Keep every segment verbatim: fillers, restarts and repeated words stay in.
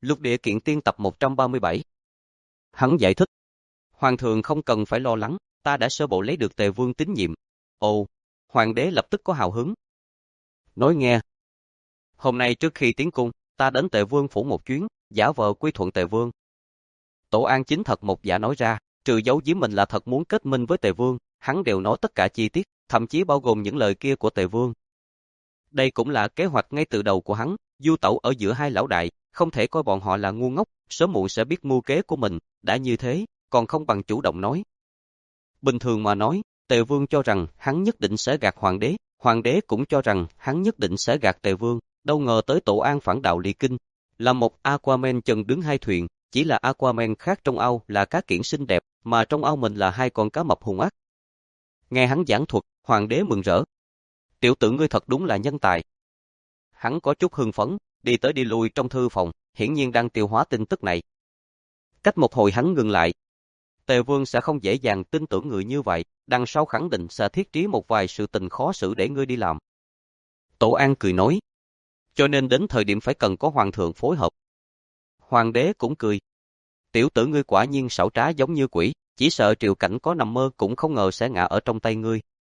Lục Địa Kiện Tiên tập một trăm ba mươi bảy. Hắn giải thích. Hoàng thượng không cần phải lo lắng, ta đã sơ bộ lấy được Tề Vương tín nhiệm. Ồ, Hoàng đế lập tức có hào hứng. Nói nghe. Hôm nay trước khi tiến cung, ta đến Tề Vương phủ một chuyến, giả vờ quy thuận Tề Vương. Tổ An chính thật một giả nói ra, trừ giấu giếm mình là thật muốn kết minh với Tề Vương, hắn đều nói tất cả chi tiết, thậm chí bao gồm những lời kia của Tề Vương. Đây cũng là kế hoạch ngay từ đầu của hắn, du tẩu ở giữa hai lão đại, không thể coi bọn họ là ngu ngốc, sớm muộn sẽ biết mưu kế của mình, đã như thế, còn không bằng chủ động nói. Bình thường mà nói, Tề Vương cho rằng hắn nhất định sẽ gạt hoàng đế, hoàng đế cũng cho rằng hắn nhất định sẽ gạt Tề Vương, đâu ngờ tới Tổ An phản đạo ly kinh, là một Aquaman chân đứng hai thuyền, chỉ là Aquaman khác trong ao là cá kiển xinh đẹp, mà trong ao mình là hai con cá mập hung ác. Nghe hắn giảng thuật, hoàng đế mừng rỡ. Tiểu tử ngươi thật đúng là nhân tài. Hắn có chút hưng phấn, đi tới đi lui trong thư phòng, hiển nhiên đang tiêu hóa tin tức này. Cách một hồi hắn ngừng lại. Tề Vương sẽ không dễ dàng tin tưởng người như vậy, đằng sau khẳng định sẽ thiết trí một vài sự tình khó xử để ngươi đi làm. Tổ An cười nói. Cho nên đến thời điểm phải cần có hoàng thượng phối hợp. Hoàng đế cũng cười. Tiểu tử ngươi quả nhiên xảo trá giống như quỷ, chỉ sợ Triệu Cảnh có nằm mơ cũng không ngờ sẽ ngã ở trong tay ngươi.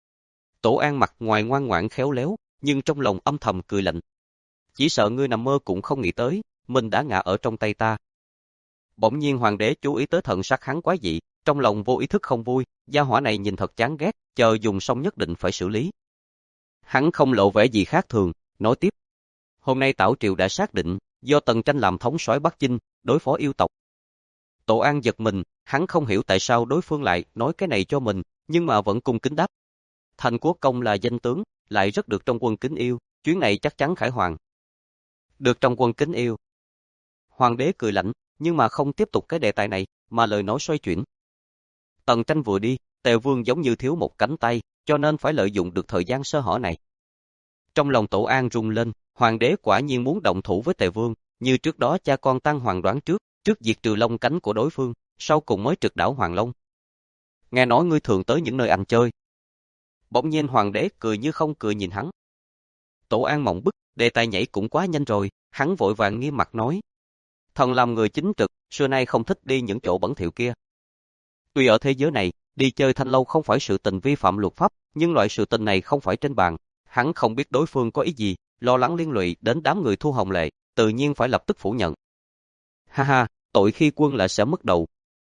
Tổ An mặt ngoài ngoan ngoãn khéo léo, nhưng trong lòng âm thầm cười lạnh. Chỉ sợ ngươi nằm mơ cũng không nghĩ tới, mình đã ngã ở trong tay ta. Bỗng nhiên hoàng đế chú ý tới thần sắc hắn quái dị, trong lòng vô ý thức không vui, gia hỏa này nhìn thật chán ghét, chờ dùng xong nhất định phải xử lý. Hắn không lộ vẻ gì khác thường, nói tiếp. Hôm nay Tảo Triều đã xác định, do Tần Tranh làm thống soái Bắc Chinh, đối phó yêu tộc. Tổ An giật mình, hắn không hiểu tại sao đối phương lại nói cái này cho mình, nhưng mà vẫn cung kính đáp. Thành Quốc Công là danh tướng, lại rất được trong quân kính yêu, chuyến này chắc chắn khải hoàn. Được trong quân kính yêu. Hoàng đế cười lạnh, nhưng mà không tiếp tục cái đề tài này, mà lời nói xoay chuyển. Tần Tranh vừa đi, Tề Vương giống như thiếu một cánh tay, cho nên phải lợi dụng được thời gian sơ hở này. Trong lòng Tổ An rung lên, hoàng đế quả nhiên muốn động thủ với Tề Vương, như trước đó cha con Tăng Hoàng đoán trước, trước diệt trừ long cánh của đối phương, sau cùng mới trực đảo Hoàng Long. Nghe nói ngươi thường tới những nơi anh chơi. Bỗng nhiên hoàng đế cười như không cười nhìn hắn. Tổ An mộng bức, đề tài nhảy cũng quá nhanh rồi, hắn vội vàng nghiêm mặt nói. Thần làm người chính trực, xưa nay không thích đi những chỗ bẩn thỉu kia. Tuy ở thế giới này, đi chơi thanh lâu không phải sự tình vi phạm luật pháp, nhưng loại sự tình này không phải trên bàn. Hắn không biết đối phương có ý gì, lo lắng liên lụy đến đám người Thu Hồng Lệ, tự nhiên phải lập tức phủ nhận. Ha ha, tội khi quân lại sẽ mất đầu.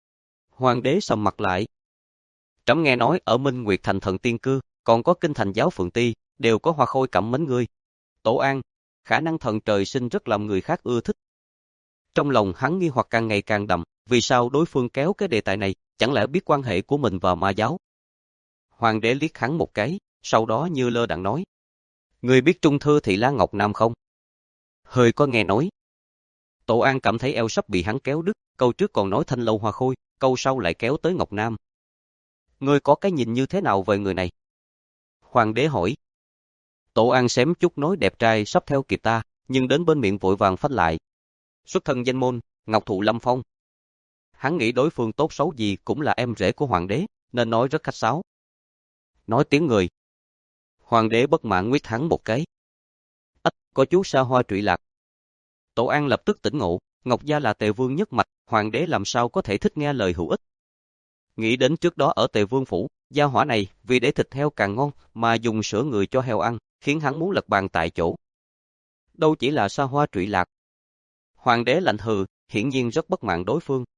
Hoàng đế sầm mặt lại. Trẫm nghe nói ở Minh Nguyệt Thành Thần Tiên Cư, còn có Kinh Thành Giáo Phượng Ti, đều có hoa khôi cảm mến ngươi. Tổ An, khả năng thần trời sinh rất làm người khác ưa thích. Trong lòng hắn nghi hoặc càng ngày càng đậm, vì sao đối phương kéo cái đề tài này, chẳng lẽ biết quan hệ của mình và ma giáo? Hoàng đế liếc hắn một cái, sau đó như lơ đãng nói. Ngươi biết Trung Thư Thị Lan Ngọc Nam không? Hơi có nghe nói. Tổ An cảm thấy eo sắp bị hắn kéo đứt, câu trước còn nói thanh lâu hoa khôi, câu sau lại kéo tới Ngọc Nam. Ngươi có cái nhìn như thế nào về người này? Hoàng đế hỏi. Tổ An xém chút nói đẹp trai sắp theo kịp ta, nhưng đến bên miệng vội vàng phanh lại. Xuất thân danh môn, Ngọc Thụ Lâm Phong. Hắn nghĩ đối phương tốt xấu gì cũng là em rể của hoàng đế, nên nói rất khách sáo. Nói tiếng người. Hoàng đế bất mãn nguyết hắn một cái. Ách, có chú Sa Hoa trụy lạc. Tổ An lập tức tỉnh ngộ, Ngọc Gia là Tề Vương nhất mạch, hoàng đế làm sao có thể thích nghe lời hữu ích. Nghĩ đến trước đó ở Tề Vương phủ, gia hỏa này vì để thịt heo càng ngon mà dùng sữa người cho heo ăn, khiến hắn muốn lật bàn tại chỗ. Đâu chỉ là Sa Hoa trụy lạc. Hoàng đế lạnh hừ, hiển nhiên rất bất mãn đối phương.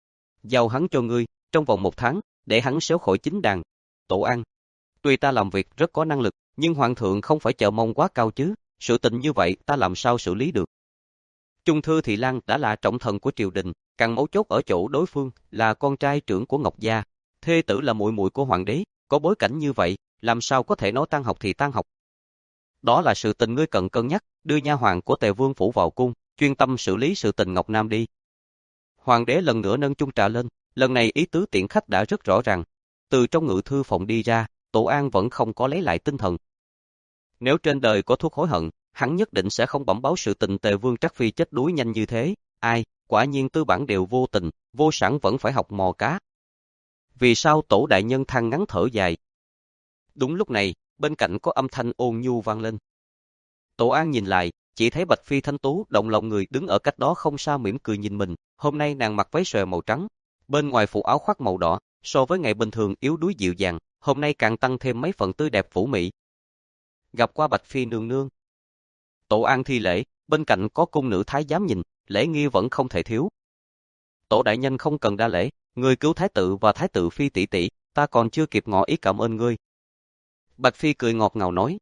Giao hắn cho ngươi, trong vòng một tháng, để hắn xéo khỏi chính đàn. Tổ An, tuy ta làm việc rất có năng lực, nhưng hoàng thượng không phải chờ mong quá cao chứ, sự tình như vậy ta làm sao xử lý được. Trung Thư Thị Lan đã là trọng thần của triều đình, càng mấu chốt ở chỗ đối phương là con trai trưởng của Ngọc Gia, thê tử là muội muội của hoàng đế, có bối cảnh như vậy, làm sao có thể nói tan học thì tan học. Đó là sự tình ngươi cần cân nhắc, đưa nha hoàn của Tề Vương phủ vào cung, chuyên tâm xử lý sự tình Ngọc Nam đi. Hoàng đế lần nữa nâng chung trà lên, lần này ý tứ tiễn khách đã rất rõ ràng. Từ trong ngự thư phòng đi ra, Tổ An vẫn không có lấy lại tinh thần. Nếu trên đời có thuốc hối hận, hắn nhất định sẽ không bẩm báo sự tình Tề Vương Trắc Phi chết đuối nhanh như thế. Ai, quả nhiên tư bản đều vô tình, vô sản vẫn phải học mò cá. Vì sao Tổ đại nhân than ngắn thở dài? Đúng lúc này, bên cạnh có âm thanh ôn nhu vang lên. Tổ An nhìn lại, chỉ thấy Bạch Phi thanh tú động lòng người đứng ở cách đó không xa mỉm cười nhìn mình, hôm nay nàng mặc váy xòe màu trắng, bên ngoài phụ áo khoác màu đỏ, so với ngày bình thường yếu đuối dịu dàng, hôm nay càng tăng thêm mấy phần tươi đẹp vũ mị. Gặp qua Bạch Phi nương nương. Tổ An thi lễ, bên cạnh có cung nữ thái giám nhìn, lễ nghi vẫn không thể thiếu. Tổ đại nhân không cần đa lễ, người cứu thái tử và thái tử phi tỷ tỷ, ta còn chưa kịp ngỏ ý cảm ơn ngươi. Bạch Phi cười ngọt ngào nói.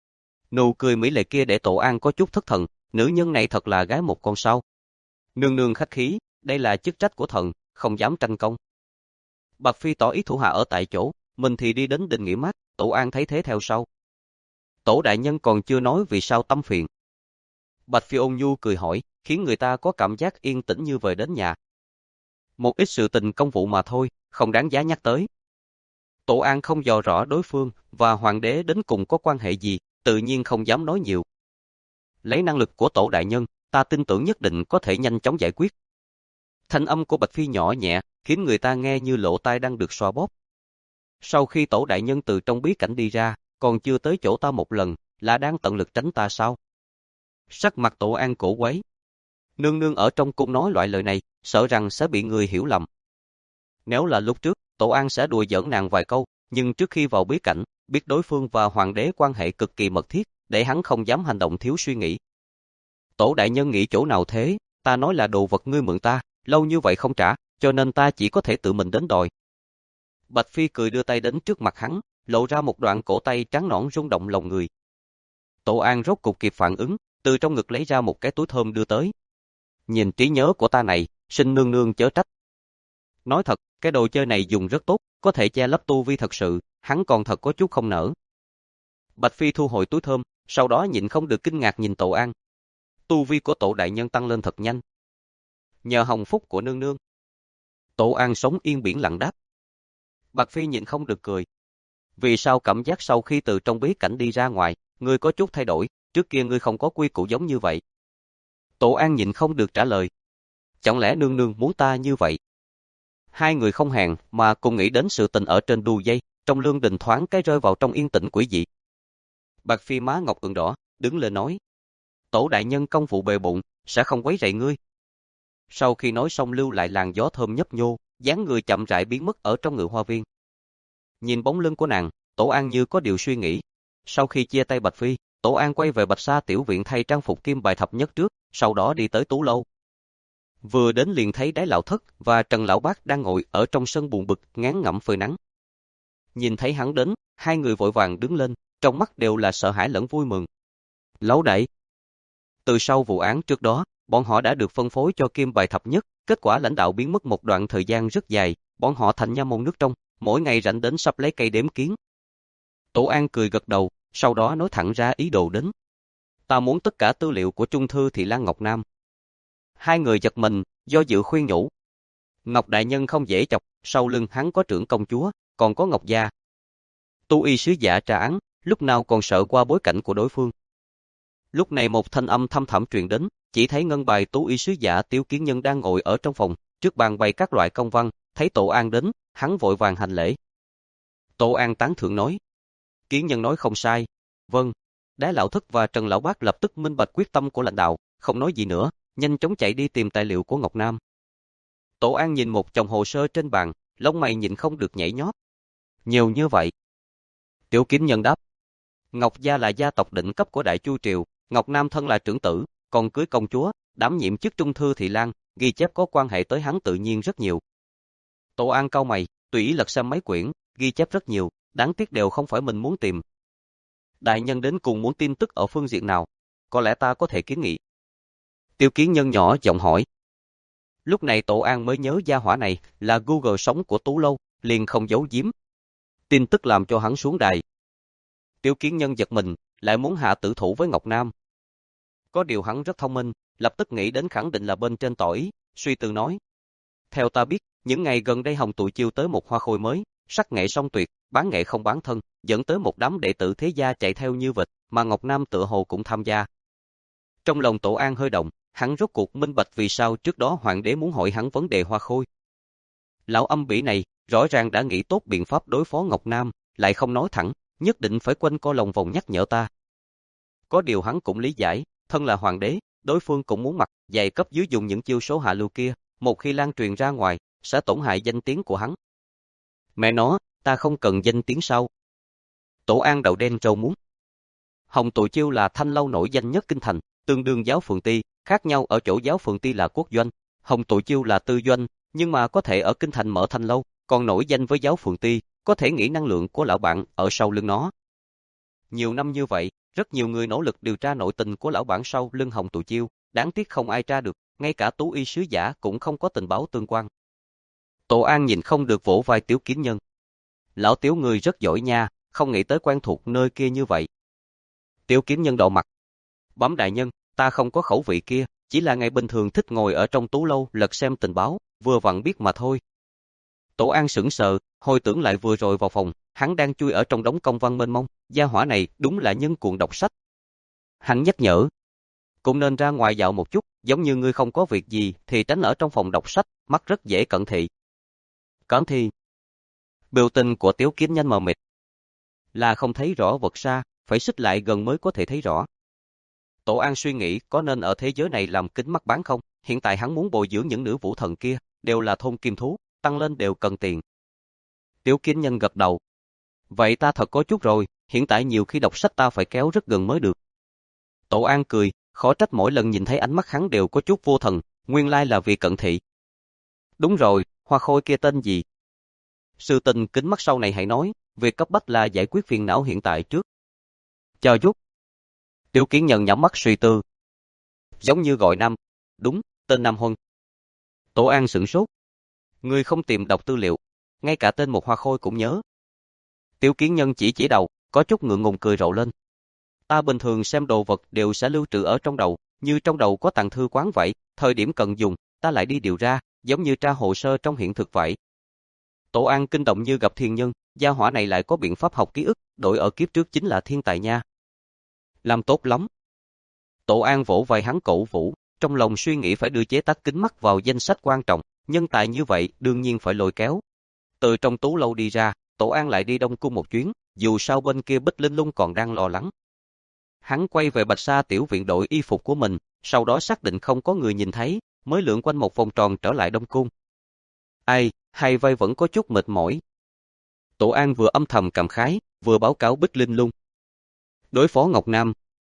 Nụ cười mỹ lệ kia để Tổ An có chút thất thần, nữ nhân này thật là gái một con sao. Nương nương khách khí, đây là chức trách của thần, không dám tranh công. Bạch Phi tỏ ý thủ hạ ở tại chỗ, mình thì đi đến đình nghỉ mát, Tổ An thấy thế theo sau. Tổ đại nhân còn chưa nói vì sao tâm phiền. Bạch Phi ôn nhu cười hỏi, khiến người ta có cảm giác yên tĩnh như về đến nhà. Một ít sự tình công vụ mà thôi, không đáng giá nhắc tới. Tổ An không dò rõ đối phương và hoàng đế đến cùng có quan hệ gì, tự nhiên không dám nói nhiều. Lấy năng lực của tổ đại nhân, ta tin tưởng nhất định có thể nhanh chóng giải quyết. Thanh âm của Bạch Phi nhỏ nhẹ, khiến người ta nghe như lỗ tai đang được xoa bóp. Sau khi tổ đại nhân từ trong bí cảnh đi ra, còn chưa tới chỗ ta một lần, là đang tận lực tránh ta sao? Sắc mặt Tổ An cổ quấy. Nương nương ở trong cung nói loại lời này, sợ rằng sẽ bị người hiểu lầm. Nếu là lúc trước, Tổ An sẽ đùa giỡn nàng vài câu, nhưng trước khi vào bí cảnh, biết đối phương và hoàng đế quan hệ cực kỳ mật thiết, để hắn không dám hành động thiếu suy nghĩ. Tổ đại nhân nghĩ chỗ nào thế, ta nói là đồ vật ngươi mượn ta, lâu như vậy không trả, cho nên ta chỉ có thể tự mình đến đòi. Bạch Phi cười đưa tay đến trước mặt hắn, lộ ra một đoạn cổ tay trắng nõn rung động lòng người. Tổ An rốt cục kịp phản ứng, từ trong ngực lấy ra một cái túi thơm đưa tới. Nhìn trí nhớ của ta này, xin nương nương chớ trách. Nói thật, cái đồ chơi này dùng rất tốt, có thể che lấp tu vi thật sự, hắn còn thật có chút không nỡ. Bạch Phi thu hồi túi thơm, sau đó nhịn không được kinh ngạc nhìn Tổ An. Tu vi của tổ đại nhân tăng lên thật nhanh. Nhờ hồng phúc của nương nương. Tổ An sống yên biển lặng đáp. Bạch Phi nhịn không được cười. Vì sao cảm giác sau khi từ trong bí cảnh đi ra ngoài, ngươi có chút thay đổi, trước kia ngươi không có quy củ giống như vậy. Tổ An nhịn không được trả lời. Chẳng lẽ nương nương muốn ta như vậy? Hai người không hẹn mà cùng nghĩ đến sự tình ở trên đu dây, trong lương đình thoáng cái rơi vào trong yên tĩnh quỷ dị. Bạch Phi má ngọc ửng đỏ, đứng lên nói. Tổ đại nhân công vụ bề bộn, sẽ không quấy rầy ngươi. Sau khi nói xong lưu lại làn gió thơm nhấp nhô, dáng người chậm rãi biến mất ở trong ngự hoa viên. Nhìn bóng lưng của nàng, Tổ An như có điều suy nghĩ. Sau khi chia tay Bạch Phi, Tổ An quay về Bạch Sa tiểu viện thay trang phục kim bài thập nhất trước, sau đó đi tới Tú lâu. Vừa đến liền thấy Đái lão thất và Trần lão bác đang ngồi ở trong sân buồn bực ngán ngẩm phơi nắng. Nhìn thấy hắn đến, hai người vội vàng đứng lên, trong mắt đều là sợ hãi lẫn vui mừng. Lão đại. Từ sau vụ án trước đó, bọn họ đã được phân phối cho kim bài thập nhất, kết quả lãnh đạo biến mất một đoạn thời gian rất dài, bọn họ thành nha môn nước trong, mỗi ngày rảnh đến sắp lấy cây đếm kiến. Tổ An cười gật đầu, sau đó nói thẳng ra ý đồ đến. Ta muốn tất cả tư liệu của Trung thư thị Lan Ngọc Nam. Hai người giật mình, do dự khuyên nhủ. Ngọc đại nhân không dễ chọc, sau lưng hắn có trưởng công chúa, còn có Ngọc gia. Tu y sứ giả tra án, lúc nào còn sợ qua bối cảnh của đối phương. Lúc này một thanh âm thâm thẳm truyền đến, chỉ thấy ngân bài tú y sứ giả Tiêu Kiến Nhân đang ngồi ở trong phòng, trước bàn bày các loại công văn, thấy Tổ An đến, hắn vội vàng hành lễ. Tổ An tán thưởng nói. Kiến Nhân nói không sai. Vâng. Đái lão thất và Trần lão bác lập tức minh bạch quyết tâm của lãnh đạo, không nói gì nữa, nhanh chóng chạy đi tìm tài liệu của Ngọc Nam. Tổ An nhìn một chồng hồ sơ trên bàn, lông mày nhịn không được nhảy nhót. Nhiều như vậy. Tiểu Kiến Nhân đáp. Ngọc gia là gia tộc đỉnh cấp của Đại Chu triều, Ngọc Nam thân là trưởng tử, còn cưới công chúa, đảm nhiệm chức trung thư thị Lan, ghi chép có quan hệ tới hắn tự nhiên rất nhiều. Tổ An cau mày, tùy ý lật xem mấy quyển, ghi chép rất nhiều, đáng tiếc đều không phải mình muốn tìm. Đại nhân đến cùng muốn tin tức ở phương diện nào? Có lẽ ta có thể kiến nghị. Tiêu Kiến Nhân nhỏ giọng hỏi. Lúc này Tổ An mới nhớ gia hỏa này là Google sống của Tú lâu, liền không giấu giếm. Tin tức làm cho hắn xuống đài. Tiêu Kiến Nhân giật mình, lại muốn hạ tử thủ với Ngọc Nam. Có điều hắn rất thông minh, lập tức nghĩ đến khẳng định là bên trên tỏ ý, suy tư nói. Theo ta biết, những ngày gần đây Hồng tụi chiêu tới một hoa khôi mới, sắc nghệ song tuyệt, bán nghệ không bán thân, dẫn tới một đám đệ tử thế gia chạy theo như vịt, mà Ngọc Nam tựa hồ cũng tham gia. Trong lòng Tổ An hơi động, hắn rốt cuộc minh bạch vì sao trước đó hoàng đế muốn hỏi hắn vấn đề hoa khôi. Lão âm bỉ này, rõ ràng đã nghĩ tốt biện pháp đối phó Ngọc Nam, lại không nói thẳng, nhất định phải quanh co lòng vòng nhắc nhở ta. Có điều hắn cũng lý giải, thân là hoàng đế, đối phương cũng muốn mặc dày cấp dưới dùng những chiêu số hạ lưu kia, một khi lan truyền ra ngoài, sẽ tổn hại danh tiếng của hắn. Mẹ nó, ta không cần danh tiếng sao? Tổ An đầu đen râu muống. Hồng Tụ Chiêu là thanh lâu nổi danh nhất kinh thành, tương đương Giáo Phường Ti, khác nhau ở chỗ Giáo Phường Ti là quốc doanh, Hồng Tụ Chiêu là tư doanh, nhưng mà có thể ở kinh thành mở thanh lâu, còn nổi danh với Giáo Phường Ti, có thể nghĩ năng lượng của lão bạn ở sau lưng nó. Nhiều năm như vậy, rất nhiều người nỗ lực điều tra nội tình của lão bản sau lưng Hồng Tụ Chiêu, đáng tiếc không ai tra được, ngay cả Tú Y sứ giả cũng không có tình báo tương quan. Tổ An nhìn không được vỗ vai Tiếu Kiến Nhân. Lão Tiếu người rất giỏi nha, không nghĩ tới quen thuộc nơi kia như vậy. Tiếu Kiến Nhân đỏ mặt. Bẩm đại nhân, ta không có khẩu vị kia, chỉ là ngày bình thường thích ngồi ở trong tú lâu lật xem tình báo, vừa vặn biết mà thôi. Tổ An sững sờ, hồi tưởng lại vừa rồi vào phòng, hắn đang chui ở trong đống công văn mênh mông, gia hỏa này đúng là nhân cuồng đọc sách. Hắn nhắc nhở, cũng nên ra ngoài dạo một chút, giống như ngươi không có việc gì thì tránh ở trong phòng đọc sách, mắt rất dễ cận thị. Cận thị? Biểu tình của Tiếu Kiến Nhân mờ mịt. Là không thấy rõ vật xa, phải xích lại gần mới có thể thấy rõ. Tổ An suy nghĩ có nên ở thế giới này làm kính mắt bán không, hiện tại hắn muốn bồi dưỡng những nữ vũ thần kia, đều là thôn kim thú, tăng lên đều cần tiền. Tiếu Kiến Nhân gật đầu. Vậy ta thật có chút rồi, hiện tại nhiều khi đọc sách ta phải kéo rất gần mới được. Tổ An cười, khó trách mỗi lần nhìn thấy ánh mắt hắn đều có chút vô thần, nguyên lai là vì cận thị. Đúng rồi, hoa khôi kia tên gì? Sự tình kính mắt sau này hãy nói, việc cấp bách là giải quyết phiền não hiện tại trước. Chờ chút. Tiểu Kiến Nhân nhắm mắt suy tư. Giống như gọi Nam. Đúng, tên Nam Huân. Tổ An sửng sốt. Ngươi không tìm đọc tư liệu, ngay cả tên một hoa khôi cũng nhớ. Tiểu Kiến Nhân chỉ chỉ đầu, có chút ngượng ngùng cười rộ lên. Ta bình thường xem đồ vật đều sẽ lưu trữ ở trong đầu, như trong đầu có tàng thư quán vậy, thời điểm cần dùng, ta lại đi điều ra, giống như tra hồ sơ trong hiện thực vậy. Tổ An kinh động như gặp thiên nhân, gia hỏa này lại có biện pháp học ký ức, đổi ở kiếp trước chính là thiên tài nha. Làm tốt lắm. Tổ An vỗ vai hắn cổ vũ, trong lòng suy nghĩ phải đưa chế tác kính mắt vào danh sách quan trọng, nhân tài như vậy đương nhiên phải lôi kéo. Từ trong tú lâu đi ra, Tổ An lại đi Đông Cung một chuyến, dù sao bên kia Bích Linh Lung còn đang lo lắng. Hắn quay về Bạch Sa tiểu viện đội y phục của mình, sau đó xác định không có người nhìn thấy, mới lượn quanh một vòng tròn trở lại Đông Cung. Ai, hai vai vẫn có chút mệt mỏi. Tổ An vừa âm thầm cảm khái, vừa báo cáo Bích Linh Lung. Đối phó Ngọc Nam.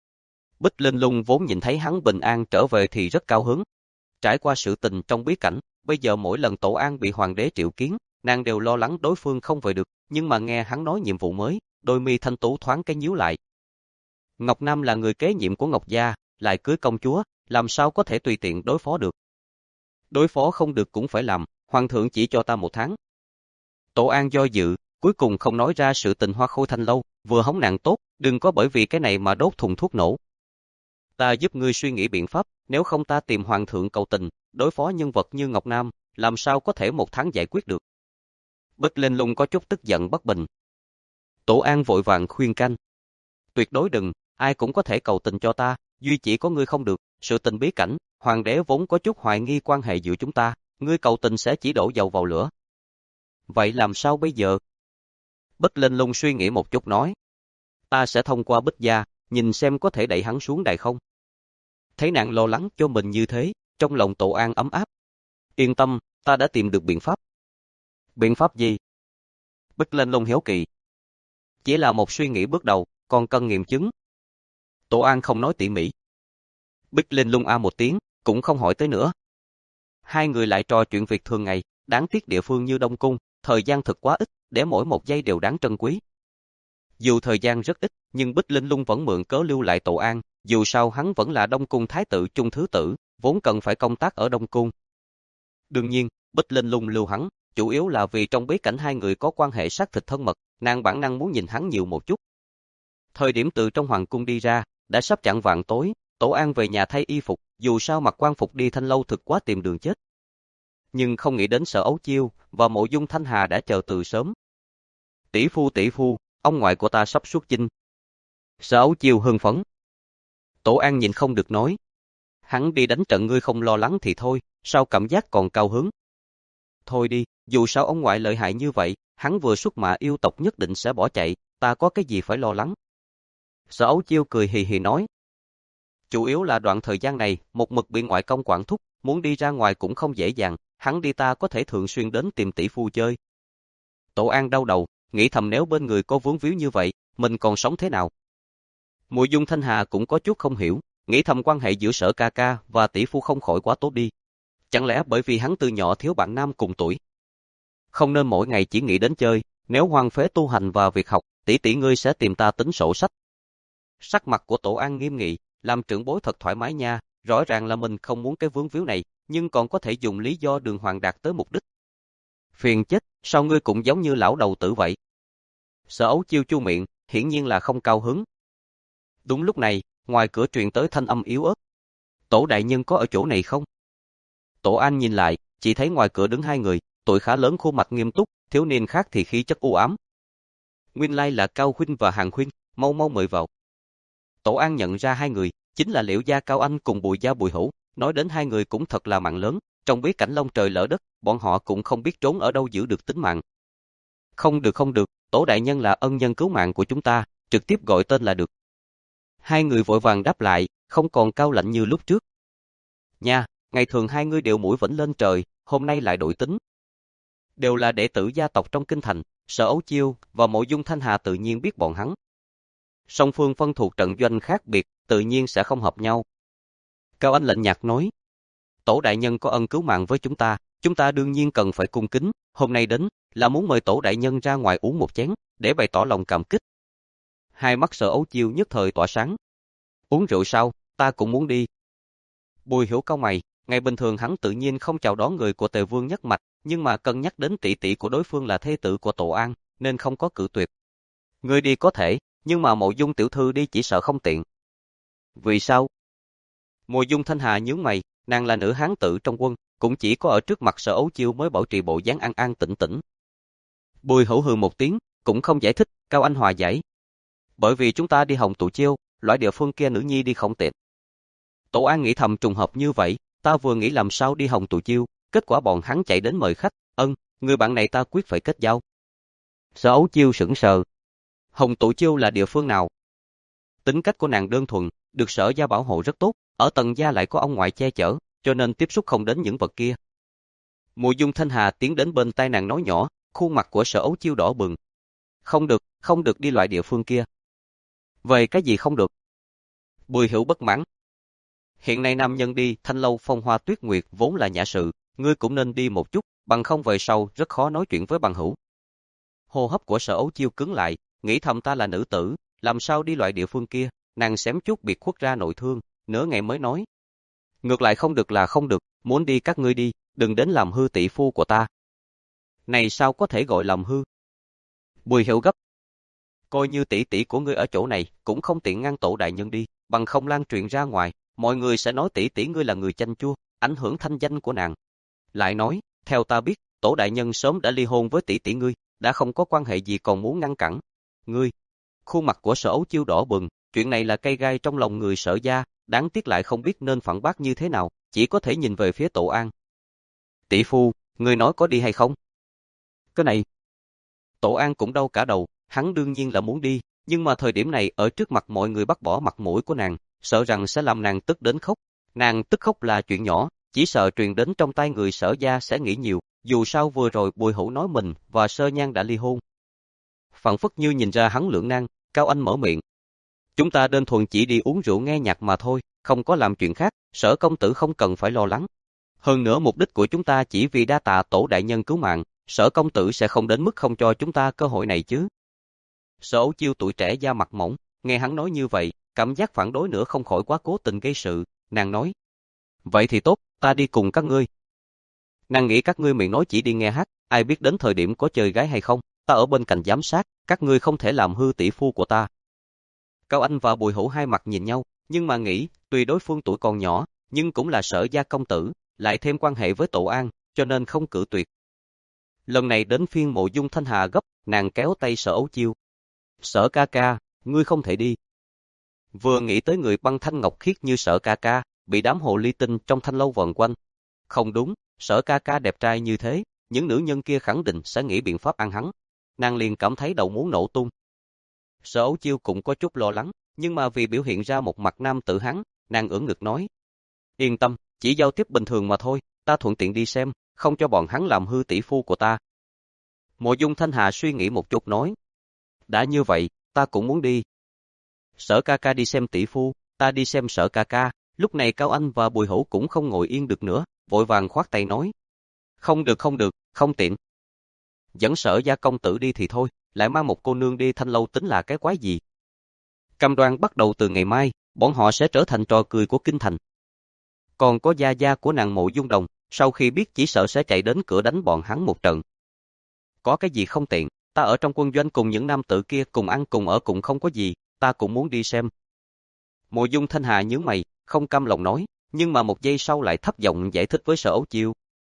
Bích Linh Lung vốn nhìn thấy hắn bình an trở về thì rất cao hứng. Trải qua sự tình trong bí cảnh, bây giờ mỗi lần Tổ An bị hoàng đế triệu kiến, nàng đều lo lắng đối phương không về được, nhưng mà nghe hắn nói nhiệm vụ mới, đôi mi thanh tú thoáng cái nhíu lại. Ngọc Nam là người kế nhiệm của Ngọc Gia, lại cưới công chúa, làm sao có thể tùy tiện đối phó được. Đối phó không được cũng phải làm, hoàng thượng chỉ cho ta một tháng. Tổ An do dự, cuối cùng không nói ra sự tình hoa khôi thanh lâu, vừa hống nàng tốt, đừng có bởi vì cái này mà đốt thùng thuốc nổ. Ta giúp ngươi suy nghĩ biện pháp, nếu không ta tìm hoàng thượng cầu tình, đối phó nhân vật như Ngọc Nam, làm sao có thể một tháng giải quyết được. Bích Linh Lung có chút tức giận bất bình. Tổ An vội vàng khuyên can. Tuyệt đối đừng, ai cũng có thể cầu tình cho ta, duy chỉ có ngươi không được, sự tình bí cảnh, hoàng đế vốn có chút hoài nghi quan hệ giữa chúng ta, ngươi cầu tình sẽ chỉ đổ dầu vào lửa. Vậy làm sao bây giờ? Bích Linh Lung suy nghĩ một chút nói. Ta sẽ thông qua Bích Gia, nhìn xem có thể đẩy hắn xuống đài không. Thấy nàng lo lắng cho mình như thế, trong lòng Tổ An ấm áp. Yên tâm, ta đã tìm được biện pháp. Biện pháp gì? Bích Linh Lung hiếu kỳ. Chỉ là một suy nghĩ bước đầu, còn cần nghiệm chứng. Tổ An không nói tỉ mỉ. Bích Linh Lung a một tiếng, cũng không hỏi tới nữa. Hai người lại trò chuyện việc thường ngày, đáng tiếc địa phương như Đông Cung, thời gian thực quá ít, để mỗi một giây đều đáng trân quý. Dù thời gian rất ít, nhưng Bích Linh Lung vẫn mượn cớ lưu lại Tổ An, dù sao hắn vẫn là Đông Cung Thái tử Trung Thứ Tử, vốn cần phải công tác ở Đông Cung. Đương nhiên, Bích Linh Lung lưu hắn, chủ yếu là vì trong bí cảnh hai người có quan hệ xác thịt thân mật, nàng bản năng muốn nhìn hắn nhiều một chút. Thời điểm từ trong hoàng cung đi ra, đã sắp chạng vạng tối, Tổ An về nhà thay y phục, dù sao mặc quan phục đi thanh lâu thực quá tìm đường chết. Nhưng không nghĩ đến Sở Ấu Chiêu và Mộ Dung Thanh Hà đã chờ từ sớm. Tỷ phu tỷ phu, ông ngoại của ta sắp xuất chinh. Sở Ấu Chiêu hưng phấn. Tổ An nhìn không được nói. Hắn đi đánh trận ngươi không lo lắng thì thôi, sao cảm giác còn cao hứng. Thôi đi, dù sao ông ngoại lợi hại như vậy, hắn vừa xuất mã yêu tộc nhất định sẽ bỏ chạy, ta có cái gì phải lo lắng. Sở Ấu Chiêu cười hì hì nói. Chủ yếu là đoạn thời gian này, một mực bị ngoại công quản thúc, muốn đi ra ngoài cũng không dễ dàng, hắn đi ta có thể thường xuyên đến tìm tỷ phu chơi. Tổ An đau đầu, nghĩ thầm nếu bên người có vướng víu như vậy, mình còn sống thế nào? Mộ Dung Thanh Hà cũng có chút không hiểu, nghĩ thầm quan hệ giữa Sở ca ca và tỷ phu không khỏi quá tốt đi. Chẳng lẽ bởi vì hắn từ nhỏ thiếu bạn nam cùng tuổi? Không nên mỗi ngày chỉ nghĩ đến chơi, nếu hoang phế tu hành và việc học, tỷ tỷ ngươi sẽ tìm ta tính sổ sách. Sắc mặt của Tổ An nghiêm nghị, làm trưởng bối thật thoải mái nha, rõ ràng là mình không muốn cái vướng víu này, nhưng còn có thể dùng lý do đường hoàng đạt tới mục đích. Phiền chết, sao ngươi cũng giống như lão đầu tử vậy? Sở Ấu Chiêu chu miệng, hiển nhiên là không cao hứng. Đúng lúc này, ngoài cửa truyền tới thanh âm yếu ớt. Tổ đại nhân có ở chỗ này không? Tổ An nhìn lại, chỉ thấy ngoài cửa đứng hai người, tuổi khá lớn khuôn mặt nghiêm túc, thiếu niên khác thì khí chất u ám. Nguyên lai là Cao huynh và Hàn huynh, mau mau mời vào. Tổ An nhận ra hai người, chính là Liễu gia Cao Anh cùng Bùi gia Bùi Hữu, nói đến hai người cũng thật là mạng lớn, trong bí cảnh long trời lở đất, bọn họ cũng không biết trốn ở đâu giữ được tính mạng. Không được không được, Tổ đại nhân là ân nhân cứu mạng của chúng ta, trực tiếp gọi tên là được. Hai người vội vàng đáp lại, không còn cao lạnh như lúc trước. Nha, ngày thường hai người đều mũi vĩnh lên trời, hôm nay lại đổi tính. Đều là đệ tử gia tộc trong kinh thành, Sở Ấu Chiêu và Mộ Dung Thanh Hà tự nhiên biết bọn hắn. Song phương phân thuộc trận doanh khác biệt, tự nhiên sẽ không hợp nhau. Cao Anh lạnh nhạt nói, Tổ đại nhân có ân cứu mạng với chúng ta, chúng ta đương nhiên cần phải cung kính, hôm nay đến là muốn mời Tổ đại nhân ra ngoài uống một chén, để bày tỏ lòng cảm kích. Hai mắt Sở Ấu Chiêu nhất thời tỏa sáng. Uống rượu sao, ta cũng muốn đi. Bùi Hiểu cau mày, ngày bình thường hắn tự nhiên không chào đón người của Tề Vương nhất mạch, nhưng mà cân nhắc đến tỷ tỷ của đối phương là thê tử của Tổ An, nên không có cự tuyệt. Ngươi đi có thể, nhưng mà Mộ Dung tiểu thư đi chỉ sợ không tiện. Vì sao? Mộ Dung Thanh Hà nhướng mày, nàng là nữ hán tử trong quân, cũng chỉ có ở trước mặt Sở Ấu Chiêu mới bảo trì bộ dáng an an tĩnh tĩnh. Bùi Hữu hừ một tiếng, cũng không giải thích, Cao Anh hòa giải. Bởi vì chúng ta đi Hồng Tụ Chiêu, loại địa phương kia nữ nhi đi không tiện. Tổ An nghĩ thầm trùng hợp như vậy, ta vừa nghĩ làm sao đi Hồng Tụ Chiêu, kết quả bọn hắn chạy đến mời khách, ân, người bạn này ta quyết phải kết giao. Sở Ấu Chiêu sững sờ. Hồng Tụ Chiêu là địa phương nào? Tính cách của nàng đơn thuần, được Sở gia bảo hộ rất tốt, ở Tần gia lại có ông ngoại che chở, cho nên tiếp xúc không đến những vật kia. Mộ Dung Thanh Hà tiến đến bên tai nàng nói nhỏ, khuôn mặt của Sở Ấu Chiêu đỏ bừng. Không được, không được đi loại địa phương kia. Về cái gì không được? Bùi Hữu bất mãn. Hiện nay nam nhân đi Thanh lâu phong hoa tuyết nguyệt vốn là nhã sự, ngươi cũng nên đi một chút, bằng không về sau rất khó nói chuyện với bằng hữu. Hô hấp của Sở Ấu Chiêu cứng lại, nghĩ thầm ta là nữ tử, làm sao đi loại địa phương kia, nàng xém chút biệt khuất ra nội thương, nửa ngày mới nói. Ngược lại không được là không được, muốn đi các ngươi đi, đừng đến làm hư tỷ phu của ta. Này sao có thể gọi làm hư? Bùi Hiểu gấp. Coi như tỷ tỷ của ngươi ở chỗ này, cũng không tiện ngăn Tổ đại nhân đi, bằng không lan truyền ra ngoài, mọi người sẽ nói tỷ tỷ ngươi là người chanh chua, ảnh hưởng thanh danh của nàng. Lại nói, theo ta biết, Tổ đại nhân sớm đã ly hôn với tỷ tỷ ngươi, đã không có quan hệ gì còn muốn ngăn cản. Ngươi, khuôn mặt của Sở Ấu Chiêu đỏ bừng, chuyện này là cây gai trong lòng người Sở gia, đáng tiếc lại không biết nên phản bác như thế nào, chỉ có thể nhìn về phía Tổ An. Tỷ phu, ngươi nói có đi hay không? Cái này, Tổ An cũng đau cả đầu, hắn đương nhiên là muốn đi, nhưng mà thời điểm này ở trước mặt mọi người bắt bỏ mặt mũi của nàng, sợ rằng sẽ làm nàng tức đến khóc. Nàng tức khóc là chuyện nhỏ, chỉ sợ truyền đến trong tai người Sở gia sẽ nghĩ nhiều, dù sao vừa rồi Bùi Hữu nói mình và Sơ Nhan đã ly hôn. Phảng phất như nhìn ra hắn lưỡng nan, Cao Anh mở miệng. Chúng ta đơn thuần chỉ đi uống rượu nghe nhạc mà thôi, không có làm chuyện khác, Sở công tử không cần phải lo lắng. Hơn nữa mục đích của chúng ta chỉ vì đa tạ Tổ đại nhân cứu mạng, Sở công tử sẽ không đến mức không cho chúng ta cơ hội này chứ. Sở Ấu Chiêu tuổi trẻ da mặt mỏng, nghe hắn nói như vậy, cảm giác phản đối nữa không khỏi quá cố tình gây sự, nàng nói. Vậy thì tốt, ta đi cùng các ngươi. Nàng nghĩ các ngươi miệng nói chỉ đi nghe hát, ai biết đến thời điểm có chơi gái hay không, ta ở bên cạnh giám sát, các ngươi không thể làm hư tỷ phu của ta. Cao Anh và Bùi Hữu hai mặt nhìn nhau, nhưng mà nghĩ, tuy đối phương tuổi còn nhỏ, nhưng cũng là Sở gia công tử, lại thêm quan hệ với Tổ An, cho nên không cự tuyệt. Lần này đến phiên Mộ Dung Thanh Hà gấp, nàng kéo tay Sở Ấu Chiêu. Sở ca ca, ngươi không thể đi. Vừa nghĩ tới người băng thanh ngọc khiết như Sở ca ca, bị đám hồ ly tinh trong thanh lâu vần quanh. Không đúng, Sở ca ca đẹp trai như thế, những nữ nhân kia khẳng định sẽ nghĩ biện pháp ăn hắn. Nàng liền cảm thấy đầu muốn nổ tung. Sở Ấu Chiêu cũng có chút lo lắng, nhưng mà vì biểu hiện ra một mặt nam tử hắn, nàng ưỡn ngực nói. Yên tâm, chỉ giao tiếp bình thường mà thôi, ta thuận tiện đi xem, không cho bọn hắn làm hư tỷ phu của ta. Mộ Dung Thanh Hà suy nghĩ một chút nói. Đã như vậy, ta cũng muốn đi. Sở ca ca đi xem tỷ phu, ta đi xem Sở ca ca. Lúc này Cao Anh và Bùi Hữu cũng không ngồi yên được nữa, vội vàng khoát tay nói. Không được không được, không tiện. Dẫn Sở gia công tử đi thì thôi, lại mang một cô nương đi Thanh Lâu tính là cái quái gì. Cam đoan bắt đầu từ ngày mai, bọn họ sẽ trở thành trò cười của kinh thành. Còn có gia gia của nàng Mộ Dung Đồng, sau khi biết chỉ sợ sẽ chạy đến cửa đánh bọn hắn một trận. Có cái gì không tiện, ta ở trong quân doanh cùng những nam tử kia cùng ăn cùng ở cùng không có gì, ta cũng muốn đi xem. Mộ Dung Thanh Hà nhướng mày, không cam lòng nói, nhưng mà một giây sau lại thấp giọng giải thích với Sở Ấu Chiêu.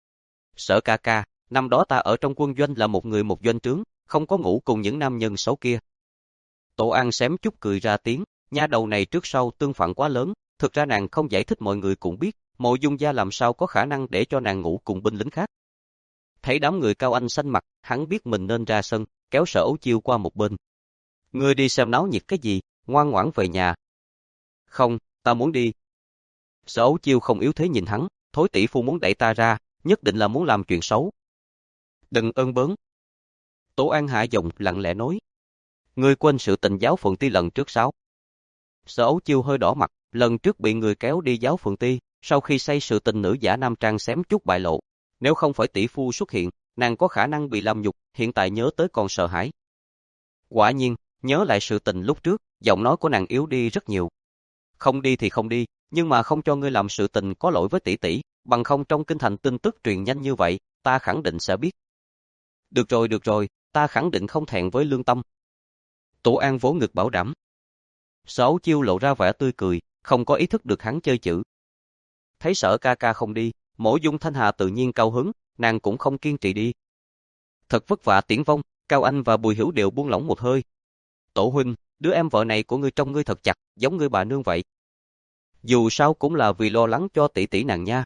Sở ca ca, năm đó ta ở trong quân doanh là một người một doanh trướng, không có ngủ cùng những nam nhân xấu kia. Tổ An xém chút cười ra tiếng, nha đầu này trước sau tương phản quá lớn, thực ra nàng không giải thích mọi người cũng biết, Mộ Dung gia làm sao có khả năng để cho nàng ngủ cùng binh lính khác. Thấy đám người Cao Anh xanh mặt, hắn biết mình nên ra sân, kéo Sở Ấu Chiêu qua một bên. Ngươi đi xem náo nhiệt cái gì, ngoan ngoãn về nhà. Không, ta muốn đi. Sở Ấu Chiêu không yếu thế nhìn hắn, thối tỷ phu muốn đẩy ta ra, nhất định là muốn làm chuyện xấu. Đừng ơn bớn. Tổ An hạ giọng lặng lẽ nói. Ngươi quên sự tình giáo phượng ti lần trước sao? Sở Ấu Chiêu hơi đỏ mặt, lần trước bị người kéo đi giáo phượng ti, sau khi say sự tình nữ giả nam trang xém chút bại lộ. Nếu không phải tỷ phu xuất hiện, nàng có khả năng bị làm nhục, hiện tại nhớ tới còn sợ hãi. Quả nhiên, nhớ lại sự tình lúc trước, giọng nói của nàng yếu đi rất nhiều. Không đi thì không đi, nhưng mà không cho ngươi làm sự tình có lỗi với tỷ tỷ, bằng không trong kinh thành tin tức truyền nhanh như vậy, ta khẳng định sẽ biết. Được rồi, được rồi, ta khẳng định không thẹn với lương tâm. Tổ An vỗ ngực bảo đảm. Sở Ấu Chiêu lộ ra vẻ tươi cười, không có ý thức được hắn chơi chữ. Thấy Sở ca ca không đi, Mộ Dung Thanh Hà tự nhiên cao hứng, nàng cũng không kiên trì đi. Thật vất vả Tiễn Vong, Cao Anh và Bùi Hữu đều buông lỏng một hơi. Tổ huynh, đứa em vợ này của ngươi trông ngươi thật chặt, giống ngươi bà nương vậy. Dù sao cũng là vì lo lắng cho tỷ tỷ nàng nha.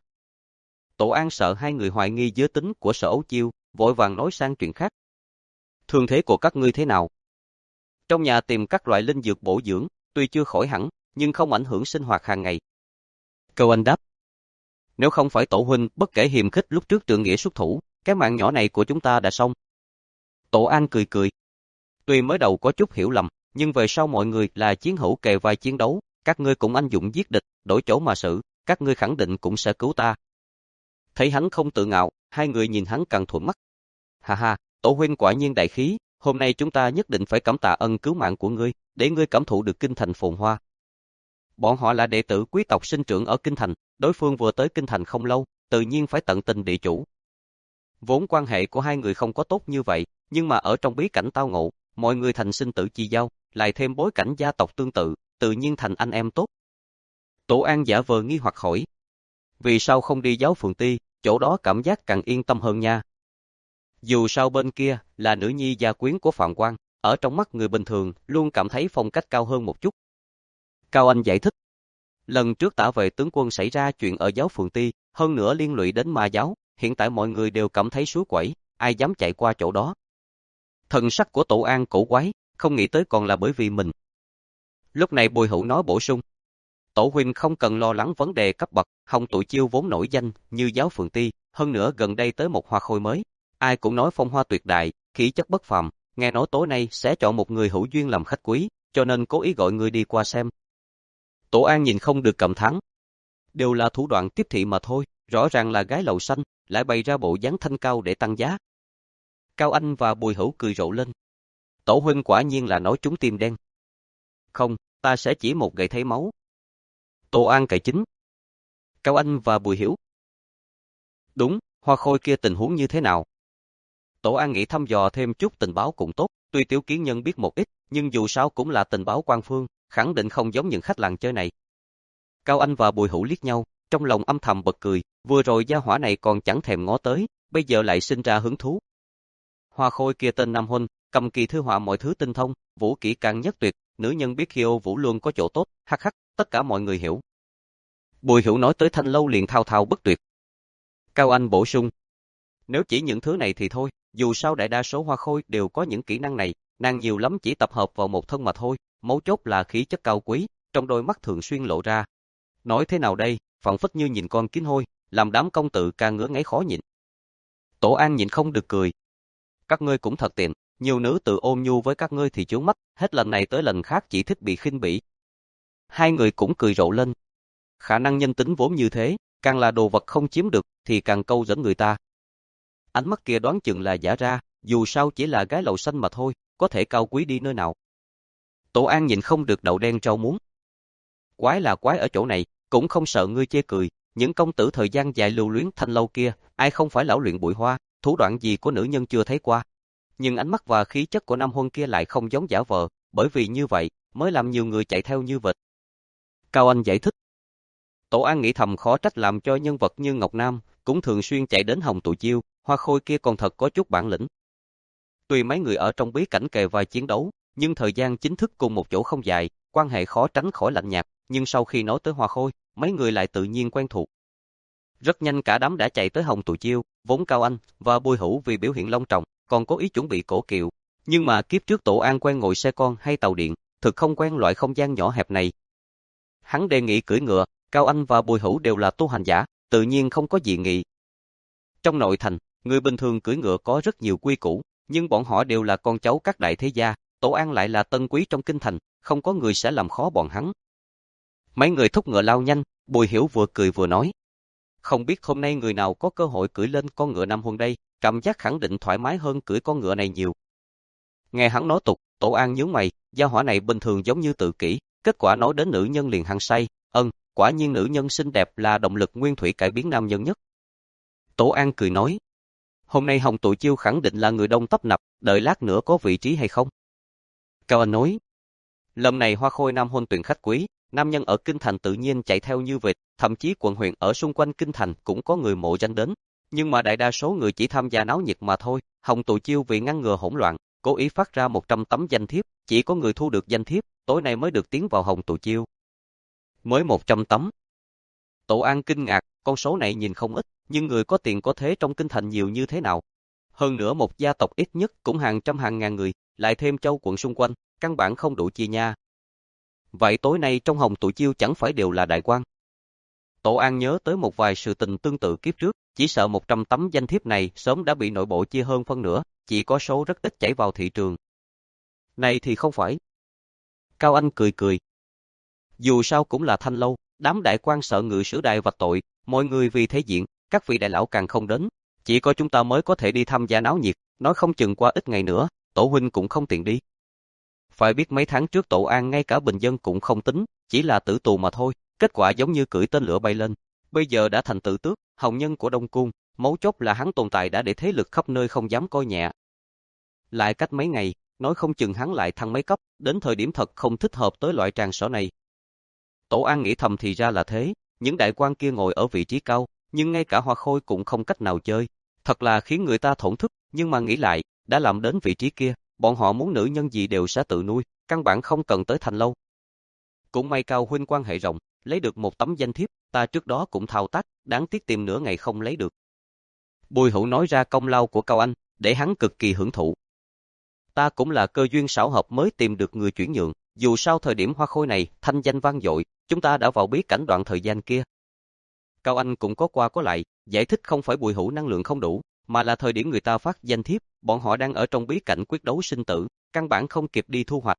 Tổ An sợ hai người hoài nghi giới tính của Sở Ấu Chiêu, vội vàng nói sang chuyện khác. Thương thế của các ngươi thế nào? Trong nhà tìm các loại linh dược bổ dưỡng, tuy chưa khỏi hẳn, nhưng không ảnh hưởng sinh hoạt hàng ngày. Cao Anh đáp. Nếu không phải tổ huynh bất kể hiềm khích lúc trước trượng nghĩa xuất thủ, cái mạng nhỏ này của chúng ta đã xong. Tổ An cười cười. Tuy mới đầu có chút hiểu lầm, nhưng về sau mọi người là chiến hữu kề vai chiến đấu, các ngươi cũng anh dũng giết địch, đổi chỗ mà xử, các ngươi khẳng định cũng sẽ cứu ta. Thấy hắn không tự ngạo, hai người nhìn hắn càng thuận mắt. Ha ha, tổ huynh quả nhiên đại khí, hôm nay chúng ta nhất định phải cảm tạ ân cứu mạng của ngươi, để ngươi cảm thụ được kinh thành phồn hoa. Bọn họ là đệ tử quý tộc sinh trưởng ở kinh thành, đối phương vừa tới kinh thành không lâu, tự nhiên phải tận tình địa chủ. Vốn quan hệ của hai người không có tốt như vậy, nhưng mà ở trong bí cảnh tao ngộ, mọi người thành sinh tử chi giao, lại thêm bối cảnh gia tộc tương tự, tự nhiên thành anh em tốt. Tổ An giả vờ nghi hoặc hỏi. Vì sao không đi giáo phường ti, chỗ đó cảm giác càng yên tâm hơn nha. Dù sao bên kia là nữ nhi gia quyến của Phạm Quan, ở trong mắt người bình thường luôn cảm thấy phong cách cao hơn một chút. Cao Anh giải thích. Lần trước tả vệ tướng quân xảy ra chuyện ở giáo phường ti, hơn nữa liên lụy đến ma giáo, hiện tại mọi người đều cảm thấy suối quẩy, ai dám chạy qua chỗ đó. Thần sắc của Tổ An cổ quái, không nghĩ tới còn là bởi vì mình. Lúc này Bùi Hữu nói bổ sung. Tổ huynh không cần lo lắng vấn đề cấp bậc, Hồng Tụi Chiêu vốn nổi danh như giáo phường ti, hơn nữa gần đây tới một hoa khôi mới. Ai cũng nói phong hoa tuyệt đại, khí chất bất phàm, nghe nói tối nay sẽ chọn một người hữu duyên làm khách quý, cho nên cố ý gọi người đi qua xem. Tổ An nhìn không được cảm thán. Đều là thủ đoạn tiếp thị mà thôi, rõ ràng là gái lầu xanh, lại bày ra bộ dáng thanh cao để tăng giá. Cao Anh và Bùi Hữu cười rộ lên. Tổ huynh quả nhiên là nói trúng tim đen. Không, ta sẽ chỉ một gậy thấy máu. Tổ An cậy chính. Cao Anh và Bùi Hữu. Đúng, hoa khôi kia tình huống như thế nào? Tổ An nghĩ thăm dò thêm chút tình báo cũng tốt, tuy Tiểu Kiến Nhân biết một ít, nhưng dù sao cũng là tình báo quan phương, khẳng định không giống những khách làng chơi này. Cao Anh và Bùi Hữu liếc nhau, trong lòng âm thầm bật cười, vừa rồi gia hỏa này còn chẳng thèm ngó tới, bây giờ lại sinh ra hứng thú. Hoa khôi kia tên Nam Huân, cầm kỳ thư họa mọi thứ tinh thông, vũ kỹ càng nhất tuyệt, nữ nhân biết khiêu vũ luôn có chỗ tốt, hắc hắc, tất cả mọi người hiểu. Bùi Hữu nói tới Thanh Lâu liền thao thao bất tuyệt. Cao Anh bổ sung. Nếu chỉ những thứ này thì thôi, dù sao đại đa số hoa khôi đều có những kỹ năng này, nàng nhiều lắm chỉ tập hợp vào một thân mà thôi, mấu chốt là khí chất cao quý, trong đôi mắt thường xuyên lộ ra. Nói thế nào đây, phảng phất như nhìn con kiến hôi, làm đám công tử ca ngứa ngáy khó nhịn. Tổ An nhịn không được cười. Các ngươi cũng thật tiện, nhiều nữ tự ôm nhu với các ngươi thì chướng mắt, hết lần này tới lần khác chỉ thích bị khinh bỉ. Hai người cũng cười rộ lên. Khả năng nhân tính vốn như thế, càng là đồ vật không chiếm được thì càng câu dẫn người ta. Ánh mắt kia đoán chừng là giả ra, dù sao chỉ là gái lầu xanh mà thôi, có thể cao quý đi nơi nào. Tổ An nhịn không được đậu đen rau muống. Quái là quái ở chỗ này, cũng không sợ ngươi chê cười, những công tử thời gian dài lưu luyến thanh lâu kia, ai không phải lão luyện bụi hoa, thủ đoạn gì của nữ nhân chưa thấy qua. Nhưng ánh mắt và khí chất của nam huân kia lại không giống giả vờ, bởi vì như vậy mới làm nhiều người chạy theo như vịt. Cao Anh giải thích. Tổ An nghĩ thầm khó trách làm cho nhân vật như Ngọc Nam cũng thường xuyên chạy đến Hồng Tụ Chiêu, Hoa Khôi kia còn thật có chút bản lĩnh. Tuy mấy người ở trong bí cảnh kề vai chiến đấu, nhưng thời gian chính thức cùng một chỗ không dài, quan hệ khó tránh khỏi lạnh nhạt, nhưng sau khi nói tới Hoa Khôi, mấy người lại tự nhiên quen thuộc. Rất nhanh cả đám đã chạy tới Hồng Tụ Chiêu, vốn Cao Anh và Bùi Hữu vì biểu hiện long trọng, còn cố ý chuẩn bị cổ kiệu, nhưng mà kiếp trước Tổ An quen ngồi xe con hay tàu điện, thực không quen loại không gian nhỏ hẹp này. Hắn đề nghị cưỡi ngựa, Cao Anh và Bùi Hữu đều là tu hành giả, tự nhiên không có dị nghị. Trong nội thành, người bình thường cưỡi ngựa có rất nhiều quy củ, nhưng bọn họ đều là con cháu các đại thế gia, Tổ An lại là tân quý trong kinh thành, không có người sẽ làm khó bọn hắn. Mấy người thúc ngựa lao nhanh, Bùi Hiểu vừa cười vừa nói. Không biết hôm nay người nào có cơ hội cưỡi lên con ngựa Nam Huân đây, cảm giác khẳng định thoải mái hơn cưỡi con ngựa này nhiều. Nghe hắn nói tục, Tổ An nhướng mày, gia hỏa này bình thường giống như tự kỷ, kết quả nói đến nữ nhân liền hăng say, ân, quả nhiên nữ nhân xinh đẹp là động lực nguyên thủy cải biến nam nhân nhất. Tổ An cười nói, hôm nay Hồng Tụ Chiêu khẳng định là người đông tấp nập, đợi lát nữa có vị trí hay không? Cao Anh nói, lần này Hoa Khôi Nam Huân tuyển khách quý, nam nhân ở kinh thành tự nhiên chạy theo như vịt, thậm chí quận huyện ở xung quanh kinh thành cũng có người mộ danh đến, nhưng mà đại đa số người chỉ tham gia náo nhiệt mà thôi. Hồng Tụ Chiêu vì ngăn ngừa hỗn loạn, cố ý phát ra một trăm tấm danh thiếp, chỉ có người thu được danh thiếp, tối nay mới được tiến vào Hồng Tụ Chiêu. Mới một trăm tấm. Tổ An kinh ngạc, con số này nhìn không ít, nhưng người có tiền có thế trong kinh thành nhiều như thế nào? Hơn nữa một gia tộc ít nhất cũng hàng trăm hàng ngàn người, lại thêm châu quận xung quanh, căn bản không đủ chia nha. Vậy tối nay trong Hồng Tụ Chiêu chẳng phải đều là đại quan? Tổ An nhớ tới một vài sự tình tương tự kiếp trước, chỉ sợ một trăm tấm danh thiếp này sớm đã bị nội bộ chia hơn phân nửa, chỉ có số rất ít chảy vào thị trường. Này thì không phải. Cao Anh cười cười. Dù sao cũng là thanh lâu, đám đại quan sợ ngự sử đại vạch tội, mọi người vì thế diện, các vị đại lão càng không đến, chỉ có chúng ta mới có thể đi tham gia náo nhiệt, nói không chừng qua ít ngày nữa, Tổ huynh cũng không tiện đi. Phải biết mấy tháng trước Tổ An ngay cả bình dân cũng không tính, chỉ là tử tù mà thôi, kết quả giống như cưỡi tên lửa bay lên, bây giờ đã thành tử tước, hồng nhân của Đông Cung, mấu chốt là hắn tồn tại đã để thế lực khắp nơi không dám coi nhẹ. Lại cách mấy ngày, nói không chừng hắn lại thăng mấy cấp, đến thời điểm thật không thích hợp tới loại tràng sở này. Tổ An nghĩ thầm thì ra là thế, những đại quan kia ngồi ở vị trí cao, nhưng ngay cả Hoa Khôi cũng không cách nào chơi, thật là khiến người ta thổn thức, nhưng mà nghĩ lại, đã làm đến vị trí kia, bọn họ muốn nữ nhân gì đều sẽ tự nuôi, căn bản không cần tới thành lâu. Cũng may Cao huynh quan hệ rộng, lấy được một tấm danh thiếp, ta trước đó cũng thao tác, đáng tiếc tìm nửa ngày không lấy được. Bùi Hữu nói ra công lao của Cao Anh, để hắn cực kỳ hưởng thụ. Ta cũng là cơ duyên xảo hợp mới tìm được người chuyển nhượng, dù sao thời điểm Hoa Khôi này thanh danh vang dội, chúng ta đã vào bí cảnh đoạn thời gian kia. Cao Anh cũng có qua có lại, giải thích không phải Bùi Hữu năng lượng không đủ, mà là thời điểm người ta phát danh thiếp, bọn họ đang ở trong bí cảnh quyết đấu sinh tử, căn bản không kịp đi thu hoạch.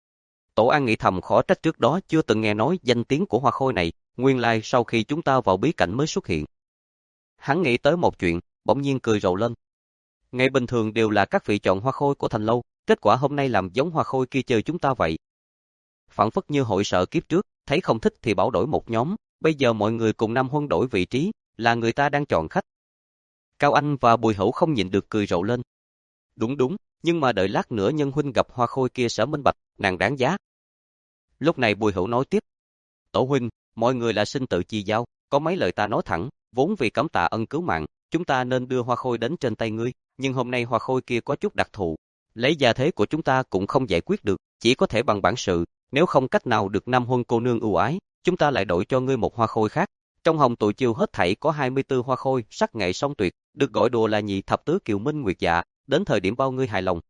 Tổ An nghĩ thầm khó trách trước đó chưa từng nghe nói danh tiếng của Hoa Khôi này, nguyên lai sau khi chúng ta vào bí cảnh mới xuất hiện. Hắn nghĩ tới một chuyện, bỗng nhiên cười rộ lên. Ngày bình thường đều là các vị chọn Hoa Khôi của thành lâu, kết quả hôm nay làm giống Hoa Khôi kia chơi chúng ta vậy. Phản phất như hội sở kiếp trước, thấy không thích thì bảo đổi một nhóm, bây giờ mọi người cùng Nam Huân đổi vị trí, là người ta đang chọn khách. Cao Anh và Bùi Hữu không nhịn được cười rộ lên. Đúng đúng, nhưng mà đợi lát nữa nhân huynh gặp Hoa Khôi kia sẽ minh bạch, nàng đáng giá. Lúc này Bùi Hữu nói tiếp. Tổ huynh, mọi người là sinh tự chi giao, có mấy lời ta nói thẳng, vốn vì cảm tạ ân cứu mạng, chúng ta nên đưa Hoa Khôi đến trên tay ngươi, nhưng hôm nay Hoa Khôi kia có chút đặc thù, lấy gia thế của chúng ta cũng không giải quyết được, chỉ có thể bằng bản sự, nếu không cách nào được Nam Huân cô nương ưu ái, chúng ta lại đổi cho ngươi một Hoa Khôi khác. Trong Hồng Tụ Chiêu hết thảy có hai mươi tư Hoa Khôi, sắc nghệ song tuyệt, được gọi đùa là nhị thập tứ Kiều Minh Nguyệt Dạ, đến thời điểm bao ngươi hài lòng.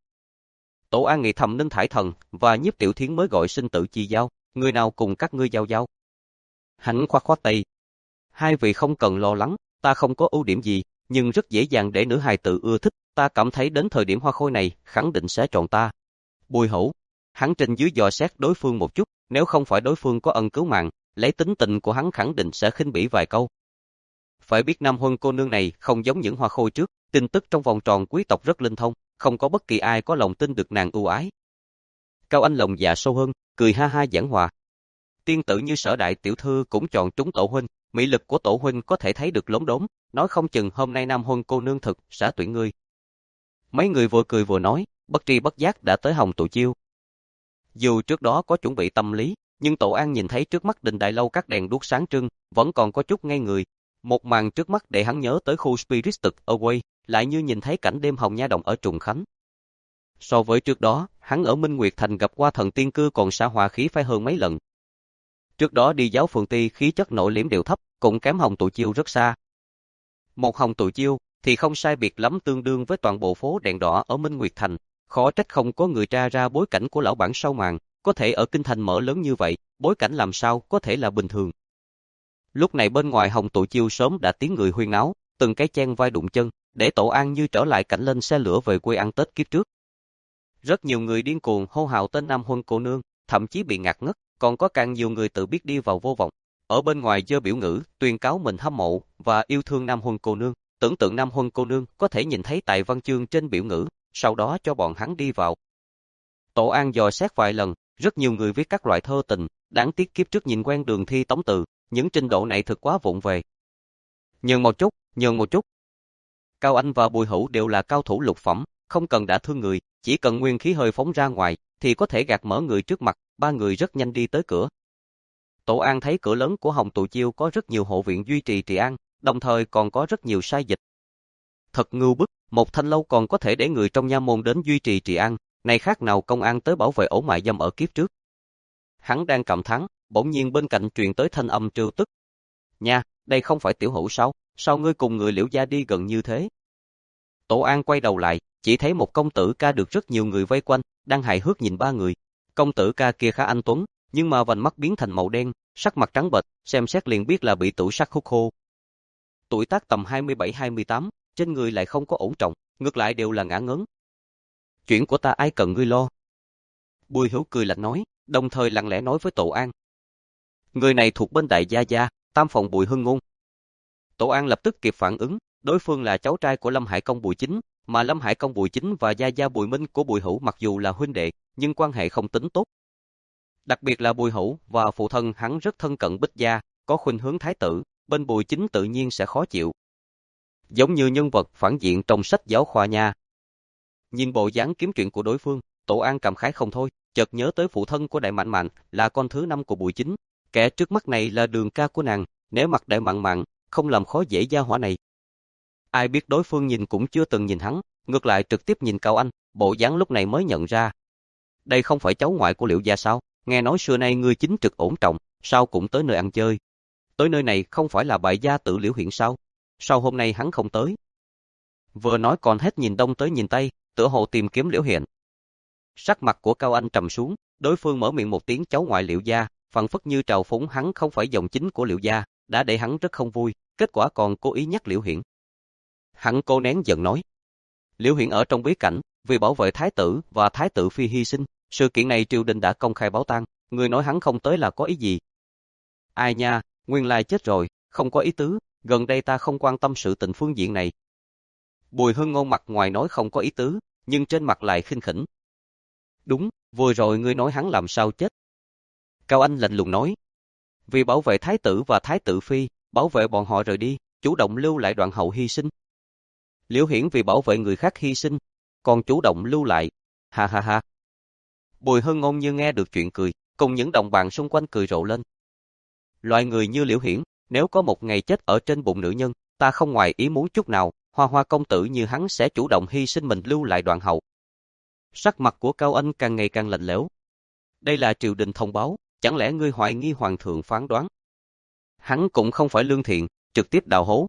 Tổ An nghĩ thầm Ninh Thải Thần và Nhiếp Tiểu Thiến mới gọi sinh tử chi giao, người nào cùng các ngươi giao giao. Hắn khoát khoát tay. Hai vị không cần lo lắng, ta không có ưu điểm gì, nhưng rất dễ dàng để nữ hài tử ưa thích, ta cảm thấy đến thời điểm hoa khôi này, khẳng định sẽ chọn ta. Bùi Hữu, hắn trên dưới dò xét đối phương một chút, nếu không phải đối phương có ân cứu mạng, lấy tính tình của hắn khẳng định sẽ khinh bỉ vài câu. Phải biết Nam Huân cô nương này không giống những hoa khôi trước, tin tức trong vòng tròn quý tộc rất linh thông, không có bất kỳ ai có lòng tin được nàng ưu ái. Cao Anh lòng dạ sâu hơn, cười ha ha giảng hòa. Tiên tử như Sở đại tiểu thư cũng chọn trúng Tổ huynh, mỹ lực của Tổ huynh có thể thấy được lốm đốm, nói không chừng hôm nay Nam Huân cô nương thực sẽ tuyển ngươi. Mấy người vừa cười vừa nói, bất tri bất giác đã tới Hồng Tụ Chiêu. Dù trước đó có chuẩn bị tâm lý, nhưng Tổ An nhìn thấy trước mắt Đình Đại Lâu các đèn đuốc sáng trưng, vẫn còn có chút ngây người. Một màn trước mắt để hắn nhớ tới khu Spirited Away, lại như nhìn thấy cảnh đêm hồng nha động ở Trùng Khánh. So với trước đó, hắn ở Minh Nguyệt Thành gặp qua thần tiên cư còn xa hòa khí phái hơn mấy lần. Trước đó đi giáo phường ti khí chất nội liễm đều thấp, cũng kém Hồng Tụ Chiêu rất xa. Một Hồng Tụ Chiêu thì không sai biệt lắm tương đương với toàn bộ phố đèn đỏ ở Minh Nguyệt Thành, khó trách không có người tra ra bối cảnh của lão bản sau màn, có thể ở kinh thành mở lớn như vậy, bối cảnh làm sao có thể là bình thường. Lúc này bên ngoài Hồng Tụ Chiêu sớm đã tiếng người huyên náo, từng cái chen vai đụng chân, để Tổ An như trở lại cảnh lên xe lửa về quê ăn Tết kiếp trước. Rất nhiều người điên cuồng hô hào tên Nam Huân cô nương, thậm chí bị ngạt ngất, còn có càng nhiều người tự biết đi vào vô vọng. Ở bên ngoài giơ biểu ngữ, tuyên cáo mình hâm mộ và yêu thương Nam Huân cô nương, tưởng tượng Nam Huân cô nương có thể nhìn thấy tại văn chương trên biểu ngữ, sau đó cho bọn hắn đi vào. Tổ An dò xét vài lần, rất nhiều người viết các loại thơ tình, đáng tiếc kiếp trước nhìn quen Đường Thi Tống Từ, những trình độ này thực quá vụng về. Nhường một chút, nhường một chút. Cao Anh và Bùi Hữu đều là cao thủ lục phẩm, không cần đả thương người, chỉ cần nguyên khí hơi phóng ra ngoài, thì có thể gạt mở người trước mặt, ba người rất nhanh đi tới cửa. Tổ An thấy cửa lớn của Hồng Tụ Chiêu có rất nhiều hộ viện duy trì trị an, đồng thời còn có rất nhiều sai dịch. Thật ngưu bức, một thanh lâu còn có thể để người trong nha môn đến duy trì trị an, này khác nào công an tới bảo vệ ổ mại dâm ở kiếp trước. Hắn đang cảm thán, bỗng nhiên bên cạnh truyền tới thanh âm trêu tức. Nha, đây không phải Tiểu Hữu sao, sao ngươi cùng người Liễu gia đi gần như thế? Tổ An quay đầu lại, chỉ thấy một công tử ca được rất nhiều người vây quanh, đang hài hước nhìn ba người. Công tử ca kia khá anh tuấn, nhưng mà vành mắt biến thành màu đen, sắc mặt trắng bệch, xem xét liền biết là bị tủ sắc hút khô. Tuổi tác tầm hai mươi bảy hai mươi tám, trên người lại không có ổn trọng, ngược lại đều là ngã ngớn. Chuyện của ta ai cần ngươi lo? Bùi Hữu cười lạnh nói, đồng thời lặng lẽ nói với Tổ An. Người này thuộc bên đại gia gia, tam phòng Bùi Hưng Ngôn. Tổ An lập tức kịp phản ứng, đối phương là cháu trai của Lâm Hải Công Bùi Chính, mà Lâm Hải Công Bùi Chính và gia gia Bùi Minh của Bùi Hữu mặc dù là huynh đệ, nhưng quan hệ không tính tốt. Đặc biệt là Bùi Hữu và phụ thân hắn rất thân cận Bích gia, có khuynh hướng thái tử, bên Bùi Chính tự nhiên sẽ khó chịu. Giống như nhân vật phản diện trong sách giáo khoa nha. Nhìn bộ dáng kiếm chuyện của đối phương, Tổ An cảm khái không thôi, chợt nhớ tới phụ thân của Đại Mạn Mạn, là con thứ năm của Bùi Chính, kẻ trước mắt này là Đường ca của nàng, nếu mặt Đại Mạn Mạn, không làm khó dễ gia hỏa này. Ai biết đối phương nhìn cũng chưa từng nhìn hắn, ngược lại trực tiếp nhìn Cao Anh, bộ dáng lúc này mới nhận ra. Đây không phải cháu ngoại của Liễu gia sao, nghe nói xưa nay ngươi chính trực ổn trọng, sao cũng tới nơi ăn chơi. Tới nơi này không phải là bại gia tử Liễu huyện sao, sao hôm nay hắn không tới? Vừa nói còn hết nhìn đông tới nhìn tây, tựa hồ tìm kiếm Liễu huyện. Sắc mặt của Cao Anh trầm xuống, đối phương mở miệng một tiếng cháu ngoại Liễu gia, phảng phất như trào phúng hắn không phải dòng chính của Liễu gia, đã để hắn rất không vui, kết quả còn cố ý nhắc Liễu huyện. Hắn cố nén giận nói. Liễu huyện ở trong bí cảnh, vì bảo vệ thái tử và thái tử phi hy sinh, sự kiện này triều đình đã công khai báo tang, người nói hắn không tới là có ý gì? Ai nha, nguyên lai chết rồi, không có ý tứ, gần đây ta không quan tâm sự tình phương diện này. Bùi Hưng Ngôn mặt ngoài nói không có ý tứ, nhưng trên mặt lại khinh khỉnh. Đúng, vừa rồi ngươi nói hắn làm sao chết? Cao Anh lạnh lùng nói. Vì bảo vệ thái tử và thái tử phi, bảo vệ bọn họ rời đi, chủ động lưu lại đoạn hậu hy sinh. Liễu Hiển vì bảo vệ người khác hy sinh, còn chủ động lưu lại. Ha ha ha. Bùi Hưng Ngôn như nghe được chuyện cười, cùng những đồng bạn xung quanh cười rộ lên. Loại người như Liễu Hiển, nếu có một ngày chết ở trên bụng nữ nhân, ta không ngoài ý muốn chút nào, Hoa Hoa công tử như hắn sẽ chủ động hy sinh mình lưu lại đoạn hậu. Sắc mặt của Cao Anh càng ngày càng lạnh lẽo. Đây là triều đình thông báo, chẳng lẽ ngươi hoài nghi hoàng thượng phán đoán? Hắn cũng không phải lương thiện, trực tiếp đào hố.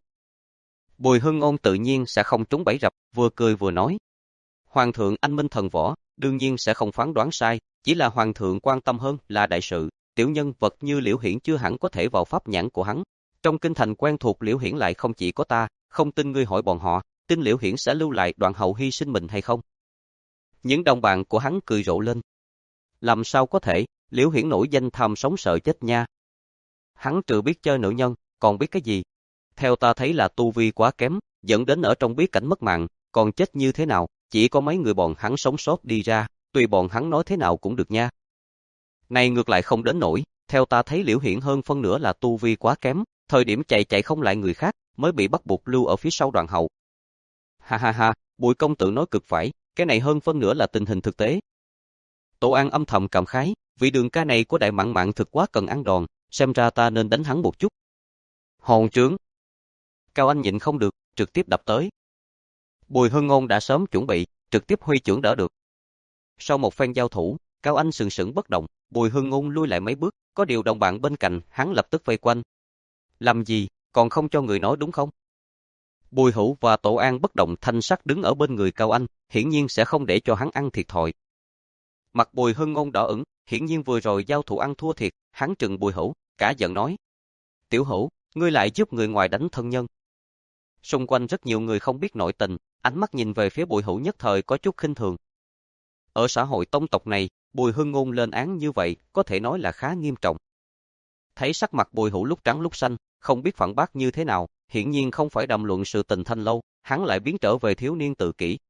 Bùi Hưng Ngôn tự nhiên sẽ không trúng bẫy rập, vừa cười vừa nói. Hoàng thượng anh minh thần võ, đương nhiên sẽ không phán đoán sai, chỉ là hoàng thượng quan tâm hơn là đại sự, tiểu nhân vật như Liễu Hiển chưa hẳn có thể vào pháp nhãn của hắn. Trong kinh thành quen thuộc Liễu Hiển lại không chỉ có ta, không tin ngươi hỏi bọn họ, tin Liễu Hiển sẽ lưu lại đoạn hậu hy sinh mình hay không? Những đồng bạn của hắn cười rộ lên. Làm sao có thể, Liễu Hiển nổi danh tham sống sợ chết nha. Hắn trừ biết chơi nữ nhân, còn biết cái gì? Theo ta thấy là tu vi quá kém, dẫn đến ở trong bí cảnh mất mạng, còn chết như thế nào, chỉ có mấy người bọn hắn sống sót đi ra, tùy bọn hắn nói thế nào cũng được nha. Này ngược lại không đến nổi, theo ta thấy Liễu Hiển hơn phân nửa là tu vi quá kém, thời điểm chạy chạy không lại người khác, mới bị bắt buộc lưu ở phía sau đoạn hậu. Ha ha ha, Bùi công tử nói cực phải, cái này hơn phân nửa là tình hình thực tế. Tổ An âm thầm cảm khái, vị đường ca này của đại mạn mạn thực quá cần ăn đòn, xem ra ta nên đánh hắn một chút. Hồn trướng. Cao Anh nhịn không được, trực tiếp đập tới. Bùi Hưng Ngôn đã sớm chuẩn bị, trực tiếp huy chưởng đỡ được. Sau một phen giao thủ, Cao Anh sừng sững bất động, Bùi Hưng Ngôn lui lại mấy bước, có điều đồng bạn bên cạnh, hắn lập tức vây quanh. Làm gì, còn không cho người nói đúng không? Bùi Hữu và Tổ An bất động thanh sắc đứng ở bên người Cao Anh, hiển nhiên sẽ không để cho hắn ăn thiệt thòi. Mặt Bùi Hưng Ngôn đỏ ửng, hiển nhiên vừa rồi giao thủ ăn thua thiệt, hắn trừng Bùi Hữu, cả giận nói: "Tiểu Hữu, ngươi lại giúp người ngoài đánh thân nhân." Xung quanh rất nhiều người không biết nội tình, ánh mắt nhìn về phía Bùi Hữu nhất thời có chút khinh thường. Ở xã hội tông tộc này, Bùi Hưng Ngôn lên án như vậy, có thể nói là khá nghiêm trọng. Thấy sắc mặt Bùi Hữu lúc trắng lúc xanh, không biết phản bác như thế nào, hiển nhiên không phải đàm luận sự tình thanh lâu, hắn lại biến trở về thiếu niên tự kỷ.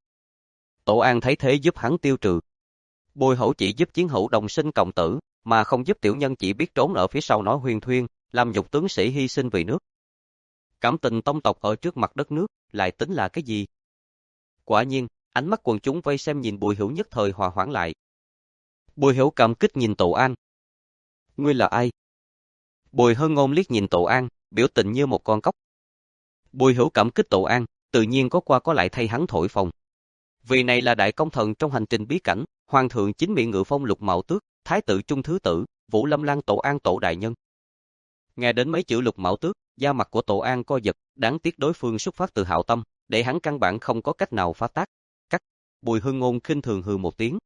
Tổ An thấy thế giúp hắn tiêu trừ. Bùi Hữu chỉ giúp chiến hữu đồng sinh cộng tử, mà không giúp tiểu nhân chỉ biết trốn ở phía sau nói huyên thuyên, làm nhục tướng sĩ hy sinh vì nước. Cảm tình tông tộc ở trước mặt đất nước, lại tính là cái gì? Quả nhiên, ánh mắt quần chúng vây xem nhìn Bùi Hữu nhất thời hòa hoãn lại. Bùi Hữu cảm kích nhìn Tổ An. Ngươi là ai? Bùi Hưng Ngôn liếc nhìn Tổ An, biểu tình như một con cóc. Bùi Hữu cảm kích Tổ An, tự nhiên có qua có lại thay hắn thổi phồng. Vì này là đại công thần trong hành trình bí cảnh, hoàng thượng chính miệng ngự phong Lục Mạo Tước, thái tử Trung Thứ Tử, Vũ Lâm Lan Tổ An Tổ đại nhân. Nghe đến mấy chữ Lục Mạo Tước, da mặt của Tổ An co giật, đáng tiếc đối phương xuất phát từ hảo tâm, để hắn căn bản không có cách nào phá tác. Cắt. Bùi Hưng Ngôn khinh thường hừ một tiếng.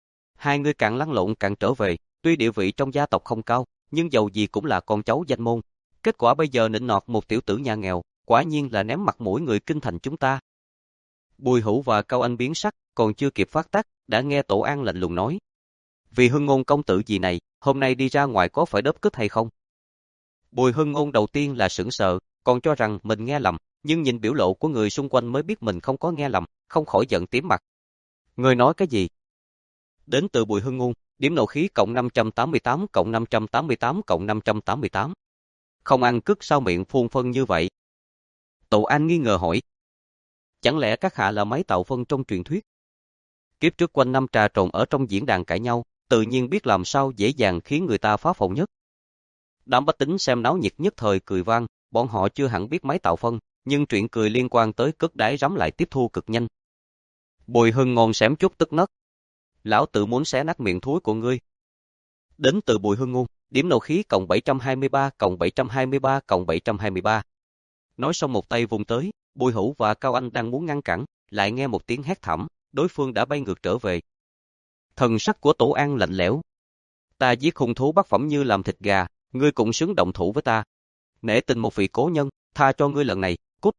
Hai người càng lăn lộn càng trở về, tuy địa vị trong gia tộc không cao, nhưng dầu gì cũng là con cháu danh môn. Kết quả bây giờ nịnh nọt một tiểu tử nhà nghèo, quả nhiên là ném mặt mũi người kinh thành chúng ta. Bùi Hữu và Cao Anh biến sắc, còn chưa kịp phát tác, đã nghe Tổ An lạnh lùng nói: "Vì Hưng Ngôn công tử gì này, hôm nay đi ra ngoài có phải đớp cứt hay không?" Bùi Hưng Ngôn đầu tiên là sững sờ, còn cho rằng mình nghe lầm, nhưng nhìn biểu lộ của người xung quanh mới biết mình không có nghe lầm, không khỏi giận tím mặt. "Ngươi nói cái gì?" Đến từ Bùi Hưng Ngôn, điểm nộ khí cộng năm trăm tám mươi tám cộng năm trăm tám mươi tám cộng năm trăm tám mươi tám. Không ăn cứt sao miệng phun phân như vậy? Tổ An nghi ngờ hỏi. Chẳng lẽ các hạ là máy tạo phân trong truyền thuyết? Kiếp trước quanh năm trà trộn ở trong diễn đàn cãi nhau, tự nhiên biết làm sao dễ dàng khiến người ta phá phòng nhất. Đám bách tính xem náo nhiệt nhất thời cười vang, bọn họ chưa hẳn biết máy tạo phân, nhưng chuyện cười liên quan tới cất đái rắm lại tiếp thu cực nhanh. Bùi Hưng Ngôn xém chút tức nấc. Lão tự muốn xé nát miệng thúi của ngươi. Đến từ Bùi Hưng Ngôn, điểm nộ khí cộng bảy trăm hai mươi ba cộng bảy trăm hai mươi ba cộng bảy trăm hai mươi ba. Nói xong một tay vùng tới, Bùi Hữu và Cao Anh đang muốn ngăn cản, lại nghe một tiếng hét thảm, đối phương đã bay ngược trở về. Thần sắc của Tổ An lạnh lẽo. Ta giết hung thú bát phẩm như làm thịt gà, ngươi cũng xứng động thủ với ta. Nể tình một vị cố nhân, tha cho ngươi lần này, cút.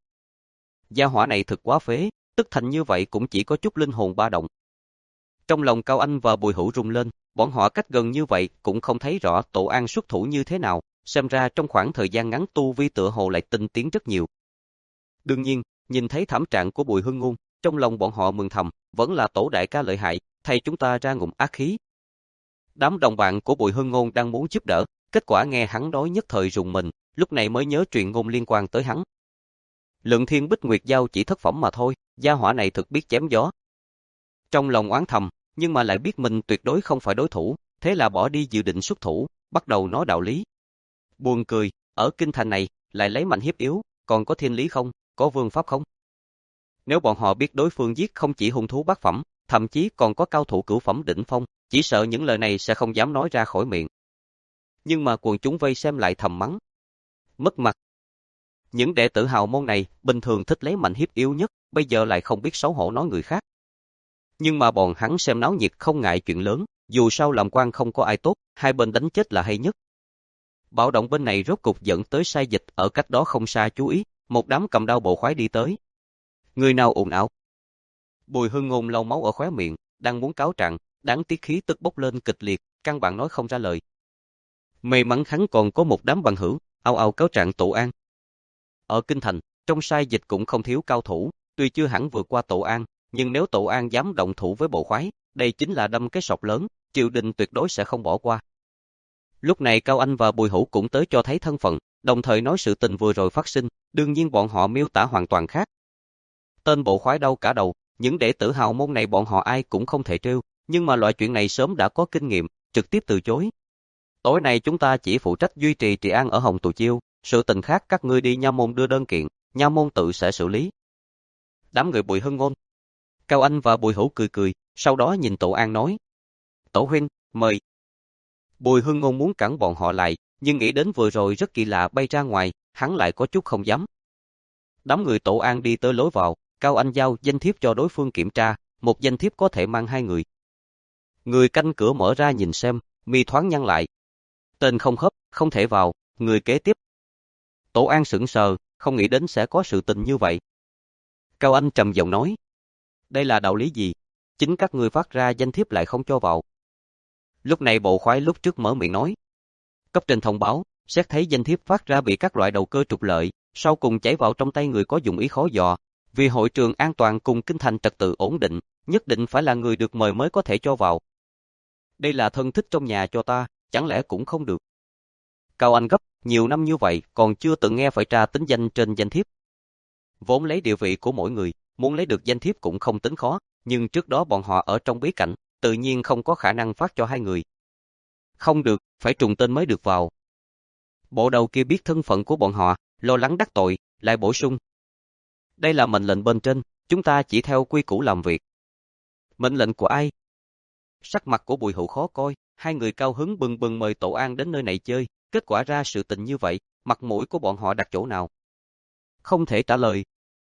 Gia hỏa này thực quá phế, tức thành như vậy cũng chỉ có chút linh hồn ba động. Trong lòng Cao Anh và Bùi Hữu rung lên, bọn họ cách gần như vậy cũng không thấy rõ Tổ An xuất thủ như thế nào, xem ra trong khoảng thời gian ngắn tu vi tựa hồ lại tinh tiến rất nhiều. Đương nhiên, nhìn thấy thảm trạng của Bùi Hưng Ngôn, trong lòng bọn họ mừng thầm, vẫn là Tổ đại ca lợi hại, thay chúng ta ra ngụm ác khí. Đám đồng bạn của Bùi Hưng Ngôn đang muốn giúp đỡ, kết quả nghe hắn nói nhất thời rùng mình, lúc này mới nhớ truyền ngôn liên quan tới hắn. Lượng Thiên Bích Nguyệt Giao chỉ thất phẩm mà thôi, gia hỏa này thực biết chém gió. Trong lòng oán thầm, nhưng mà lại biết mình tuyệt đối không phải đối thủ, thế là bỏ đi dự định xuất thủ, bắt đầu nói đạo lý. Buồn cười, ở kinh thành này, lại lấy mạnh hiếp yếu, còn có thiên lý không, có vương pháp không? Nếu bọn họ biết đối phương giết không chỉ hung thú bát phẩm, thậm chí còn có cao thủ cửu phẩm đỉnh phong, chỉ sợ những lời này sẽ không dám nói ra khỏi miệng. Nhưng mà quần chúng vây xem lại thầm mắng. Mất mặt. Những đệ tử hào môn này, bình thường thích lấy mạnh hiếp yếu nhất, bây giờ lại không biết xấu hổ nói người khác. Nhưng mà bọn hắn xem náo nhiệt không ngại chuyện lớn, dù sao làm quan không có ai tốt, hai bên đánh chết là hay nhất. Bạo động bên này rốt cục dẫn tới sai dịch ở cách đó không xa chú ý, một đám cầm đao bộ khoái đi tới. Người nào ồn ào? Bùi Hưng Ngôn lau máu ở khóe miệng, đang muốn cáo trạng, đáng tiếc khí tức bốc lên kịch liệt, căn bản nói không ra lời. May mắn hắn còn có một đám bằng hữu, ao ao cáo trạng Tổ An. Ở Kinh Thành, trong sai dịch cũng không thiếu cao thủ, tuy chưa hẳn vượt qua Tổ An, nhưng nếu Tổ An dám động thủ với bộ khoái, đây chính là đâm cái sọt lớn, triều đình tuyệt đối sẽ không bỏ qua. Lúc này Cao Anh và Bùi Hữu cũng tới cho thấy thân phận, đồng thời nói sự tình vừa rồi phát sinh, đương nhiên bọn họ miêu tả hoàn toàn khác. Tên bộ khoái đau cả đầu, những đệ tử hào môn này bọn họ ai cũng không thể trêu, nhưng mà loại chuyện này sớm đã có kinh nghiệm, trực tiếp từ chối. Tối nay chúng ta chỉ phụ trách duy trì trị an ở Hồng Tù Chiêu, sự tình khác các ngươi đi nha môn đưa đơn kiện, nha môn tự sẽ xử lý. Đám người Bùi Hưng Ngôn. Cao Anh và Bùi Hữu cười cười, sau đó nhìn Tổ An nói. Tổ huynh, mời. Bùi Hưng Ngôn muốn cản bọn họ lại, nhưng nghĩ đến vừa rồi rất kỳ lạ bay ra ngoài, hắn lại có chút không dám. Đám người Tổ An đi tới lối vào, Cao Anh giao danh thiếp cho đối phương kiểm tra, một danh thiếp có thể mang hai người. Người canh cửa mở ra nhìn xem, mi thoáng nhăn lại. Tên không khớp, không thể vào, người kế tiếp. Tổ An sững sờ, không nghĩ đến sẽ có sự tình như vậy. Cao Anh trầm giọng nói. Đây là đạo lý gì? Chính các ngươi phát ra danh thiếp lại không cho vào. Lúc này bộ khoái lúc trước mở miệng nói. Cấp trên thông báo, xét thấy danh thiếp phát ra bị các loại đầu cơ trục lợi, sau cùng chảy vào trong tay người có dụng ý khó dò. Vì hội trường an toàn cùng kinh thành trật tự ổn định, nhất định phải là người được mời mới có thể cho vào. Đây là thân thích trong nhà cho ta, chẳng lẽ cũng không được. Cao Anh gấp, nhiều năm như vậy còn chưa từng nghe phải tra tính danh trên danh thiếp. Vốn lấy địa vị của mỗi người, muốn lấy được danh thiếp cũng không tính khó, nhưng trước đó bọn họ ở trong bí cảnh, tự nhiên không có khả năng phát cho hai người. Không được, phải trùng tên mới được vào. Bộ đầu kia biết thân phận của bọn họ, lo lắng đắc tội, lại bổ sung. Đây là mệnh lệnh bên trên, chúng ta chỉ theo quy củ làm việc. Mệnh lệnh của ai? Sắc mặt của Bùi Hữu khó coi, hai người cao hứng bừng bừng mời Tổ An đến nơi này chơi, kết quả ra sự tình như vậy, mặt mũi của bọn họ đặt chỗ nào? Không thể trả lời.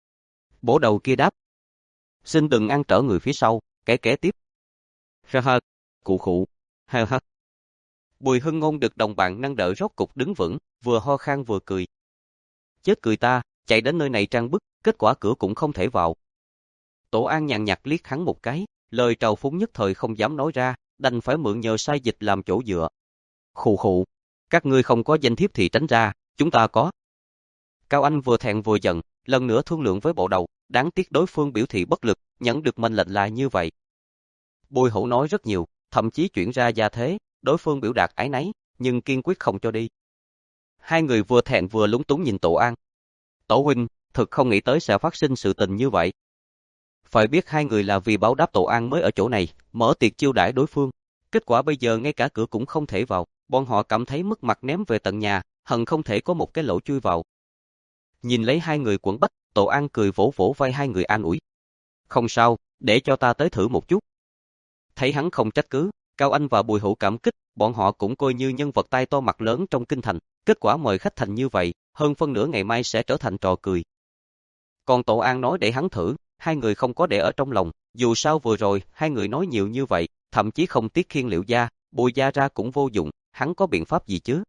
Bổ đầu kia đáp. Xin đừng ăn trở người phía sau, kẻ kẻ tiếp. Ha ha, cụ khụ, ha ha. Bùi Hưng Ngôn được đồng bạn nâng đỡ rốt cục đứng vững, vừa ho khan vừa cười. Chết cười ta, chạy đến nơi này trang bức, kết quả cửa cũng không thể vào. Tổ An nhàn nhạt liếc hắn một cái, lời trào phúng nhất thời không dám nói ra, đành phải mượn nhờ sai dịch làm chỗ dựa. Khụ khụ, các ngươi không có danh thiếp thì tránh ra, chúng ta có. Cao Anh vừa thẹn vừa giận, lần nữa thương lượng với bộ đầu, đáng tiếc đối phương biểu thị bất lực, nhận được mệnh lệnh là như vậy. Bùi Hữu nói rất nhiều, thậm chí chuyển ra gia thế, đối phương biểu đạt áy náy, nhưng kiên quyết không cho đi. Hai người vừa thẹn vừa lúng túng nhìn Tổ An. Tổ huynh, thực không nghĩ tới sẽ phát sinh sự tình như vậy. Phải biết hai người là vì báo đáp Tổ An mới ở chỗ này, mở tiệc chiêu đãi đối phương. Kết quả bây giờ ngay cả cửa cũng không thể vào, bọn họ cảm thấy mất mặt ném về tận nhà, hận không thể có một cái lỗ chui vào. Nhìn lấy hai người quẫn bách, Tổ An cười vỗ vỗ vai hai người an ủi. Không sao, để cho ta tới thử một chút. Thấy hắn không trách cứ, Cao Anh và Bùi Hữu cảm kích, bọn họ cũng coi như nhân vật tai to mặt lớn trong kinh thành, kết quả mời khách thành như vậy, hơn phân nửa ngày mai sẽ trở thành trò cười. Còn Tổ An nói để hắn thử, hai người không có để ở trong lòng, dù sao vừa rồi, hai người nói nhiều như vậy, thậm chí không tiếc khiêng Liệu gia, Bùi gia ra cũng vô dụng, hắn có biện pháp gì chứ?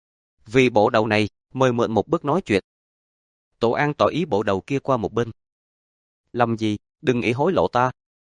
Vì bộ đầu này, mời mượn một bước nói chuyện. Tổ An tỏ ý bộ đầu kia qua một bên. Làm gì, đừng nghĩ hối lộ ta.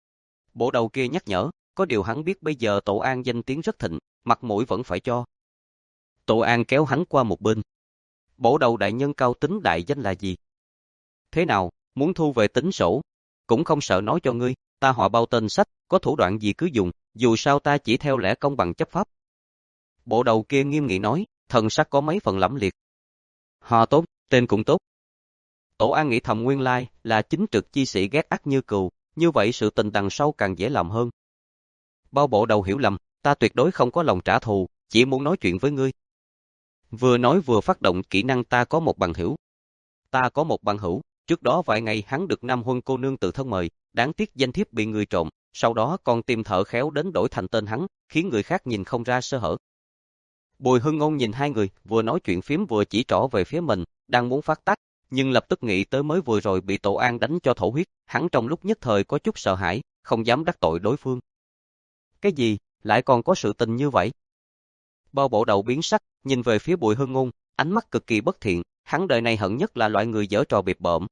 Bộ đầu kia nhắc nhở, có điều hắn biết bây giờ Tổ An danh tiếng rất thịnh, mặt mũi vẫn phải cho. Tổ An kéo hắn qua một bên. Bộ đầu đại nhân cao tính đại danh là gì? Thế nào, muốn thu về tính sổ? Cũng không sợ nói cho ngươi, ta họ bao tên sách, có thủ đoạn gì cứ dùng, dù sao ta chỉ theo lẽ công bằng chấp pháp. Bộ đầu kia nghiêm nghị nói, thần sắc có mấy phần lẫm liệt. Họ tốt, tên cũng tốt. Tổ An nghĩ thầm nguyên lai là chính trực chi sĩ ghét ác như cừu, như vậy sự tình đằng sau càng dễ làm hơn. Bao bộ đầu hiểu lầm, ta tuyệt đối không có lòng trả thù, chỉ muốn nói chuyện với ngươi. Vừa nói vừa phát động kỹ năng ta có một bằng hữu. Ta có một bằng hữu, trước đó vài ngày hắn được Nam Huân cô nương tự thân mời, đáng tiếc danh thiếp bị người trộm, sau đó còn tìm thợ khéo đến đổi thành tên hắn, khiến người khác nhìn không ra sơ hở. Bùi Hưng Ngôn nhìn hai người, vừa nói chuyện phím vừa chỉ trỏ về phía mình, đang muốn phát tác, nhưng lập tức nghĩ tới mới vừa rồi bị Tổ An đánh cho thổ huyết, hắn trong lúc nhất thời có chút sợ hãi, không dám đắc tội đối phương. Cái gì, lại còn có sự tình như vậy? Bao Bộ Đầu biến sắc, nhìn về phía Bùi Hưng Ngôn, ánh mắt cực kỳ bất thiện, hắn đời này hận nhất là loại người giở trò bịp bợm.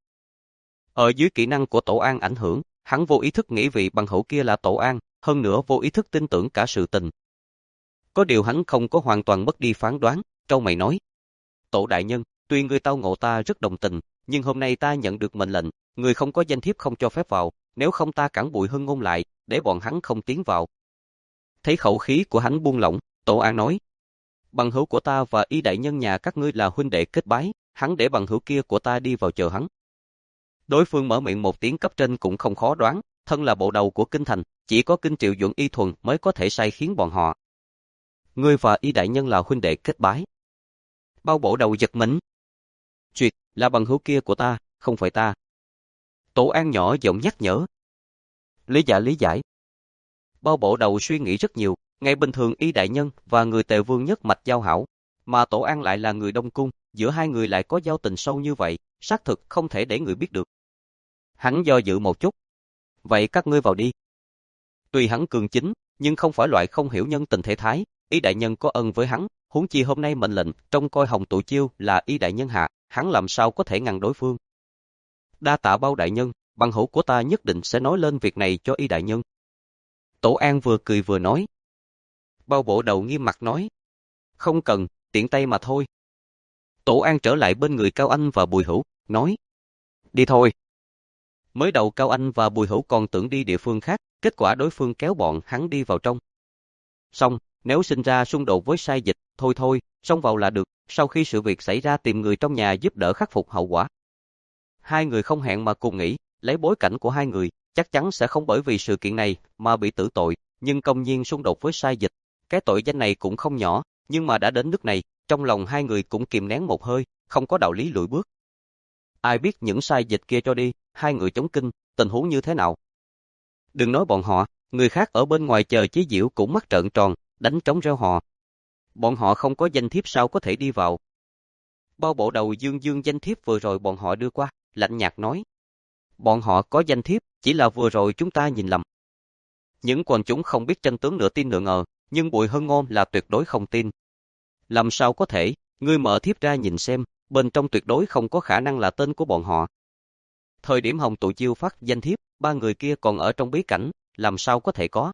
Ở dưới kỹ năng của Tổ An ảnh hưởng, hắn vô ý thức nghĩ vị bằng hữu kia là Tổ An, hơn nữa vô ý thức tin tưởng cả sự tình. Có điều hắn không có hoàn toàn mất đi phán đoán, trâu mày nói. Tổ đại nhân, tuy người tao ngộ ta rất đồng tình, nhưng hôm nay ta nhận được mệnh lệnh, người không có danh thiếp không cho phép vào, nếu không ta cản Bùi Hưng Ngôn lại, để bọn hắn không tiến vào. Thấy khẩu khí của hắn buông lỏng, Tổ An nói. Bằng hữu của ta và Y đại nhân nhà các ngươi là huynh đệ kết bái, hắn để bằng hữu kia của ta đi vào chờ hắn. Đối phương mở miệng một tiếng cấp trên cũng không khó đoán, thân là bộ đầu của kinh thành, chỉ có Kinh Triệu Duẩn Y Thuần mới có thể sai khiến bọn họ. Ngươi và Y đại nhân là huynh đệ kết bái. Bao Bộ Đầu giật mình. Tuyệt, là bằng hữu kia của ta, không phải ta. Tổ An nhỏ giọng nhắc nhở. Lý giải lý giải. Bao Bộ Đầu suy nghĩ rất nhiều, ngày bình thường Y đại nhân và người Tề Vương nhất mạch giao hảo, mà Tổ An lại là người Đông Cung, giữa hai người lại có giao tình sâu như vậy, xác thực không thể để người biết được. Hắn do dự một chút. Vậy các ngươi vào đi. Tuy hắn cường chính, nhưng không phải loại không hiểu nhân tình thể thái, Y đại nhân có ân với hắn, huống chi hôm nay mệnh lệnh trông coi Hồng Tụ Chiêu là Y đại nhân hạ, hắn làm sao có thể ngăn đối phương. Đa tạ Bao đại nhân, bằng hữu của ta nhất định sẽ nói lên việc này cho Y đại nhân. Tổ An vừa cười vừa nói. Bao Bộ Đầu nghiêm mặt nói. Không cần, tiện tay mà thôi. Tổ An trở lại bên người Cao Anh và Bùi Hữu, nói. Đi thôi. Mới đầu Cao Anh và Bùi Hữu còn tưởng đi địa phương khác, kết quả đối phương kéo bọn hắn đi vào trong. Xong, nếu sinh ra xung đột với sai dịch, thôi thôi, xông vào là được, sau khi sự việc xảy ra tìm người trong nhà giúp đỡ khắc phục hậu quả. Hai người không hẹn mà cùng nghĩ, lấy bối cảnh của hai người, chắc chắn sẽ không bởi vì sự kiện này mà bị tử tội, nhưng công nhiên xung đột với sai dịch. Cái tội danh này cũng không nhỏ, nhưng mà đã đến nước này, trong lòng hai người cũng kìm nén một hơi, không có đạo lý lùi bước. Ai biết những sai dịch kia cho đi, hai người chống kinh, tình huống như thế nào? Đừng nói bọn họ, người khác ở bên ngoài chờ Chí Diệu cũng mắt trợn tròn, đánh trống reo hò. Bọn họ không có danh thiếp sao có thể đi vào? Bao Bộ Đầu dương dương danh thiếp vừa rồi bọn họ đưa qua, lạnh nhạt nói. Bọn họ có danh thiếp, chỉ là vừa rồi chúng ta nhìn lầm. Những quần chúng không biết chân tướng nửa tin nửa ngờ, nhưng Bùi Hưng Ngôn là tuyệt đối không tin. Làm sao có thể, ngươi mở thiếp ra nhìn xem, bên trong tuyệt đối không có khả năng là tên của bọn họ. Thời điểm Hồng Tụ Chiêu phát danh thiếp, ba người kia còn ở trong bí cảnh, làm sao có thể có.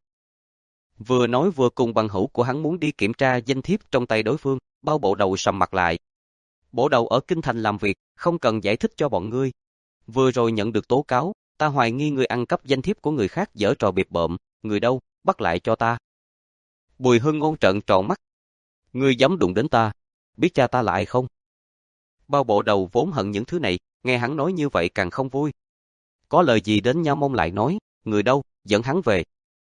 Vừa nói vừa cùng bằng hữu của hắn muốn đi kiểm tra danh thiếp trong tay đối phương, Bao Bộ Đầu sầm mặt lại. Bộ đầu ở Kinh Thành làm việc, không cần giải thích cho bọn ngươi. Vừa rồi nhận được tố cáo, ta hoài nghi người ăn cắp danh thiếp của người khác giở trò bịp bợm, người đâu, bắt lại cho ta. Bùi Hưng Ngôn trợn tròn mắt. Ngươi dám đụng đến ta, biết cha ta là ai không? Bao Bộ Đầu vốn hận những thứ này, nghe hắn nói như vậy càng không vui. Có lời gì đến Nha Mông lại nói, người đâu, dẫn hắn về.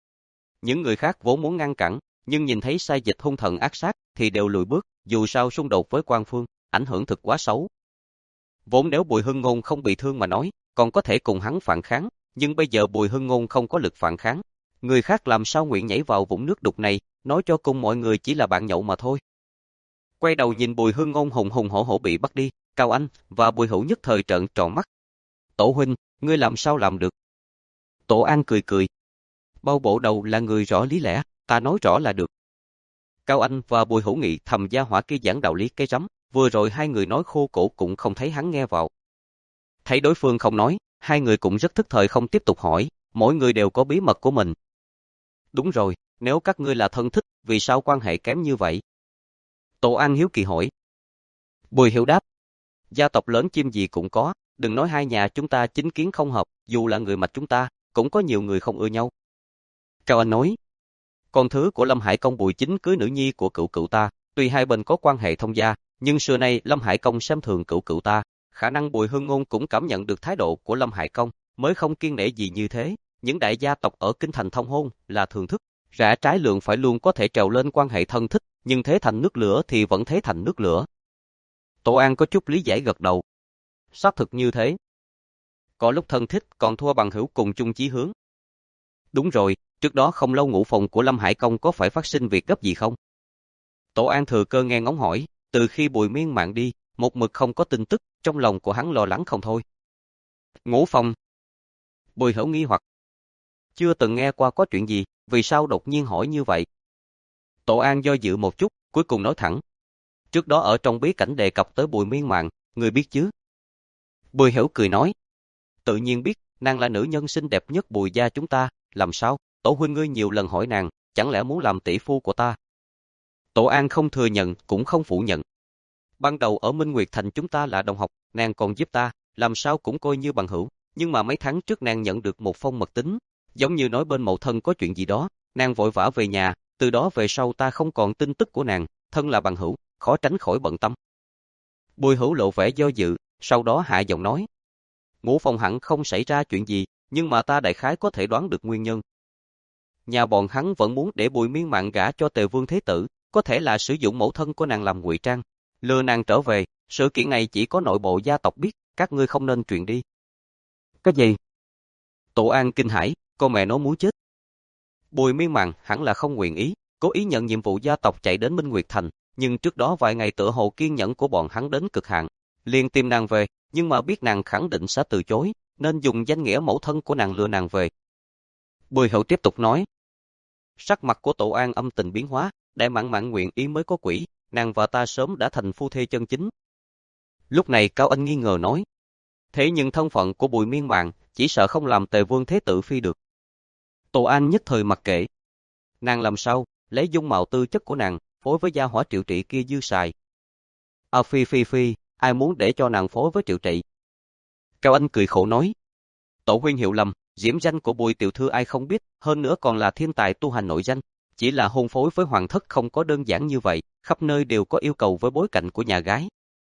Những người khác vốn muốn ngăn cản, nhưng nhìn thấy sai dịch hung thần ác sát thì đều lùi bước, dù sao xung đột với quan phương, ảnh hưởng thực quá xấu. Vốn nếu Bùi Hưng Ngôn không bị thương mà nói, còn có thể cùng hắn phản kháng, nhưng bây giờ Bùi Hưng Ngôn không có lực phản kháng. Người khác làm sao nguyện nhảy vào vũng nước đục này, nói cho cùng mọi người chỉ là bạn nhậu mà thôi. Quay đầu nhìn Bùi Hưng Ngôn hùng hùng hổ hổ bị bắt đi, Cao Anh và Bùi Hữu nhất thời trợn tròn mắt. Tổ huynh, ngươi làm sao làm được? Tổ An cười cười. Bao Bộ Đầu là người rõ lý lẽ, ta nói rõ là được. Cao Anh và Bùi Hữu nghĩ thầm gia hỏa kia giảng đạo lý cái rắm, vừa rồi hai người nói khô cổ cũng không thấy hắn nghe vào. Thấy đối phương không nói, hai người cũng rất thức thời không tiếp tục hỏi, mỗi người đều có bí mật của mình. Đúng rồi, nếu các ngươi là thân thích, vì sao quan hệ kém như vậy? Tổ An hiếu kỳ hỏi. Bùi Hiểu đáp. Gia tộc lớn chim gì cũng có, đừng nói hai nhà chúng ta chính kiến không hợp, dù là người mạch chúng ta, cũng có nhiều người không ưa nhau. Cao Anh nói. Con thứ của Lâm Hải Công Bùi Chính cưới nữ nhi của cựu cựu ta, tuy hai bên có quan hệ thông gia, nhưng xưa nay Lâm Hải Công xem thường cựu cựu ta, khả năng Bùi Hưng Ngôn cũng cảm nhận được thái độ của Lâm Hải Công, mới không kiêng nể gì như thế. Những đại gia tộc ở Kinh Thành thông hôn là thường thức, rẽ trái lượng phải luôn có thể trèo lên quan hệ thân thích, nhưng thế thành nước lửa thì vẫn thế thành nước lửa. Tổ An có chút lý giải gật đầu. Xác thực như thế. Có lúc thân thích còn thua bằng hữu cùng chung chí hướng. Đúng rồi, trước đó không lâu ngũ phòng của Lâm Hải Công có phải phát sinh việc gấp gì không? Tổ An thừa cơ nghe ngóng hỏi, từ khi Bùi Miên mạng đi, một mực không có tin tức, trong lòng của hắn lo lắng không thôi. Ngũ phòng. Bùi Hữu nghi hoặc. Chưa từng nghe qua có chuyện gì, vì sao đột nhiên hỏi như vậy? Tổ An do dự một chút, cuối cùng nói thẳng. Trước đó ở trong bí cảnh đề cập tới Bùi Miên Mạn, người biết chứ? Bùi Hiểu cười nói. Tự nhiên biết, nàng là nữ nhân xinh đẹp nhất Bùi gia chúng ta, làm sao? Tổ huynh ngươi nhiều lần hỏi nàng, chẳng lẽ muốn làm tỷ phu của ta? Tổ An không thừa nhận, cũng không phủ nhận. Ban đầu ở Minh Nguyệt Thành chúng ta là đồng học, nàng còn giúp ta, làm sao cũng coi như bằng hữu, nhưng mà mấy tháng trước nàng nhận được một phong mật tín, giống như nói bên mậu thân có chuyện gì đó, nàng vội vã về nhà, từ đó về sau ta không còn tin tức của nàng, thân là bằng hữu, khó tránh khỏi bận tâm. Bùi Hữu lộ vẻ do dự, sau đó hạ giọng nói. Ngũ Phong hẳn không xảy ra chuyện gì, nhưng mà ta đại khái có thể đoán được nguyên nhân. Nhà bọn hắn vẫn muốn để Bùi Miên Mạn gả cho Tề Vương Thế Tử, có thể là sử dụng mẫu thân của nàng làm ngụy trang, lừa nàng trở về, sự kiện này chỉ có nội bộ gia tộc biết, các ngươi không nên truyền đi. Cái gì? Tổ An kinh hãi, con mẹ nó muốn chết. Bùi Miên Mạn hẳn là không nguyện ý, cố ý nhận nhiệm vụ gia tộc chạy đến Minh Nguyệt Thành, nhưng trước đó vài ngày tựa hồ kiên nhẫn của bọn hắn đến cực hạn, liền tìm nàng về, nhưng mà biết nàng khẳng định sẽ từ chối, nên dùng danh nghĩa mẫu thân của nàng lừa nàng về. Bùi Hậu tiếp tục nói. Sắc mặt của Tổ An âm tình biến hóa, Đại Mạn Mạn nguyện ý mới có quỷ, nàng và ta sớm đã thành phu thê chân chính. Lúc này Cao Anh nghi ngờ nói. Thế nhưng thân phận của Bùi Miên Mạn, chỉ sợ không làm Tề Vương Thế Tử phi được. Tổ An nhất thời mặc kệ. Nàng làm sao, lấy dung mạo tư chất của nàng, phối với gia hỏa Triệu Trị kia dư xài. À phi phi phi, ai muốn để cho nàng phối với Triệu Trị? Cao Anh cười khổ nói. Tổ huynh hiểu lầm, diễm danh của Bùi tiểu thư ai không biết, hơn nữa còn là thiên tài tu hành nội danh. Chỉ là hôn phối với hoàng thất không có đơn giản như vậy, khắp nơi đều có yêu cầu với bối cảnh của nhà gái.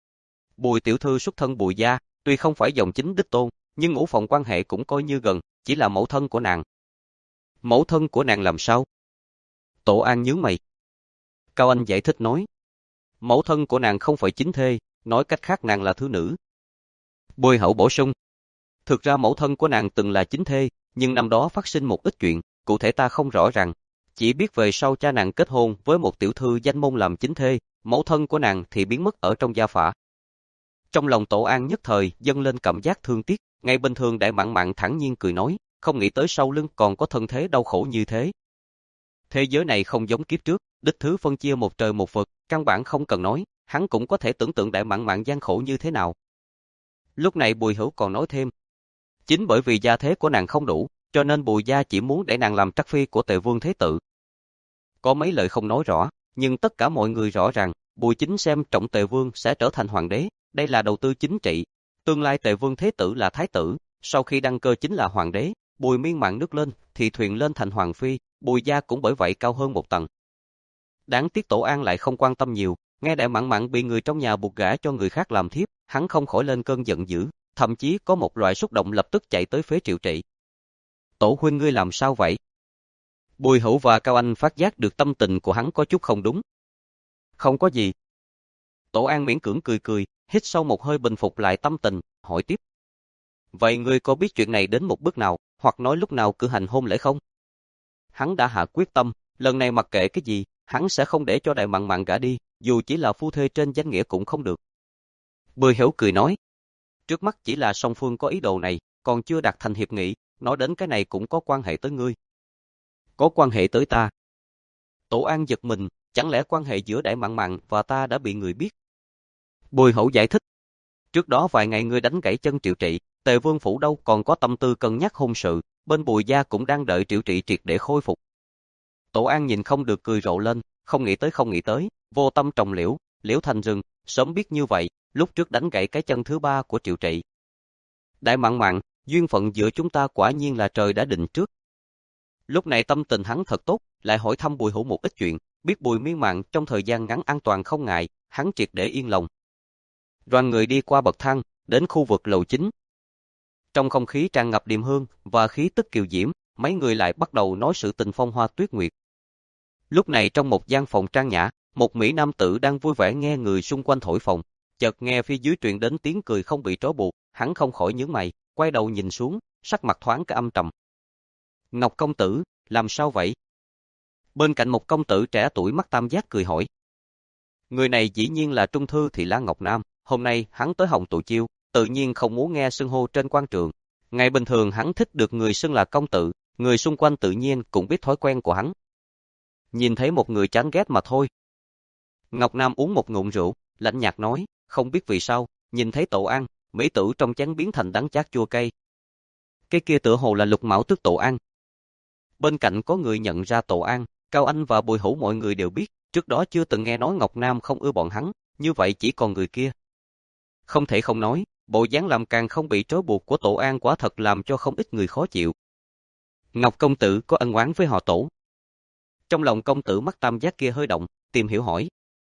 Bùi tiểu thư xuất thân Bùi gia, tuy không phải dòng chính đích tôn, nhưng ngũ phòng quan hệ cũng coi như gần, chỉ là mẫu thân của nàng. Mẫu thân của nàng làm sao? Tổ An nhướng mày. Cao Anh giải thích nói. Mẫu thân của nàng không phải chính thê, nói cách khác nàng là thứ nữ. Bùi Hậu bổ sung. Thực ra mẫu thân của nàng từng là chính thê, nhưng năm đó phát sinh một ít chuyện, cụ thể ta không rõ ràng. Chỉ biết về sau cha nàng kết hôn với một tiểu thư danh môn làm chính thê, mẫu thân của nàng thì biến mất ở trong gia phả. Trong lòng Tổ An nhất thời dâng lên cảm giác thương tiếc, ngày bình thường Đại Mạn Mạn thản nhiên cười nói, không nghĩ tới sau lưng còn có thân thế đau khổ như thế. Thế giới này không giống kiếp trước, đích thứ phân chia một trời một vực, căn bản không cần nói, hắn cũng có thể tưởng tượng Đại Mạn Mạn gian khổ như thế nào. Lúc này Bùi Hữu còn nói thêm, chính bởi vì gia thế của nàng không đủ, cho nên Bùi gia chỉ muốn để nàng làm trắc phi của Tề Vương Thế Tử. Có mấy lời không nói rõ, nhưng tất cả mọi người rõ ràng, Bùi Chính xem trọng Tề Vương sẽ trở thành hoàng đế, đây là đầu tư chính trị. Tương lai Tề Vương Thế Tử là thái tử, sau khi đăng cơ chính là hoàng đế, Bùi Miên Mạn nước lên, thì thuyền lên thành hoàng phi, Bùi gia cũng bởi vậy cao hơn một tầng. Đáng tiếc Tổ An lại không quan tâm nhiều, nghe Đại Mạn Mạn bị người trong nhà buộc gả cho người khác làm thiếp, hắn không khỏi lên cơn giận dữ, thậm chí có một loại xúc động lập tức chạy tới phế Triệu Trị. Tổ huynh ngươi làm sao vậy? Bùi Hữu và Cao Anh phát giác được tâm tình của hắn có chút không đúng. Không có gì. Tổ An miễn cưỡng cười cười, hít sâu một hơi bình phục lại tâm tình, hỏi tiếp. Vậy ngươi có biết chuyện này đến một bước nào, hoặc nói lúc nào cử hành hôn lễ không? Hắn đã hạ quyết tâm, lần này mặc kệ cái gì, hắn sẽ không để cho Đại Mạn Mạn gả đi, dù chỉ là phu thê trên danh nghĩa cũng không được. Bùi Hữu cười nói. Trước mắt chỉ là song phương có ý đồ này, còn chưa đạt thành hiệp nghị, nói đến cái này cũng có quan hệ tới ngươi. Có quan hệ tới ta. Tổ An giật mình, chẳng lẽ quan hệ giữa Đại Mạn Mạn và ta đã bị người biết? Bùi Hữu giải thích. Trước đó vài ngày ngươi đánh gãy chân Triệu Trị, Tề Vương phủ đâu còn có tâm tư cân nhắc hôn sự, bên Bùi gia cũng đang đợi Triệu Trị triệt để khôi phục. Tổ An nhìn không được cười rộ lên, không nghĩ tới không nghĩ tới, vô tâm trồng liễu, liễu thành rừng, sớm biết như vậy, lúc trước đánh gãy cái chân thứ ba của Triệu Trị. Đại Mạn Mạn, duyên phận giữa chúng ta quả nhiên là trời đã định trước. Lúc này tâm tình hắn thật tốt, lại hỏi thăm Bùi Hữu một ít chuyện, biết Bùi Miên Mạn trong thời gian ngắn an toàn không ngại, hắn triệt để yên lòng. Đoàn người đi qua bậc thang, đến khu vực lầu chính. Trong không khí tràn ngập điềm hương và khí tức kiều diễm, mấy người lại bắt đầu nói sự tình phong hoa tuyết nguyệt. Lúc này trong một gian phòng trang nhã, một mỹ nam tử đang vui vẻ nghe người xung quanh thổi phồng, chợt nghe phía dưới truyền đến tiếng cười không bị trói buộc, hắn không khỏi nhướng mày, quay đầu nhìn xuống, sắc mặt thoáng cái âm trầm. Ngọc công tử, làm sao vậy? Bên cạnh một công tử trẻ tuổi mắt tam giác cười hỏi. Người này dĩ nhiên là Trung thư thị Lan Ngọc Nam, hôm nay hắn tới Hồng Tụ Chiêu, tự nhiên không muốn nghe xưng hô trên quan trường. Ngày bình thường hắn thích được người xưng là công tử, người xung quanh tự nhiên cũng biết thói quen của hắn. Nhìn thấy một người chán ghét mà thôi. Ngọc Nam uống một ngụm rượu, lạnh nhạt nói, không biết vì sao, nhìn thấy Tổ An, mỹ tử trong chén biến thành đắng chát chua cay. Cái kia tựa hồ là Lục Mão Tước Tổ An. Bên cạnh có người nhận ra Tổ An, Cao Anh và Bùi Hữu mọi người đều biết, trước đó chưa từng nghe nói Ngọc Nam không ưa bọn hắn, như vậy chỉ còn người kia. Không thể không nói, bộ dáng làm càng không bị trói buộc của Tổ An quả thật làm cho không ít người khó chịu. Ngọc công tử có ân oán với họ Tổ. Trong lòng công tử mắt tam giác kia hơi động, tìm hiểu hỏi.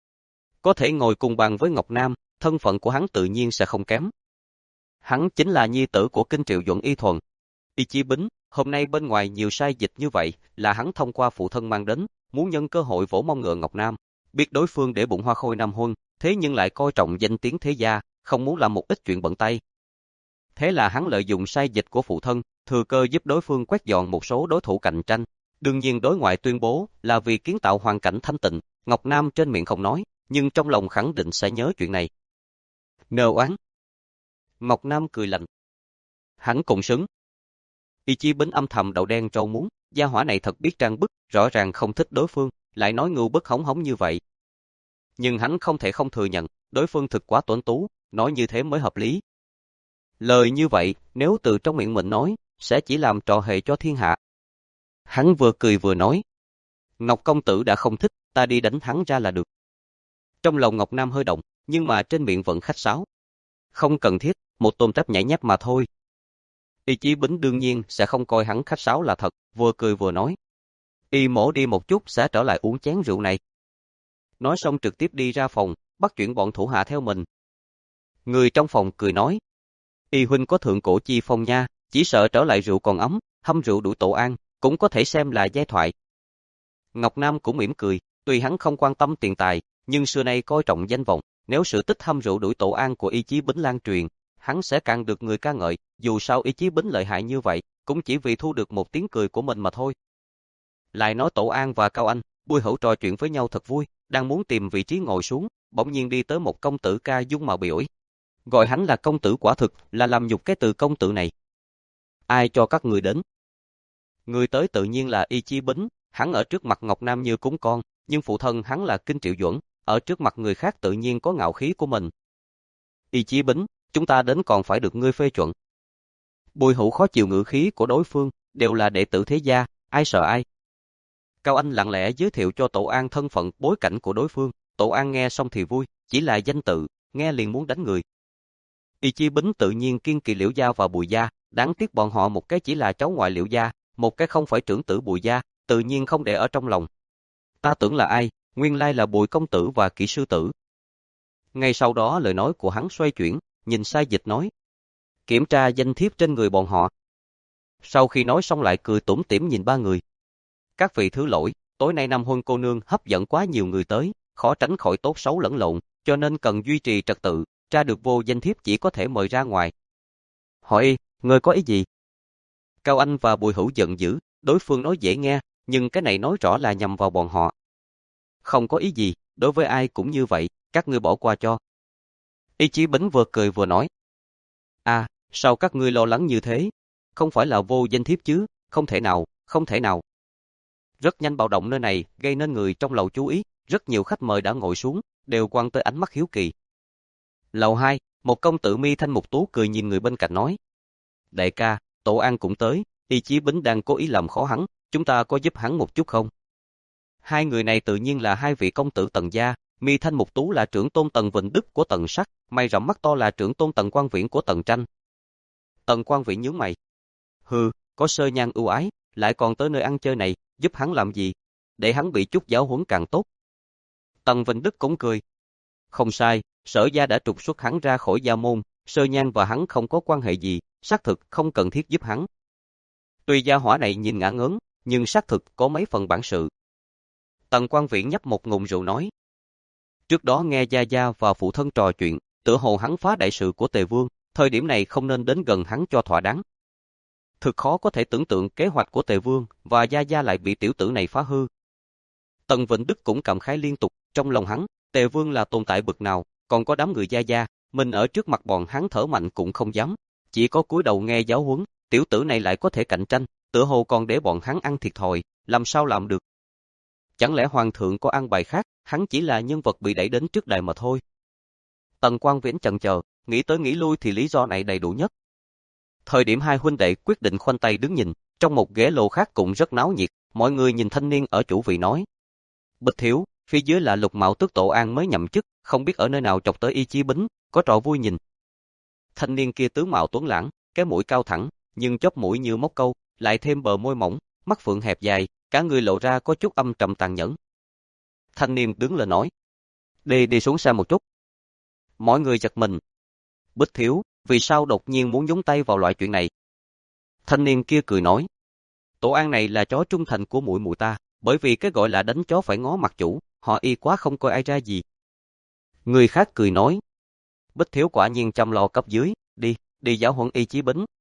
Có thể ngồi cùng bàn với Ngọc Nam, thân phận của hắn tự nhiên sẽ không kém. Hắn chính là nhi tử của Kinh Triệu Duẩn Y Thuần. Y Chí Bính, hôm nay bên ngoài nhiều sai dịch như vậy, là hắn thông qua phụ thân mang đến, muốn nhân cơ hội vỗ mông ngựa Ngọc Nam, biết đối phương để bụng Hoa Khôi Nam Huân, thế nhưng lại coi trọng danh tiếng thế gia, không muốn làm một ít chuyện bận tay. Thế là hắn lợi dụng sai dịch của phụ thân, thừa cơ giúp đối phương quét dọn một số đối thủ cạnh tranh. Đương nhiên đối ngoại tuyên bố là vì kiến tạo hoàn cảnh thanh tịnh, Ngọc Nam trên miệng không nói, nhưng trong lòng khẳng định sẽ nhớ chuyện này. Nợ oán. Ngọc Nam cười lạnh. Hắn cũng xứng. Y Chí Bính âm thầm đầu đen trâu muốn, gia hỏa này thật biết trang bức, rõ ràng không thích đối phương, lại nói ngưu bức hống hống như vậy. Nhưng hắn không thể không thừa nhận, đối phương thực quá tuấn tú, nói như thế mới hợp lý. Lời như vậy, nếu từ trong miệng mình nói, sẽ chỉ làm trò hề cho thiên hạ. Hắn vừa cười vừa nói. Ngọc công tử đã không thích, ta đi đánh hắn ra là được. Trong lòng Ngọc Nam hơi động, nhưng mà trên miệng vẫn khách sáo. Không cần thiết, một tôm tép nhảy nhép mà thôi. Y Chí Bính đương nhiên sẽ không coi hắn khách sáo là thật, vừa cười vừa nói. Y mổ đi một chút sẽ trở lại uống chén rượu này. Nói xong trực tiếp đi ra phòng, bắt chuyện bọn thủ hạ theo mình. Người trong phòng cười nói. Y huynh có thượng cổ chi phong nha, chỉ sợ trở lại rượu còn ấm, hâm rượu đuổi Tổ An, cũng có thể xem là giai thoại. Ngọc Nam cũng mỉm cười, tuy hắn không quan tâm tiền tài, nhưng xưa nay coi trọng danh vọng, nếu sự tích hâm rượu đuổi Tổ An của Y Chí Bính lan truyền, hắn sẽ càng được người ca ngợi, dù sao Y Chí Bính lợi hại như vậy, cũng chỉ vì thu được một tiếng cười của mình mà thôi. Lại nói Tổ An và Cao Anh, Bùi Hữu trò chuyện với nhau thật vui, đang muốn tìm vị trí ngồi xuống, bỗng nhiên đi tới một công tử ca dung mạo bị ổi. Gọi hắn là công tử quả thực là làm nhục cái từ công tử này. Ai cho các người đến? Người tới tự nhiên là Y Chí Bính, hắn ở trước mặt Ngọc Nam như cúng con, nhưng phụ thân hắn là Kinh Triệu Duẩn, ở trước mặt người khác tự nhiên có ngạo khí của mình. Y Chí Bính, chúng ta đến còn phải được ngươi phê chuẩn. Bùi Hữu khó chịu ngữ khí của đối phương, đều là đệ tử thế gia, ai sợ ai. Cao Anh lặng lẽ giới thiệu cho Tổ An thân phận bối cảnh của đối phương, Tổ An nghe xong thì vui, chỉ là danh tự, nghe liền muốn đánh người. Y Chí Bính tự nhiên kiên kỵ Liễu gia và Bùi gia, đáng tiếc bọn họ một cái chỉ là cháu ngoại Liễu gia, một cái không phải trưởng tử Bùi gia, tự nhiên không để ở trong lòng. Ta tưởng là ai, nguyên lai là Bùi công tử và Kỷ sư tử. Ngay sau đó lời nói của hắn xoay chuyển, nhìn sai dịch nói. Kiểm tra danh thiếp trên người bọn họ. Sau khi nói xong lại cười tủm tỉm nhìn ba người. Các vị thứ lỗi, tối nay Nam Huân cô nương hấp dẫn quá nhiều người tới, khó tránh khỏi tốt xấu lẫn lộn, cho nên cần duy trì trật tự, tra được vô danh thiếp chỉ có thể mời ra ngoài. Hỏi, người có ý gì? Cao Anh và Bùi Hữu giận dữ, đối phương nói dễ nghe, nhưng cái này nói rõ là nhằm vào bọn họ. Không có ý gì, đối với ai cũng như vậy, các ngươi bỏ qua cho. Y Chí Bính vừa cười vừa nói. À, sao các ngươi lo lắng như thế? Không phải là vô danh thiếp chứ, không thể nào, không thể nào. Rất nhanh bạo động nơi này, gây nên người trong lầu chú ý, rất nhiều khách mời đã ngồi xuống, đều quăng tới ánh mắt hiếu kỳ. Lầu hai, một công tử mi thanh mục tú cười nhìn người bên cạnh nói. Đại ca, Tổ An cũng tới, Y Chí Bính đang cố ý làm khó hắn, chúng ta có giúp hắn một chút không? Hai người này tự nhiên là hai vị công tử Tần gia, mi thanh mục tú là trưởng tôn Tần Vịnh Đức của Tần Sắc, mày rậm mắt to là trưởng tôn Tần Quang Viễn của Tần Tranh. Tần Quang Viễn nhướng mày. Hừ, có sơ nhan ưu ái, lại còn tới nơi ăn chơi này, giúp hắn làm gì? Để hắn bị chút giáo huấn càng tốt. Tần Vịnh Đức cũng cười. Không sai, Sở gia đã trục xuất hắn ra khỏi gia môn, sơ nhan và hắn không có quan hệ gì, xác thực không cần thiết giúp hắn. Tuy gia hỏa này nhìn ngả ngớn, nhưng xác thực có mấy phần bản sự. Tần Quang Viễn nhấp một ngụm rượu nói. Trước đó nghe gia gia và phụ thân trò chuyện, tựa hồ hắn phá đại sự của Tề Vương, thời điểm này không nên đến gần hắn cho thỏa đáng. Thực khó có thể tưởng tượng kế hoạch của Tề Vương và gia gia lại bị tiểu tử này phá hư. Tần Vịnh Đức cũng cảm khái liên tục, trong lòng hắn, Tề Vương là tồn tại bực nào, còn có đám người gia gia, mình ở trước mặt bọn hắn thở mạnh cũng không dám, chỉ có cúi đầu nghe giáo huấn, tiểu tử này lại có thể cạnh tranh, tựa hồ còn để bọn hắn ăn thiệt thòi, làm sao làm được. Chẳng lẽ hoàng thượng có an bài khác, hắn chỉ là nhân vật bị đẩy đến trước đài mà thôi. Tần Quang Viễn chần chờ, nghĩ tới nghĩ lui thì lý do này đầy đủ nhất. Thời điểm hai huynh đệ quyết định khoanh tay đứng nhìn, trong một ghế lô khác cũng rất náo nhiệt, mọi người nhìn thanh niên ở chủ vị nói. Bích thiếu, phía dưới là Lục Mạo Tước Tổ An mới nhậm chức, không biết ở nơi nào chọc tới Y Chí Bính, có trò vui nhìn. Thanh niên kia tướng mạo tuấn lãng, cái mũi cao thẳng, nhưng chóp mũi như móc câu, lại thêm bờ môi mỏng, mắt phượng hẹp dài, cả người lộ ra có chút âm trầm tàn nhẫn. Thanh niên đứng lên nói. Đi đi xuống xe một chút. Mọi người giật mình. Bích thiếu, vì sao đột nhiên muốn nhúng tay vào loại chuyện này? Thanh niên kia cười nói. Tổ An này là chó trung thành của muội muội ta, bởi vì cái gọi là đánh chó phải ngó mặt chủ, họ y quá không coi ai ra gì. Người khác cười nói. Bích thiếu quả nhiên chăm lo cấp dưới, đi, đi giáo huấn Y Chí Bính.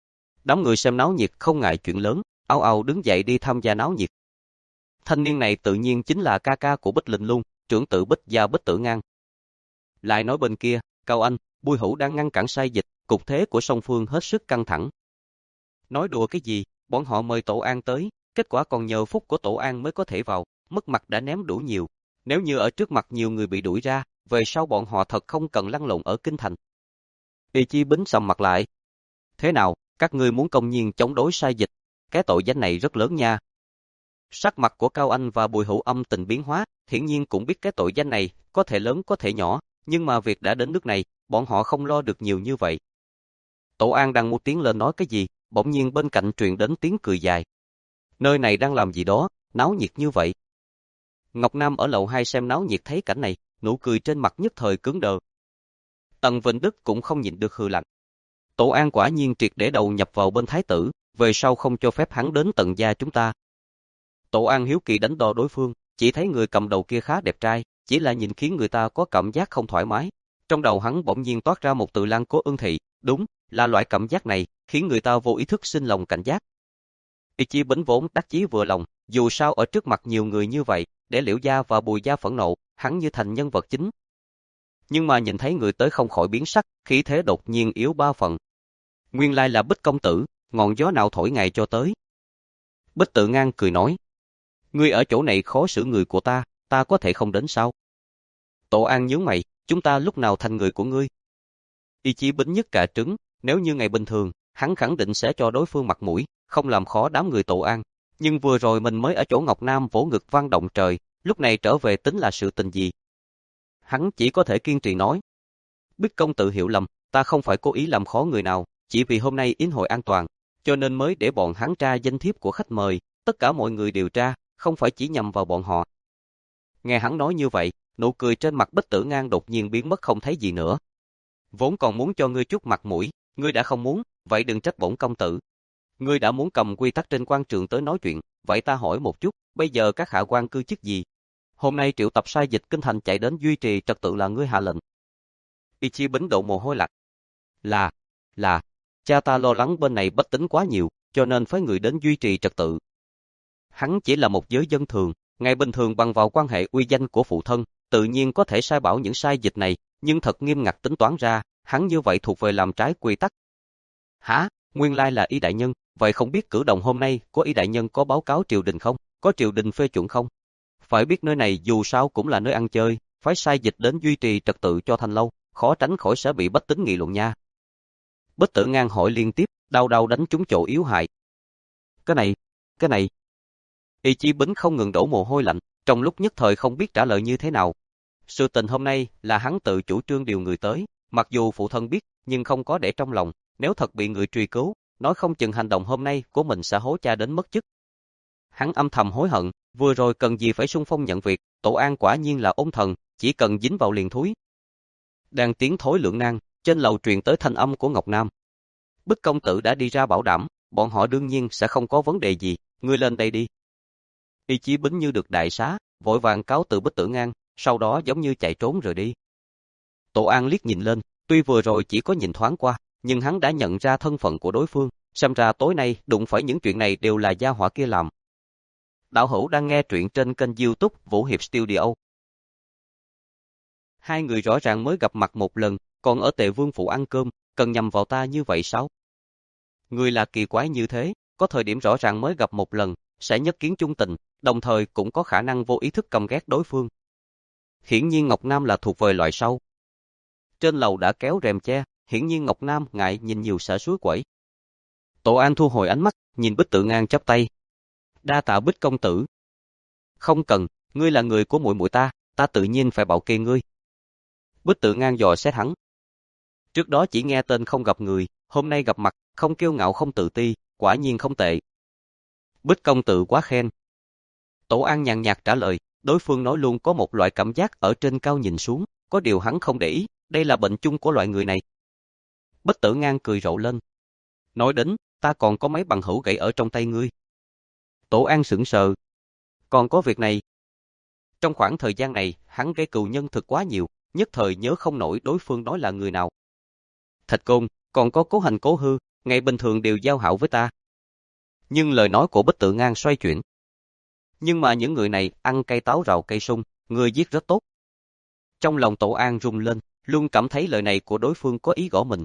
Đám người xem náo nhiệt không ngại chuyện lớn, ào ào đứng dậy đi tham gia náo nhiệt. Thanh niên này tự nhiên chính là ca ca của Bích Linh luôn, trưởng tử Bích Gia Bích Tử Ngang. Lại nói bên kia, Cao Anh, Bùi Hữu đang ngăn cản sai dịch, cục thế của song phương hết sức căng thẳng. Nói đùa cái gì, bọn họ mời Tổ An tới, kết quả còn nhờ phúc của Tổ An mới có thể vào, mất mặt đã ném đủ nhiều. Nếu như ở trước mặt nhiều người bị đuổi ra, về sau bọn họ thật không cần lăn lộn ở kinh thành. Y Chí Bính sầm mặt lại. Thế nào, các ngươi muốn công nhiên chống đối sai dịch, cái tội danh này rất lớn nha. Sắc mặt của Cao Anh và Bùi Hữu âm tình biến hóa, hiển nhiên cũng biết cái tội danh này, có thể lớn có thể nhỏ, nhưng mà việc đã đến nước này, bọn họ không lo được nhiều như vậy. Tổ An đang muốn tiến lên nói cái gì, bỗng nhiên bên cạnh truyền đến tiếng cười dài. Nơi này đang làm gì đó, náo nhiệt như vậy. Ngọc Nam ở lầu hai xem náo nhiệt thấy cảnh này, nụ cười trên mặt nhất thời cứng đờ. Tần Vịnh Đức cũng không nhịn được hừ lạnh. Tổ An quả nhiên triệt để đầu nhập vào bên thái tử, về sau không cho phép hắn đến tận gia chúng ta. Tổ An hiếu kỳ đánh đo đối phương, chỉ thấy người cầm đầu kia khá đẹp trai, chỉ là nhìn khiến người ta có cảm giác không thoải mái. Trong đầu hắn bỗng nhiên toát ra một từ Lan Cố Ưng Thị, đúng, là loại cảm giác này, khiến người ta vô ý thức sinh lòng cảnh giác. Y Chí Bính vốn đắc chí vừa lòng, dù sao ở trước mặt nhiều người như vậy, để Liễu gia và Bùi gia phẫn nộ, hắn như thành nhân vật chính. Nhưng mà nhìn thấy người tới không khỏi biến sắc, khí thế đột nhiên yếu ba phần. Nguyên lai là Bích công tử, ngọn gió nào thổi ngày cho tới. Bích Tự Ngang cười nói. Ngươi ở chỗ này khó xử người của ta, ta có thể không đến sao? Tổ An nhướng mày, chúng ta lúc nào thành người của ngươi? Y Chí Bính nhất cả trứng, nếu như ngày bình thường, hắn khẳng định sẽ cho đối phương mặt mũi, không làm khó đám người Tổ An. Nhưng vừa rồi mình mới ở chỗ Ngọc Nam vỗ ngực vang động trời, lúc này trở về tính là sự tình gì? Hắn chỉ có thể kiên trì nói. Bích công tử hiểu lầm, ta không phải cố ý làm khó người nào, chỉ vì hôm nay yến hội an toàn, cho nên mới để bọn hắn tra danh thiếp của khách mời, tất cả mọi người đều tra, không phải chỉ nhằm vào bọn họ. Nghe hắn nói như vậy, nụ cười trên mặt Bích Tử Ngang đột nhiên biến mất không thấy gì nữa. Vốn còn muốn cho ngươi chút mặt mũi, ngươi đã không muốn, vậy đừng trách bổn công tử. Ngươi đã muốn cầm quy tắc trên quan trường tới nói chuyện, vậy ta hỏi một chút, bây giờ các hạ quan cư chức gì? Hôm nay triệu tập sai dịch kinh thành chạy đến duy trì trật tự là ngươi hạ lệnh. Y Chí Bính đổ mồ hôi lạnh. Là, là, cha ta lo lắng bên này bách tính quá nhiều, cho nên phái người đến duy trì trật tự. Hắn chỉ là một giới dân thường, ngày bình thường bằng vào quan hệ uy danh của phụ thân, tự nhiên có thể sai bảo những sai dịch này, nhưng thật nghiêm ngặt tính toán ra, hắn như vậy thuộc về làm trái quy tắc. Hả? Nguyên lai là Y đại nhân, vậy không biết cử động hôm nay của Y đại nhân có báo cáo triều đình không? Có triều đình phê chuẩn không? Phải biết nơi này dù sao cũng là nơi ăn chơi, phái sai dịch đến duy trì trật tự cho thanh lâu, khó tránh khỏi sẽ bị bách tính nghị luận nha. Bích Tử Ngang hỏi liên tiếp, đau đau đánh trúng chỗ yếu hại. Cái này, cái này. Y Chí Bính không ngừng đổ mồ hôi lạnh, trong lúc nhất thời không biết trả lời như thế nào. Sự tình hôm nay là hắn tự chủ trương điều người tới, mặc dù phụ thân biết, nhưng không có để trong lòng, nếu thật bị người truy cứu, nói không chừng hành động hôm nay của mình sẽ hố cha đến mất chức. Hắn âm thầm hối hận, vừa rồi cần gì phải xung phong nhận việc, Tổ An quả nhiên là ôn thần, chỉ cần dính vào liền thúi. Đang tiến thối lưỡng nan, trên lầu truyền tới thanh âm của Ngọc Nam. Bích công tử đã đi ra bảo đảm, bọn họ đương nhiên sẽ không có vấn đề gì, ngươi lên đây đi. Y Chí Bính như được đại xá, vội vàng cáo từ Bích Tử Ngang, sau đó giống như chạy trốn rời đi. Tổ An liếc nhìn lên, tuy vừa rồi chỉ có nhìn thoáng qua, nhưng hắn đã nhận ra thân phận của đối phương, xem ra tối nay đụng phải những chuyện này đều là gia hỏa kia làm. Đạo hữu đang nghe truyện trên kênh YouTube Vũ Hiệp Studio. Hai người rõ ràng mới gặp mặt một lần, còn ở Tề Vương phủ ăn cơm, cần nhầm vào ta như vậy sao? Người là kỳ quái như thế, có thời điểm rõ ràng mới gặp một lần, sẽ nhất kiến chung tình, đồng thời cũng có khả năng vô ý thức căm ghét đối phương. Hiển nhiên Ngọc Nam là thuộc về loại sau. Trên lầu đã kéo rèm che, hiển nhiên Ngọc Nam ngại nhìn nhiều sẽ suối quẩy. Tổ An thu hồi ánh mắt, nhìn Bích Tự Ngang chắp tay. Đa tạ Bích công tử. Không cần, ngươi là người của muội muội ta, ta tự nhiên phải bảo kê ngươi. Bích Tự Ngang dò xét hắn. Trước đó chỉ nghe tên không gặp người, hôm nay gặp mặt, không kiêu ngạo không tự ti, quả nhiên không tệ. Bích công tử quá khen. Tổ An nhàn nhạt trả lời, đối phương nói luôn có một loại cảm giác ở trên cao nhìn xuống, có điều hắn không để ý, đây là bệnh chung của loại người này. Bích Tự Ngang cười rộ lên. Nói đến, ta còn có mấy bằng hữu gãy ở trong tay ngươi. Tổ An sững sờ. Còn có việc này. Trong khoảng thời gian này, hắn gây cừu nhân thực quá nhiều, nhất thời nhớ không nổi đối phương nói là người nào. Thạch Côn, còn có Cố Hành Cố Hư, ngày bình thường đều giao hảo với ta. Nhưng lời nói của Bích Tự Ngang xoay chuyển. Nhưng mà những người này ăn cây táo rào cây sung, người giết rất tốt. Trong lòng Tổ An rung lên, luôn cảm thấy lời này của đối phương có ý gõ mình.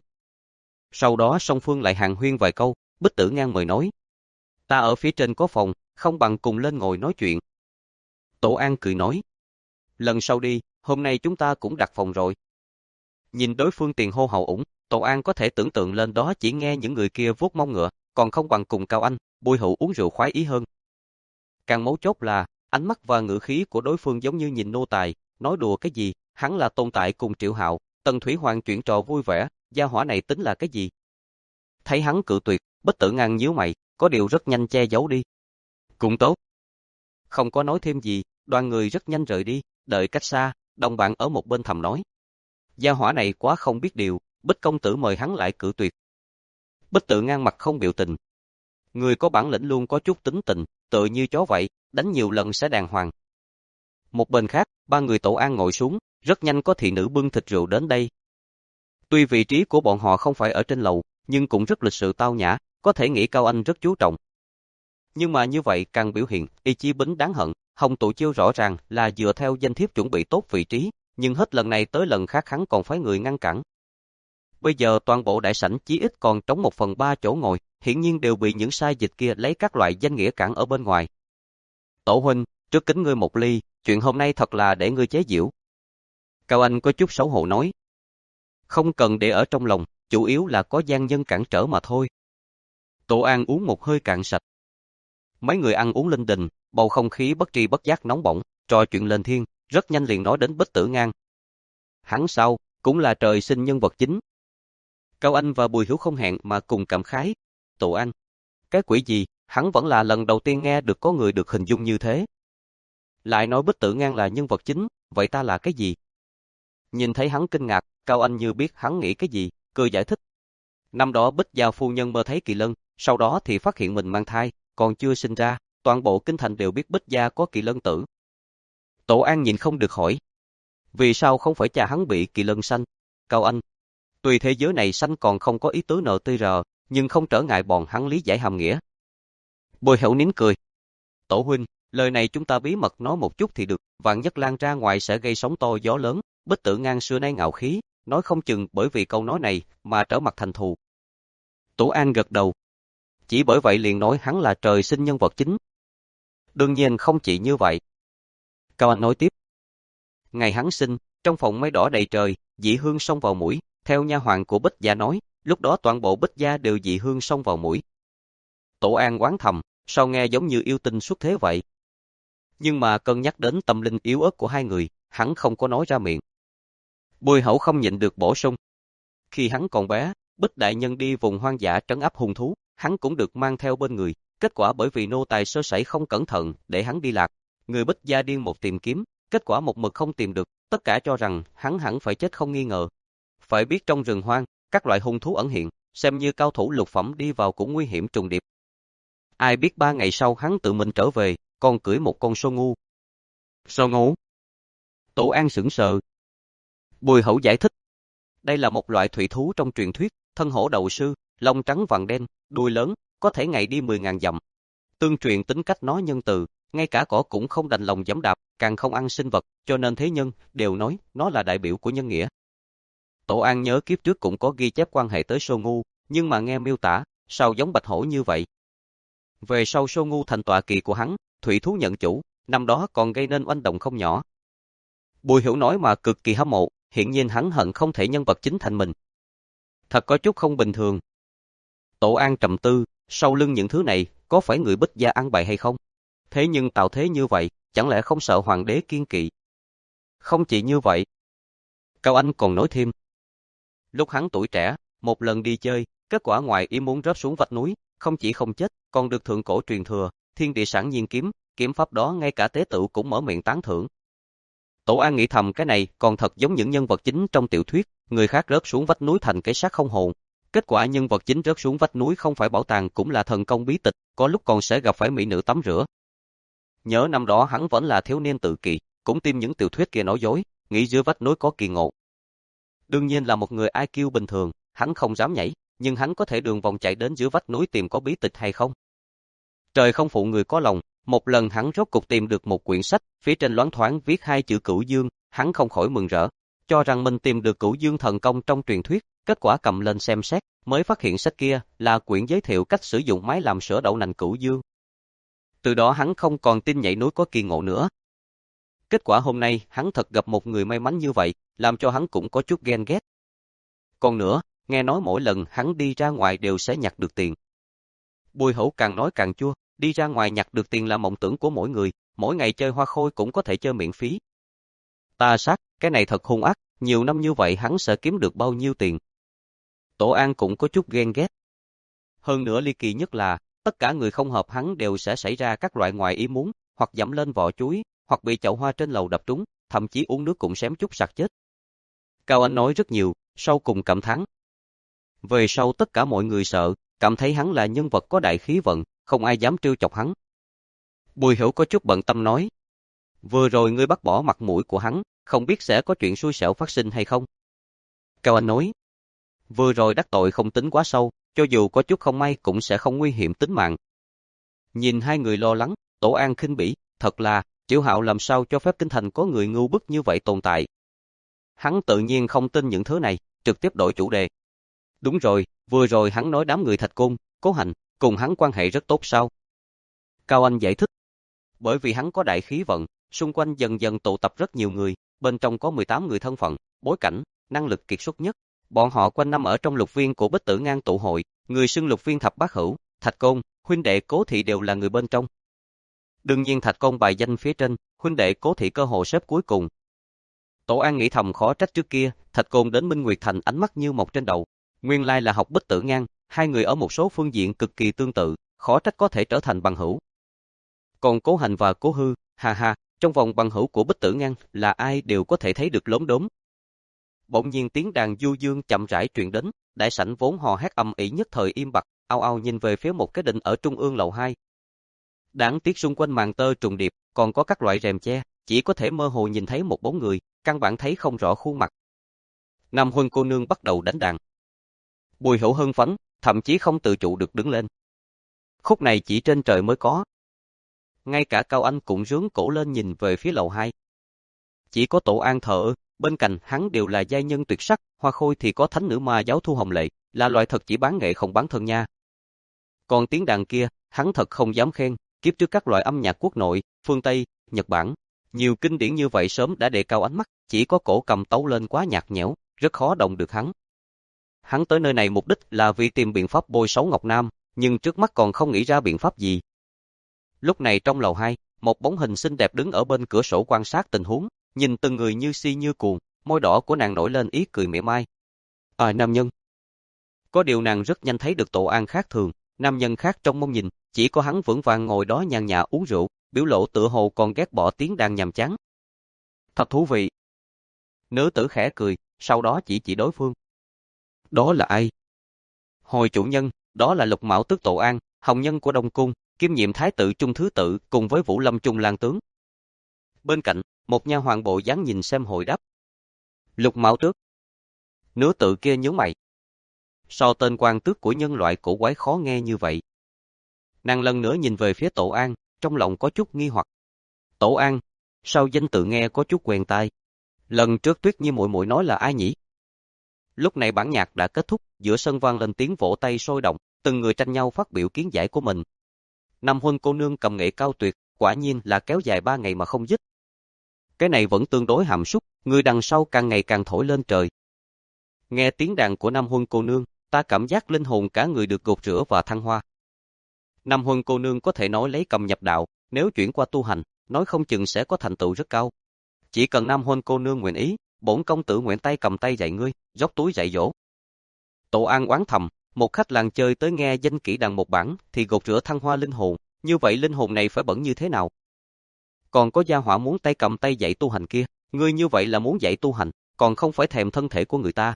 Sau đó song phương lại hàn huyên vài câu, Bích Tự Ngang mời nói. Ta ở phía trên có phòng, không bằng cùng lên ngồi nói chuyện. Tổ An cười nói. Lần sau đi, hôm nay chúng ta cũng đặt phòng rồi. Nhìn đối phương tiền hô hậu ủng, Tổ An có thể tưởng tượng lên đó chỉ nghe những người kia vuốt mông ngựa, còn không bằng cùng Cao Anh, Bùi Hữu uống rượu khoái ý hơn. Càng mấu chốt là, ánh mắt và ngữ khí của đối phương giống như nhìn nô tài, nói đùa cái gì, hắn là tồn tại cùng Triệu Hạo, Tần Thủy Hoàng chuyện trò vui vẻ, gia hỏa này tính là cái gì? Thấy hắn cự tuyệt, Bích Tự Ngang nhíu mày, có điều rất nhanh che giấu đi. Cũng tốt. Không có nói thêm gì, đoàn người rất nhanh rời đi, đợi cách xa, đồng bạn ở một bên thầm nói. Gia hỏa này quá không biết điều, Bích công tử mời hắn lại cự tuyệt. Bích Tự Ngang mặt không biểu tình. Người có bản lĩnh luôn có chút tính tình, tựa như chó vậy, đánh nhiều lần sẽ đàng hoàng. Một bên khác, ba người Tổ An ngồi xuống, rất nhanh có thị nữ bưng thịt rượu đến đây. Tuy vị trí của bọn họ không phải ở trên lầu, nhưng cũng rất lịch sự tao nhã, có thể nghĩ Cao Anh rất chú trọng. Nhưng mà như vậy càng biểu hiện ý chí bính đáng hận, Hồng Tụ Chiêu rõ ràng là dựa theo danh thiếp chuẩn bị tốt vị trí, nhưng hết lần này tới lần khác hắn còn phái người ngăn cản. Bây giờ toàn bộ đại sảnh chí ít còn trống một phần ba chỗ ngồi, hiển nhiên đều bị những sai dịch kia lấy các loại danh nghĩa cản ở bên ngoài. Tổ huynh, trước kính ngươi một ly, chuyện hôm nay thật là để ngươi chế giễu. Cao Anh có chút xấu hổ nói. Không cần để ở trong lòng, chủ yếu là có gian nhân cản trở mà thôi. Tổ An uống một hơi cạn sạch. Mấy người ăn uống linh đình, bầu không khí bất tri bất giác nóng bỏng, trò chuyện lên thiên, rất nhanh liền nói đến Bích Tự Ngang. Hắn sao, cũng là trời sinh nhân vật chính. Cao Anh và Bùi Hữu không hẹn mà cùng cảm khái. Tổ An, cái quỷ gì, hắn vẫn là lần đầu tiên nghe được có người được hình dung như thế. Lại nói Bích Tự Ngang là nhân vật chính, vậy ta là cái gì? Nhìn thấy hắn kinh ngạc, Cao Anh như biết hắn nghĩ cái gì, cười giải thích. Năm đó Bích Gia phu nhân mơ thấy Kỳ Lân, sau đó thì phát hiện mình mang thai, còn chưa sinh ra, toàn bộ kinh thành đều biết Bích Gia có Kỳ Lân tử. Tổ An nhìn không được hỏi. Vì sao không phải cha hắn bị Kỳ Lân sanh? Cao Anh, tuy thế giới này sanh còn không có ý tứ nờ tê rờ, nhưng không trở ngại bọn hắn lý giải hàm nghĩa. Bùi Hữu nín cười. Tổ huynh, lời này chúng ta bí mật nói một chút thì được, vạn nhất lan ra ngoài sẽ gây sóng to gió lớn. Bích Tự Ngang xưa nay ngạo khí, nói không chừng bởi vì câu nói này mà trở mặt thành thù. Tổ An gật đầu. Chỉ bởi vậy liền nói hắn là trời sinh nhân vật chính. Đương nhiên không chỉ như vậy. Cao Anh nói tiếp. Ngày hắn sinh, trong phòng mây đỏ đầy trời, dị hương xông vào mũi, theo nha hoàn của Bích Gia nói, lúc đó toàn bộ Bích Gia đều dị hương xông vào mũi. Tổ An oán thầm, sao nghe giống như yêu tinh xuất thế vậy. Nhưng mà cân nhắc đến tâm linh yếu ớt của hai người, hắn không có nói ra miệng. Bùi Hậu không nhịn được bổ sung. Khi hắn còn bé, Bích đại nhân đi vùng hoang dã trấn áp hung thú, hắn cũng được mang theo bên người, kết quả bởi vì nô tài sơ sẩy không cẩn thận để hắn đi lạc, người Bích Gia điên một tìm kiếm, kết quả một mực không tìm được, tất cả cho rằng hắn hẳn phải chết không nghi ngờ. Phải biết trong rừng hoang, các loại hung thú ẩn hiện, xem như cao thủ lục phẩm đi vào cũng nguy hiểm trùng điệp. Ai biết ba ngày sau hắn tự mình trở về, còn cưỡi một con sô ngu. Sô ngu? Tổ An sững sờ. Bùi Hậu giải thích. Đây là một loại thủy thú trong truyền thuyết, thân hổ đầu sư, lông trắng vàng đen, đuôi lớn, có thể ngày đi mười ngàn dặm. Tương truyền tính cách nó nhân từ, ngay cả cỏ cũng không đành lòng giẫm đạp, càng không ăn sinh vật, cho nên thế nhân đều nói nó là đại biểu của nhân nghĩa. Tổ An nhớ kiếp trước cũng có ghi chép quan hệ tới sô ngu, nhưng mà nghe miêu tả, sao giống bạch hổ như vậy? Về sau Sô Ngu thành tọa kỵ của hắn, thủy thú nhận chủ, năm đó còn gây nên oanh động không nhỏ. Bùi Hiểu nói mà cực kỳ hâm mộ, hiển nhiên hắn hận không thể nhân vật chính thành mình. Thật có chút không bình thường. Tổ An trầm tư, sau lưng những thứ này, có phải người Bích gia ăn bậy hay không? Thế nhưng tạo thế như vậy, chẳng lẽ không sợ hoàng đế kiên kỵ? Không chỉ như vậy. Cao Anh còn nói thêm. Lúc hắn tuổi trẻ, một lần đi chơi, kết quả ngoài ý muốn rớt xuống vách núi, không chỉ không chết, còn được thượng cổ truyền thừa, thiên địa sản nhiên kiếm, kiếm pháp đó ngay cả tế tự cũng mở miệng tán thưởng. Tổ An nghĩ thầm cái này còn thật giống những nhân vật chính trong tiểu thuyết, người khác rớt xuống vách núi thành cái xác không hồn. Kết quả nhân vật chính rớt xuống vách núi không phải bảo tàng cũng là thần công bí tịch, có lúc còn sẽ gặp phải mỹ nữ tắm rửa. Nhớ năm đó hắn vẫn là thiếu niên tự kỷ, cũng tin những tiểu thuyết kia nói dối, nghĩ dưới vách núi có kỳ ngộ. Đương nhiên là một người i kiu bình thường, hắn không dám nhảy, nhưng hắn có thể đường vòng chạy đến dưới vách núi tìm có bí tịch hay không? Trời không phụ người có lòng, một lần hắn rốt cục tìm được một quyển sách, phía trên loáng thoáng viết hai chữ Cửu Dương, hắn không khỏi mừng rỡ, cho rằng mình tìm được Cửu Dương thần công trong truyền thuyết, kết quả cầm lên xem xét, mới phát hiện sách kia là quyển giới thiệu cách sử dụng máy làm sữa đậu nành Cửu Dương. Từ đó hắn không còn tin nhảy núi có kỳ ngộ nữa. Kết quả hôm nay hắn thật gặp một người may mắn như vậy, làm cho hắn cũng có chút ghen ghét. Còn nữa, nghe nói mỗi lần hắn đi ra ngoài đều sẽ nhặt được tiền. Bùi Hữu càng nói càng chua, đi ra ngoài nhặt được tiền là mộng tưởng của mỗi người, mỗi ngày chơi hoa khôi cũng có thể chơi miễn phí. Ta sát, cái này thật hung ác, nhiều năm như vậy hắn sẽ kiếm được bao nhiêu tiền. Tổ An cũng có chút ghen ghét. Hơn nữa ly kỳ nhất là, tất cả người không hợp hắn đều sẽ xảy ra các loại ngoài ý muốn, hoặc dẫm lên vỏ chuối, hoặc bị chậu hoa trên lầu đập trúng, thậm chí uống nước cũng xém chút sặc chết. Cao Anh nói rất nhiều, sau cùng cảm thán. Về sau tất cả mọi người sợ, cảm thấy hắn là nhân vật có đại khí vận, không ai dám trêu chọc hắn. Bùi Hiểu có chút bận tâm nói. Vừa rồi ngươi bắt bỏ mặt mũi của hắn, không biết sẽ có chuyện xui xẻo phát sinh hay không? Cao Anh nói. Vừa rồi đắc tội không tính quá sâu, cho dù có chút không may cũng sẽ không nguy hiểm tính mạng. Nhìn hai người lo lắng, Tổ An khinh bỉ, thật là, Triệu Hạo làm sao cho phép kinh thành có người ngu bức như vậy tồn tại. Hắn tự nhiên không tin những thứ này, trực tiếp đổi chủ đề. Đúng rồi, vừa rồi hắn nói đám người Thạch Côn, Cố Hành, cùng hắn quan hệ rất tốt sao? Cao Anh giải thích. Bởi vì hắn có đại khí vận, xung quanh dần dần tụ tập rất nhiều người, bên trong có mười tám người thân phận, bối cảnh, năng lực kiệt xuất nhất. Bọn họ quanh năm ở trong lục viên của Bích Tử Ngang tụ hội, người xưng lục viên thập bát hữu, Thạch Côn, huynh đệ Cố Thị đều là người bên trong. Đương nhiên Thạch Côn bài danh phía trên, huynh đệ Cố Thị cơ hội xếp cuối cùng. Tổ An nghĩ thầm khó trách trước kia, Thạch Côn đến Minh Nguyệt Thành ánh mắt như mọc trên đầu. Nguyên lai là học Bích Tử Ngang, hai người ở một số phương diện cực kỳ tương tự, khó trách có thể trở thành bằng hữu. Còn Cố Hành và Cố Hư, ha ha, trong vòng bằng hữu của Bích Tử Ngang là ai đều có thể thấy được lốm đốm. Bỗng nhiên tiếng đàn du dương chậm rãi truyền đến, đại sảnh vốn hò hét ầm ĩ nhất thời im bặt, ao ao nhìn về phía một cái đình ở trung ương lầu hai. Đáng tiếc xung quanh màn tơ trùng điệp, còn có các loại rèm che, chỉ có thể mơ hồ nhìn thấy một bóng người, căn bản thấy không rõ khuôn mặt. Nam Huân cô nương bắt đầu đánh đàn. Bùi Hữu hưng phấn, thậm chí không tự chủ được đứng lên. Khúc này chỉ trên trời mới có. Ngay cả Cao Anh cũng rướn cổ lên nhìn về phía lầu hai. Chỉ có Tổ An thờ ơ, bên cạnh hắn đều là giai nhân tuyệt sắc, hoa khôi thì có thánh nữ ma giáo Thu Hồng Lệ, là loại thật chỉ bán nghệ không bán thân nha. Còn tiếng đàn kia, hắn thật không dám khen, kiếp trước các loại âm nhạc quốc nội, phương Tây, Nhật Bản, nhiều kinh điển như vậy sớm đã đề cao ánh mắt, chỉ có cổ cầm tấu lên quá nhạt nhẽo, rất khó đồng được hắn. Hắn tới nơi này mục đích là vì tìm biện pháp bôi xấu Ngọc Nam, nhưng trước mắt còn không nghĩ ra biện pháp gì. Lúc này trong lầu hai, một bóng hình xinh đẹp đứng ở bên cửa sổ quan sát tình huống, nhìn từng người như si như cuồng, môi đỏ của nàng nổi lên ý cười mỉa mai. À, nam nhân. Có điều nàng rất nhanh thấy được Tổ An khác thường, nam nhân khác trong mong nhìn, chỉ có hắn vững vàng ngồi đó nhàn nhã uống rượu, biểu lộ tựa hồ còn ghét bỏ tiếng đàn nhàm chán. Thật thú vị. Nữ tử khẽ cười, sau đó chỉ chỉ đối phương. Đó là ai? Hồi chủ nhân, đó là Lục Mão Tước Tổ An, hồng nhân của Đông Cung, kiêm nhiệm thái tử Trung Thứ Tự cùng với Vũ Lâm Trung Lang tướng. Bên cạnh, một nha hoàn bộ dáng nhìn xem hồi đáp. Lục Mão Tước. Nữ tử kia nhướng mày. So tên quan tước của nhân loại cổ quái khó nghe như vậy. Nàng lần nữa nhìn về phía Tổ An, trong lòng có chút nghi hoặc. Tổ An, sao danh tự nghe có chút quen tai? Lần trước Tuyết Nhi muội muội nói là ai nhỉ? Lúc này bản nhạc đã kết thúc, giữa sân vang lên tiếng vỗ tay sôi động, từng người tranh nhau phát biểu kiến giải của mình. Nam Huân cô nương cầm nghệ cao tuyệt, quả nhiên là kéo dài ba ngày mà không dứt. Cái này vẫn tương đối hàm súc, người đằng sau càng ngày càng thổi lên trời. Nghe tiếng đàn của Nam Huân cô nương, ta cảm giác linh hồn cả người được gột rửa và thăng hoa. Nam Huân cô nương có thể nói lấy cầm nhập đạo, nếu chuyển qua tu hành, nói không chừng sẽ có thành tựu rất cao. Chỉ cần Nam Huân cô nương nguyện ý, bổn công tử nguyện tay cầm tay dạy ngươi, dốc túi dạy dỗ. Tổ An oán thầm, một khách làng chơi tới nghe danh kỹ đàn một bản thì gột rửa thăng hoa linh hồn, như vậy linh hồn này phải bẩn như thế nào? Còn có gia hỏa muốn tay cầm tay dạy tu hành kia, ngươi như vậy là muốn dạy tu hành, còn không phải thèm thân thể của người ta.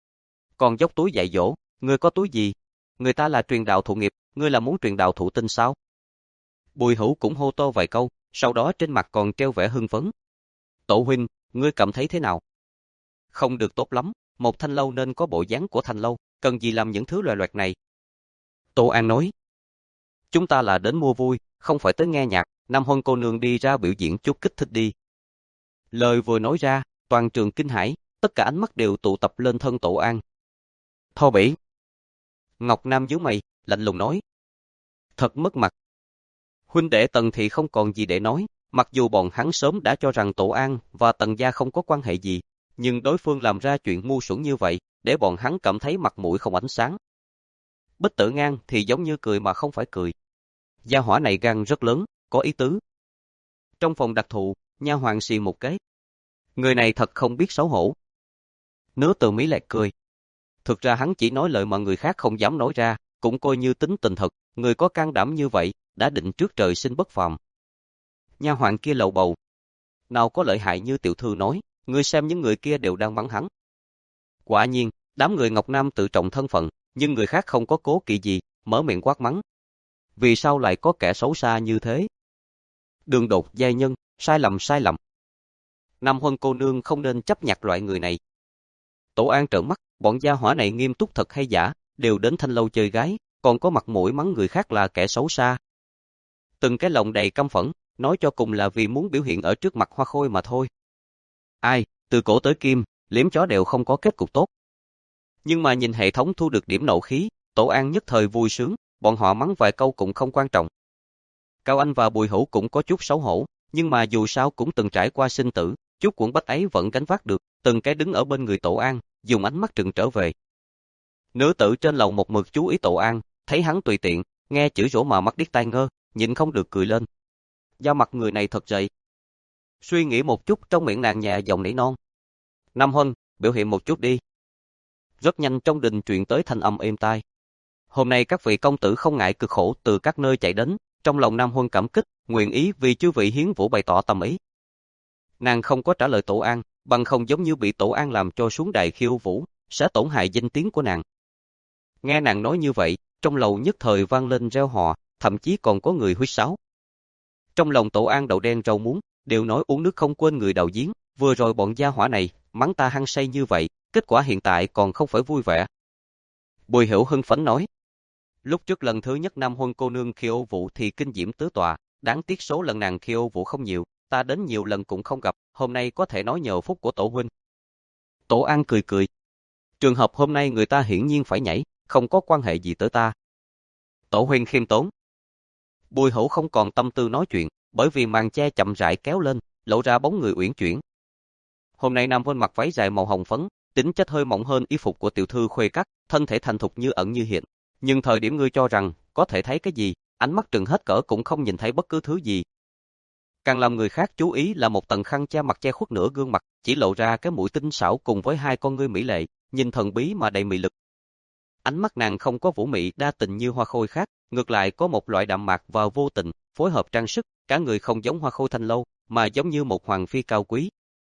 Còn dốc túi dạy dỗ, ngươi có túi gì? Người ta là truyền đạo thụ nghiệp, ngươi là muốn truyền đạo thụ tinh sao? Bùi Hữu cũng hô to vài câu, sau đó trên mặt còn treo vẻ hưng phấn. Tổ huynh, ngươi cảm thấy thế nào? Không được tốt lắm, một thanh lâu nên có bộ dáng của thanh lâu, cần gì làm những thứ loè loẹt này? Tô An nói. Chúng ta là đến mua vui, không phải tới nghe nhạc, Nam Huân cô nương đi ra biểu diễn chút kích thích đi. Lời vừa nói ra, toàn trường kinh hãi, tất cả ánh mắt đều tụ tập lên thân Tổ An. Thô bỉ. Ngọc Nam nhíu mày, lạnh lùng nói. Thật mất mặt. Huynh đệ Tần thì không còn gì để nói, mặc dù bọn hắn sớm đã cho rằng Tổ An và Tần gia không có quan hệ gì, nhưng đối phương làm ra chuyện ngu xuẩn như vậy, để bọn hắn cảm thấy mặt mũi không ánh sáng. Bích Tử Ngang thì giống như cười mà không phải cười. Gia hỏa này gan rất lớn, có ý tứ. Trong phòng đặc thù, nha hoàn xì một cái. Người này thật không biết xấu hổ. Nứa Từ Mỹ lại cười. Thực ra hắn chỉ nói lời mà người khác không dám nói ra, cũng coi như tính tình thật, người có can đảm như vậy, đã định trước trời sinh bất phàm. Nha hoàn kia lầu bầu. Nào có lợi hại như tiểu thư nói, ngươi xem những người kia đều đang mắng hắn. Quả nhiên, đám người Ngọc Nam tự trọng thân phận, nhưng người khác không có cố kỵ gì, mở miệng quát mắng. Vì sao lại có kẻ xấu xa như thế? Đường đột giai nhân, sai lầm sai lầm. Nam Huân cô nương không nên chấp nhặt loại người này. Tổ An trợn mắt, bọn gia hỏa này nghiêm túc thật hay giả, đều đến thanh lâu chơi gái, còn có mặt mũi mắng người khác là kẻ xấu xa. Từng cái lòng đầy căm phẫn, nói cho cùng là vì muốn biểu hiện ở trước mặt Hoa Khôi mà thôi. Ai, từ cổ tới kim, liếm chó đều không có kết cục tốt. Nhưng mà nhìn hệ thống thu được điểm nộ khí, Tổ An nhất thời vui sướng, bọn họ mắng vài câu cũng không quan trọng. Cao Anh và Bùi Hữu cũng có chút xấu hổ, nhưng mà dù sao cũng từng trải qua sinh tử, chút cuộn bách ấy vẫn gánh vác được, từng cái đứng ở bên người Tổ An, dùng ánh mắt trừng trở về. Nữ tử trên lầu một mực chú ý Tổ An, thấy hắn tùy tiện, nghe chửi rủa mà mắt điếc tai ngơ, nhịn không được cười lên. Da mặt người này thật dày. Suy nghĩ một chút trong miệng nàng nhẹ giọng nỉ non. Nam Huân, biểu hiện một chút đi. Rất nhanh trong đình truyền tới thanh âm êm tai. Hôm nay các vị công tử không ngại cực khổ từ các nơi chạy đến, trong lòng Nam Huân cảm kích, nguyện ý vì chư vị hiến vũ bày tỏ tâm ý. Nàng không có trả lời Tổ An, bằng không giống như bị Tổ An làm cho xuống đài khiêu vũ, sẽ tổn hại danh tiếng của nàng. Nghe nàng nói như vậy, trong lầu nhất thời vang lên reo hò, thậm chí còn có người huýt sáo. Trong lòng Tổ An đậu đen rau muống, đều nói uống nước không quên người đầu giếng, vừa rồi bọn gia hỏa này, mắng ta hăng say như vậy, kết quả hiện tại còn không phải vui vẻ. Bùi Hữu hưng phấn nói. Lúc trước lần thứ nhất Nam Huân cô nương khiêu vũ thì kinh diễm tứ tọa, đáng tiếc số lần nàng khiêu vũ không nhiều, ta đến nhiều lần cũng không gặp, hôm nay có thể nói nhờ phúc của Tổ huynh. Tổ An cười cười. Trường hợp hôm nay người ta hiển nhiên phải nhảy, không có quan hệ gì tới ta. Tổ huynh khiêm tốn. Bùi Hữu không còn tâm tư nói chuyện, bởi vì màn che chậm rãi kéo lên, lộ ra bóng người uyển chuyển. Hôm nay Nam Huân mặc váy dài màu hồng phấn, tính chất hơi mỏng hơn y phục của tiểu thư khuê cắt, thân thể thành thục như ẩn như hiện. Nhưng thời điểm ngươi cho rằng, có thể thấy cái gì, ánh mắt trừng hết cỡ cũng không nhìn thấy bất cứ thứ gì. Càng làm người khác chú ý là một tầng khăn che mặt che khuất nửa gương mặt, chỉ lộ ra cái mũi tinh xảo cùng với hai con ngươi mỹ lệ, nhìn thần bí mà đầy mị lực. Ánh mắt nàng không có vũ mị đa tình như Hoa Khôi khác, ngược lại có một loại đạm mạc và vô tình, phối hợp trang sức, cả người không giống Hoa Khôi thanh lâu, mà giống như một hoàng phi cao quý.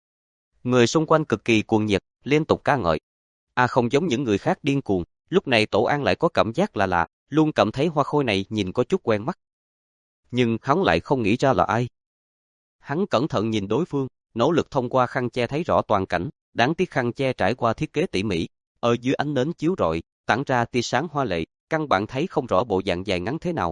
Người xung quanh cực kỳ cuồng nhiệt, liên tục ca ngợi. À không giống những người khác điên cuồng, lúc này Tổ An lại có cảm giác là lạ, luôn cảm thấy Hoa Khôi này nhìn có chút quen mắt. Nhưng hắn lại không nghĩ ra là ai. Hắn cẩn thận nhìn đối phương, nỗ lực thông qua khăn che thấy rõ toàn cảnh, đáng tiếc khăn che trải qua thiết kế tỉ mỉ, ở dưới ánh nến chiếu rọi, tản ra tia sáng hoa lệ, căn bản thấy không rõ bộ dạng dài ngắn thế nào.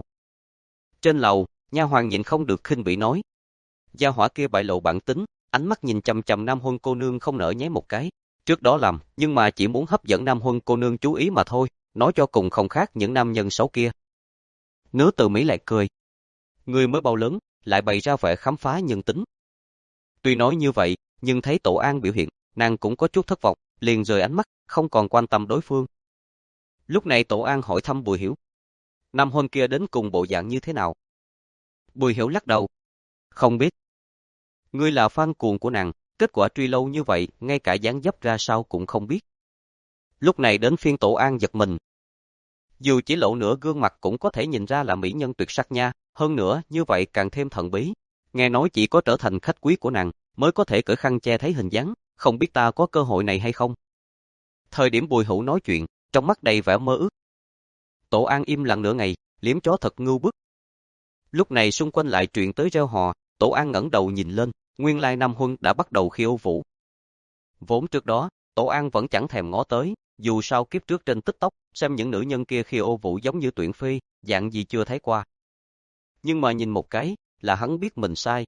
Trên lầu, nha hoàn nhịn không được khinh bỉ nói. Gia hỏa kia bại lộ bản tính, ánh mắt nhìn chằm chằm Nam Huân cô nương không nỡ nháy một cái. Trước đó làm, nhưng mà chỉ muốn hấp dẫn Nam Huân cô nương chú ý mà thôi, nói cho cùng không khác những nam nhân xấu kia. Nứa Từ Mỹ lại cười. Người mới bao lớn, lại bày ra vẻ khám phá nhân tính. Tuy nói như vậy, nhưng thấy Tổ An biểu hiện, nàng cũng có chút thất vọng, liền rời ánh mắt, không còn quan tâm đối phương. Lúc này Tổ An hỏi thăm Bùi Hiểu. Nam Huân kia đến cùng bộ dạng như thế nào? Bùi Hiểu lắc đầu. Không biết. Ngươi là fan cuồng của nàng, kết quả truy lâu như vậy, ngay cả dáng dấp ra sao cũng không biết. Lúc này đến phiên Tổ An giật mình. Dù chỉ lộ nửa gương mặt cũng có thể nhìn ra là mỹ nhân tuyệt sắc nha, hơn nữa như vậy càng thêm thần bí. Nghe nói chỉ có trở thành khách quý của nàng, mới có thể cởi khăn che thấy hình dáng, không biết ta có cơ hội này hay không? Thời điểm Bùi Hữu nói chuyện, trong mắt đầy vẻ mơ ước. Tổ An im lặng nửa ngày, liếm chó thật ngưu bức. Lúc này xung quanh lại chuyện tới reo hò, Tổ An ngẩng đầu nhìn lên, nguyên lai Nam Huân đã bắt đầu khiêu vũ. Vốn trước đó, Tổ An vẫn chẳng thèm ngó tới, dù sao kiếp trước trên TikTok, xem những nữ nhân kia khiêu vũ giống như tuyển phi, dạng gì chưa thấy qua. Nhưng mà nhìn một cái, là hắn biết mình sai.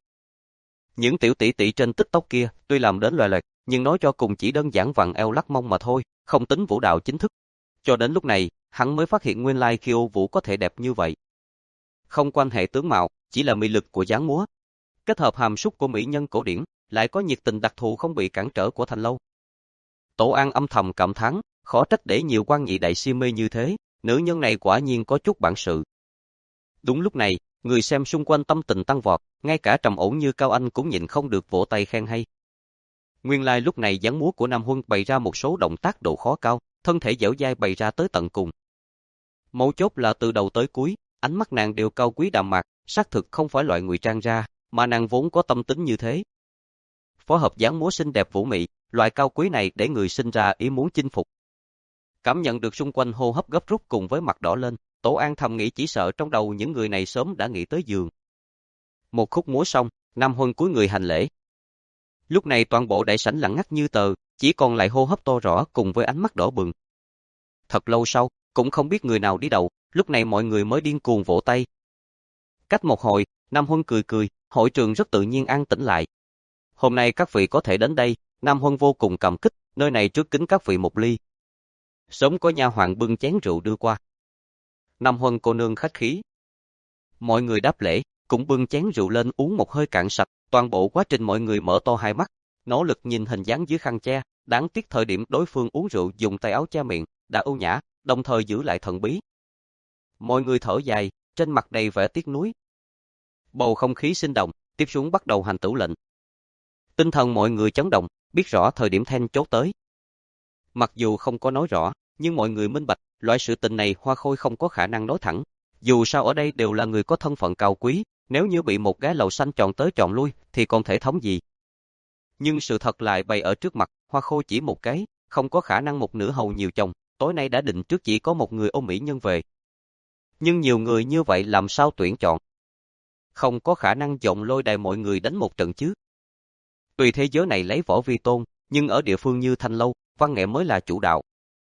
Những tiểu tỷ tỷ trên TikTok kia, tuy làm đến loè loẹt, nhưng nói cho cùng chỉ đơn giản vặn eo lắc mông mà thôi, không tính vũ đạo chính thức. Cho đến lúc này, hắn mới phát hiện nguyên lai khiêu vũ có thể đẹp như vậy. Không quan hệ tướng mạo, chỉ là mị lực của dáng múa. Kết hợp hàm súc của mỹ nhân cổ điển, lại có nhiệt tình đặc thù không bị cản trở của Thanh Lâu. Tổ An âm thầm cảm thán, khó trách để nhiều quan nhị đại si mê như thế, nữ nhân này quả nhiên có chút bản sự. Đúng lúc này, người xem xung quanh tâm tình tăng vọt, ngay cả trầm ổn như Cao Anh cũng nhịn không được vỗ tay khen hay. Nguyên lai lúc này dáng múa của Nam Huân bày ra một số động tác độ khó cao, thân thể dẻo dai bày ra tới tận cùng. Mấu chốt là từ đầu tới cuối, ánh mắt nàng đều cao quý đạm mạc, xác thực không phải loại ngụy trang ra, mà nàng vốn có tâm tính như thế. Phối hợp dáng múa xinh đẹp vũ mị, loại cao quý này để người sinh ra ý muốn chinh phục. Cảm nhận được xung quanh hô hấp gấp rút cùng với mặt đỏ lên, Tổ An thầm nghĩ chỉ sợ trong đầu những người này sớm đã nghĩ tới giường. Một khúc múa xong, Nam Huân cúi người hành lễ. Lúc này toàn bộ đại sảnh lặng ngắt như tờ, chỉ còn lại hô hấp to rõ cùng với ánh mắt đỏ bừng. Thật lâu sau, cũng không biết người nào đi đầu, lúc này mọi người mới điên cuồng vỗ tay. Cách một hồi, Nam Huân cười cười, hội trường rất tự nhiên an tĩnh lại. Hôm nay các vị có thể đến đây, Nam Huân vô cùng cảm kích, nơi này trước kính các vị một ly. Sớm có nha hoàn bưng chén rượu đưa qua. Nam Huân cô nương khách khí. Mọi người đáp lễ, cũng bưng chén rượu lên uống một hơi cạn sạch, toàn bộ quá trình mọi người mở to hai mắt, nỗ lực nhìn hình dáng dưới khăn che, đáng tiếc thời điểm đối phương uống rượu dùng tay áo che miệng, đã ưu nhã, đồng thời giữ lại thần bí. Mọi người thở dài, trên mặt đầy vẻ tiếc nuối. Bầu không khí sinh động, tiếp xuống bắt đầu hành tửu lệnh. Tinh thần mọi người chấn động, biết rõ thời điểm then chốt tới. Mặc dù không có nói rõ, nhưng mọi người minh bạch, loại sự tình này Hoa Khôi không có khả năng nói thẳng. Dù sao ở đây đều là người có thân phận cao quý, nếu như bị một gái lầu xanh chọn tới chọn lui, thì còn thể thống gì. Nhưng sự thật lại bày ở trước mặt, Hoa Khôi chỉ một cái, không có khả năng một nửa hầu nhiều chồng, tối nay đã định trước chỉ có một người ôm mỹ nhân về. Nhưng nhiều người như vậy làm sao tuyển chọn? Không có khả năng dọn lôi đài mọi người đánh một trận chứ. Tuy thế giới này lấy võ vi tôn, nhưng ở địa phương như Thanh Lâu, văn nghệ mới là chủ đạo.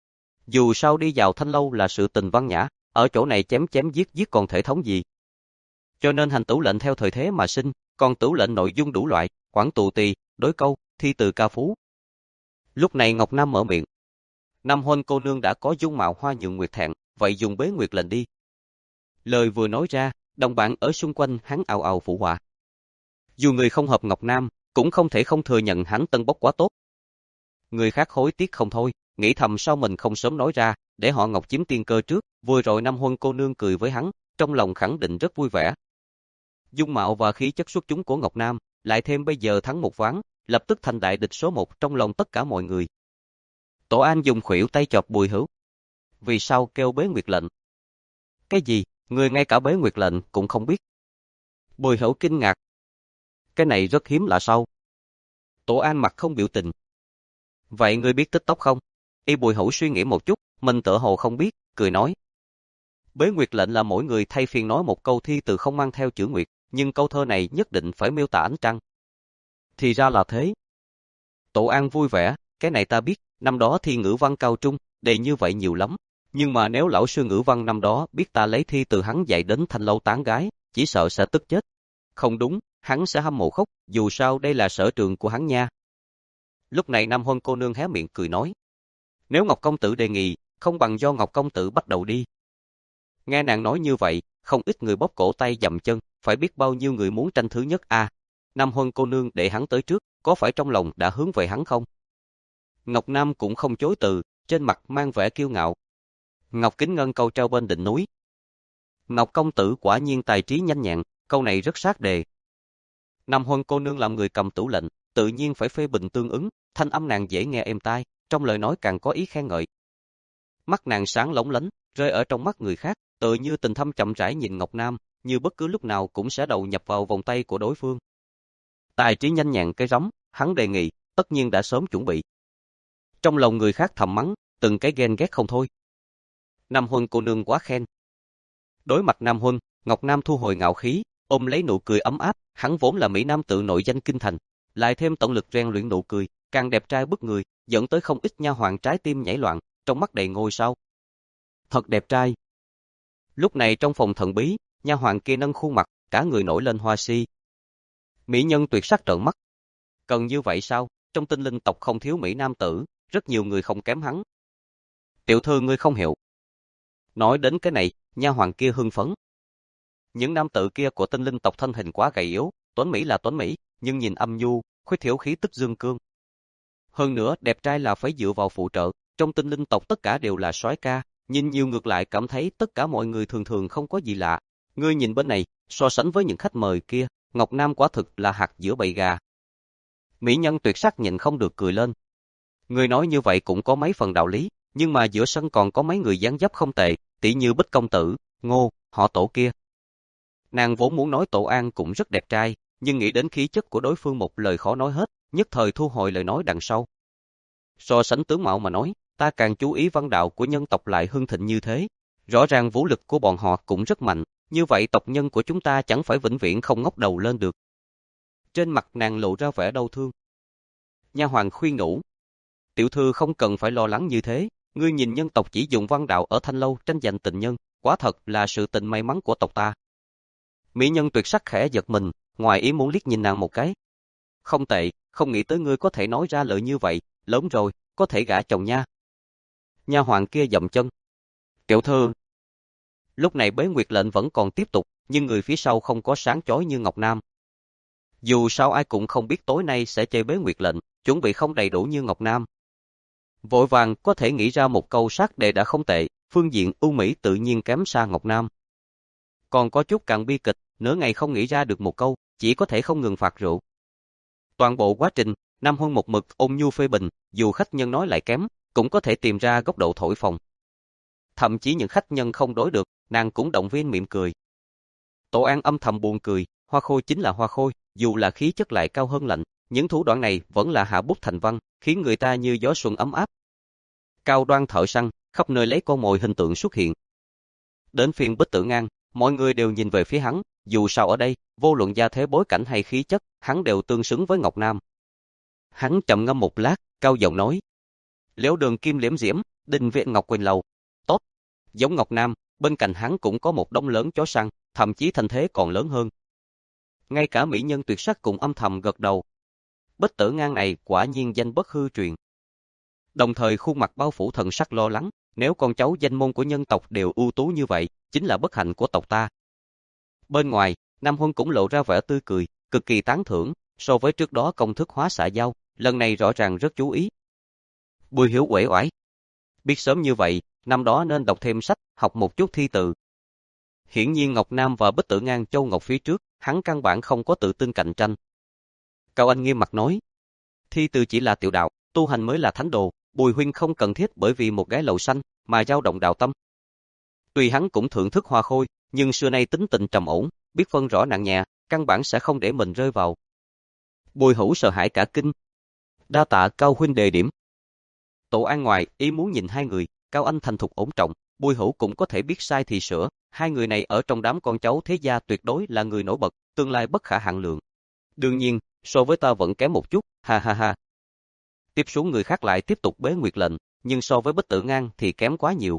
Dù sao đi vào Thanh Lâu là sự tình văn nhã, ở chỗ này chém chém giết giết còn thể thống gì. Cho nên hành tửu lệnh theo thời thế mà sinh, còn tửu lệnh nội dung đủ loại, quảng tù tỳ, đối câu, thi từ ca phú. Lúc này Ngọc Nam mở miệng. Nam Huân cô nương đã có dung mạo hoa nhượng nguyệt thẹn, vậy dùng bế nguyệt lệnh đi. Lời vừa nói ra, đồng bạn ở xung quanh hắn ào ào phụ họa. Dù người không hợp Ngọc Nam, cũng không thể không thừa nhận hắn tân bốc quá tốt. Người khác hối tiếc không thôi, nghĩ thầm sao mình không sớm nói ra, để họ Ngọc chiếm tiên cơ trước, vừa rồi Nam Huân cô nương cười với hắn, trong lòng khẳng định rất vui vẻ. Dung mạo và khí chất xuất chúng của Ngọc Nam, lại thêm bây giờ thắng một ván, lập tức thành đại địch số một trong lòng tất cả mọi người. Tổ An dùng khuỷu tay chọc Bùi Hữu. Vì sao kêu bế nguyệt lệnh? Cái gì, người ngay cả bế nguyệt lệnh cũng không biết. Bùi Hữu kinh ngạc. Cái này rất hiếm là sao? Tổ An mặt không biểu tình. Vậy ngươi biết TikTok không? Y Bùi Hữu suy nghĩ một chút, mình tựa hồ không biết, cười nói. Bế nguyệt lệnh là mỗi người thay phiên nói một câu thi từ không mang theo chữ nguyệt, nhưng câu thơ này nhất định phải miêu tả ánh trăng. Thì ra là thế. Tổ An vui vẻ, cái này ta biết, năm đó thi ngữ văn cao trung, đề như vậy nhiều lắm. Nhưng mà nếu lão sư ngữ văn năm đó biết ta lấy thi từ hắn dạy đến Thanh Lâu tán gái, chỉ sợ sẽ tức chết. Không đúng, hắn sẽ hâm mộ khóc, dù sao đây là sở trường của hắn nha. Lúc này Nam Huân cô nương hé miệng cười nói. Nếu Ngọc Công Tử đề nghị, không bằng do Ngọc Công Tử bắt đầu đi. Nghe nàng nói như vậy, không ít người bóp cổ tay dậm chân, phải biết bao nhiêu người muốn tranh thứ nhất a. À, Nam Huân cô nương để hắn tới trước, có phải trong lòng đã hướng về hắn không? Ngọc Nam cũng không chối từ, trên mặt mang vẻ kiêu ngạo. Ngọc Kính Ngân câu treo bên đỉnh núi. Ngọc công tử quả nhiên tài trí nhanh nhẹn, câu này rất sát đề. Nam Huân cô nương làm người cầm tủ lệnh, tự nhiên phải phê bình tương ứng, thanh âm nàng dễ nghe êm tai, trong lời nói càng có ý khen ngợi. Mắt nàng sáng lóng lánh, rơi ở trong mắt người khác, tự như tình thâm chậm rãi nhìn Ngọc Nam, như bất cứ lúc nào cũng sẽ đầu nhập vào vòng tay của đối phương. Tài trí nhanh nhẹn cái rắm, hắn đề nghị, tất nhiên đã sớm chuẩn bị. Trong lòng người khác thầm mắng, từng cái ghen ghét không thôi. Nam Huân cô nương quá khen. Đối mặt Nam Huân, Ngọc Nam thu hồi ngạo khí, ôm lấy nụ cười ấm áp, hắn vốn là mỹ nam tự nội danh kinh thành, lại thêm tổng lực rèn luyện nụ cười, càng đẹp trai bức người, dẫn tới không ít nha hoàn trái tim nhảy loạn, trong mắt đầy ngôi sao. Thật đẹp trai. Lúc này trong phòng thần bí, nha hoàn kia nâng khuôn mặt, cả người nổi lên hoa si. Mỹ nhân tuyệt sắc trợn mắt. Cần như vậy sao? Trong Tinh Linh tộc không thiếu mỹ nam tử, rất nhiều người không kém hắn. Tiểu thư ngươi không hiểu. Nói đến cái này, nha hoàn kia hưng phấn. Những nam tử kia của Tinh Linh tộc thân hình quá gầy yếu, tuấn mỹ là tuấn mỹ, nhưng nhìn âm nhu, khuyết thiếu khí tức dương cương. Hơn nữa, đẹp trai là phải dựa vào phụ trợ, trong Tinh Linh tộc tất cả đều là soái ca, nhìn nhiều ngược lại cảm thấy tất cả mọi người thường thường không có gì lạ. Ngươi nhìn bên này, so sánh với những khách mời kia, Ngọc Nam quả thực là hạt giữa bầy gà. Mỹ nhân tuyệt sắc nhìn không được cười lên. Ngươi nói như vậy cũng có mấy phần đạo lý, nhưng mà giữa sân còn có mấy người dáng dấp không tệ, tỷ như Bích công tử, Ngô, họ Tổ kia. Nàng vốn muốn nói Tổ An cũng rất đẹp trai, nhưng nghĩ đến khí chất của đối phương một lời khó nói hết, nhất thời thu hồi lời nói đằng sau. So sánh tướng mạo mà nói, ta càng chú ý văn đạo của nhân tộc lại hưng thịnh như thế. Rõ ràng vũ lực của bọn họ cũng rất mạnh, như vậy tộc nhân của chúng ta chẳng phải vĩnh viễn không ngóc đầu lên được. Trên mặt nàng lộ ra vẻ đau thương. Nha hoàn khuyên nhủ. Tiểu thư không cần phải lo lắng như thế, ngươi nhìn nhân tộc chỉ dùng văn đạo ở Thanh Lâu tranh giành tình nhân, quả thật là sự tình may mắn của tộc ta. Mỹ nhân tuyệt sắc khẽ giật mình, ngoài ý muốn liếc nhìn nàng một cái. Không tệ, không nghĩ tới ngươi có thể nói ra lời như vậy, lớn rồi, có thể gả chồng nha. Nha hoàn kia dậm chân. Tiểu thư. Lúc này bế nguyệt lệnh vẫn còn tiếp tục, nhưng người phía sau không có sáng chói như Ngọc Nam. Dù sao ai cũng không biết tối nay sẽ chơi bế nguyệt lệnh, chuẩn bị không đầy đủ như Ngọc Nam. Vội vàng có thể nghĩ ra một câu sát đề đã không tệ, phương diện ưu mỹ tự nhiên kém xa Ngọc Nam. Còn có chút càng bi kịch, nửa ngày không nghĩ ra được một câu, chỉ có thể không ngừng phạt rượu. Toàn bộ quá trình, Nam Huân một mực ôn nhu phê bình, dù khách nhân nói lại kém, cũng có thể tìm ra góc độ thổi phồng. Thậm chí những khách nhân không đối được, nàng cũng động viên mỉm cười. Tổ An âm thầm buồn cười, Hoa Khôi chính là Hoa Khôi, dù là khí chất lại cao hơn lạnh, những thủ đoạn này vẫn là hạ bút thành văn, khiến người ta như gió xuân ấm áp. Cao đoan thợ săn, khắp nơi lấy con mồi hình tượng xuất hiện. Đến phiên Bích Tử Ngang, mọi người đều nhìn về phía hắn, dù sao ở đây, vô luận gia thế bối cảnh hay khí chất, hắn đều tương xứng với Ngọc Nam. Hắn trầm ngâm một lát, cao giọng nói. Liễu đường kim liễm diễm, đình viện Ngọc Quỳnh lầu. Tốt. Giống Ngọc Nam, bên cạnh hắn cũng có một đống lớn chó săn, thậm chí thành thế còn lớn hơn. Ngay cả mỹ nhân tuyệt sắc cũng âm thầm gật đầu. Bích Tử Ngang này quả nhiên danh bất hư truyền. Đồng thời khuôn mặt bao phủ thần sắc lo lắng, nếu con cháu danh môn của nhân tộc đều ưu tú như vậy, chính là bất hạnh của tộc ta. Bên ngoài, Nam Huân cũng lộ ra vẻ tươi cười, cực kỳ tán thưởng, so với trước đó công thức hóa xã giao, lần này rõ ràng rất chú ý. Bùi Hiểu uể oải. Biết sớm như vậy, năm đó nên đọc thêm sách, học một chút thi từ. Hiển nhiên Ngọc Nam và Bích Tử Ngang Châu Ngọc phía trước, hắn căn bản không có tự tin cạnh tranh. Cao Anh nghiêm mặt nói, thi từ chỉ là tiểu đạo, tu hành mới là thánh đồ, Bùi huynh không cần thiết bởi vì một gái lầu xanh mà dao động đạo tâm. Tuy hắn cũng thưởng thức Hoa Khôi, nhưng xưa nay tính tình trầm ổn, biết phân rõ nặng nhẹ, căn bản sẽ không để mình rơi vào. Bùi Hữu sợ hãi cả kinh. Đa tạ Cao huynh đề điểm. Tổ An ngoài ý muốn nhìn hai người, Cao Anh thành thục ổn trọng, Bùi Hữu cũng có thể biết sai thì sửa, hai người này ở trong đám con cháu thế gia tuyệt đối là người nổi bật, tương lai bất khả hạn lượng. Đương nhiên, so với ta vẫn kém một chút, ha ha ha. Tiếp xuống người khác lại tiếp tục bế nguyệt lệnh, nhưng so với Bích Tử Ngang thì kém quá nhiều.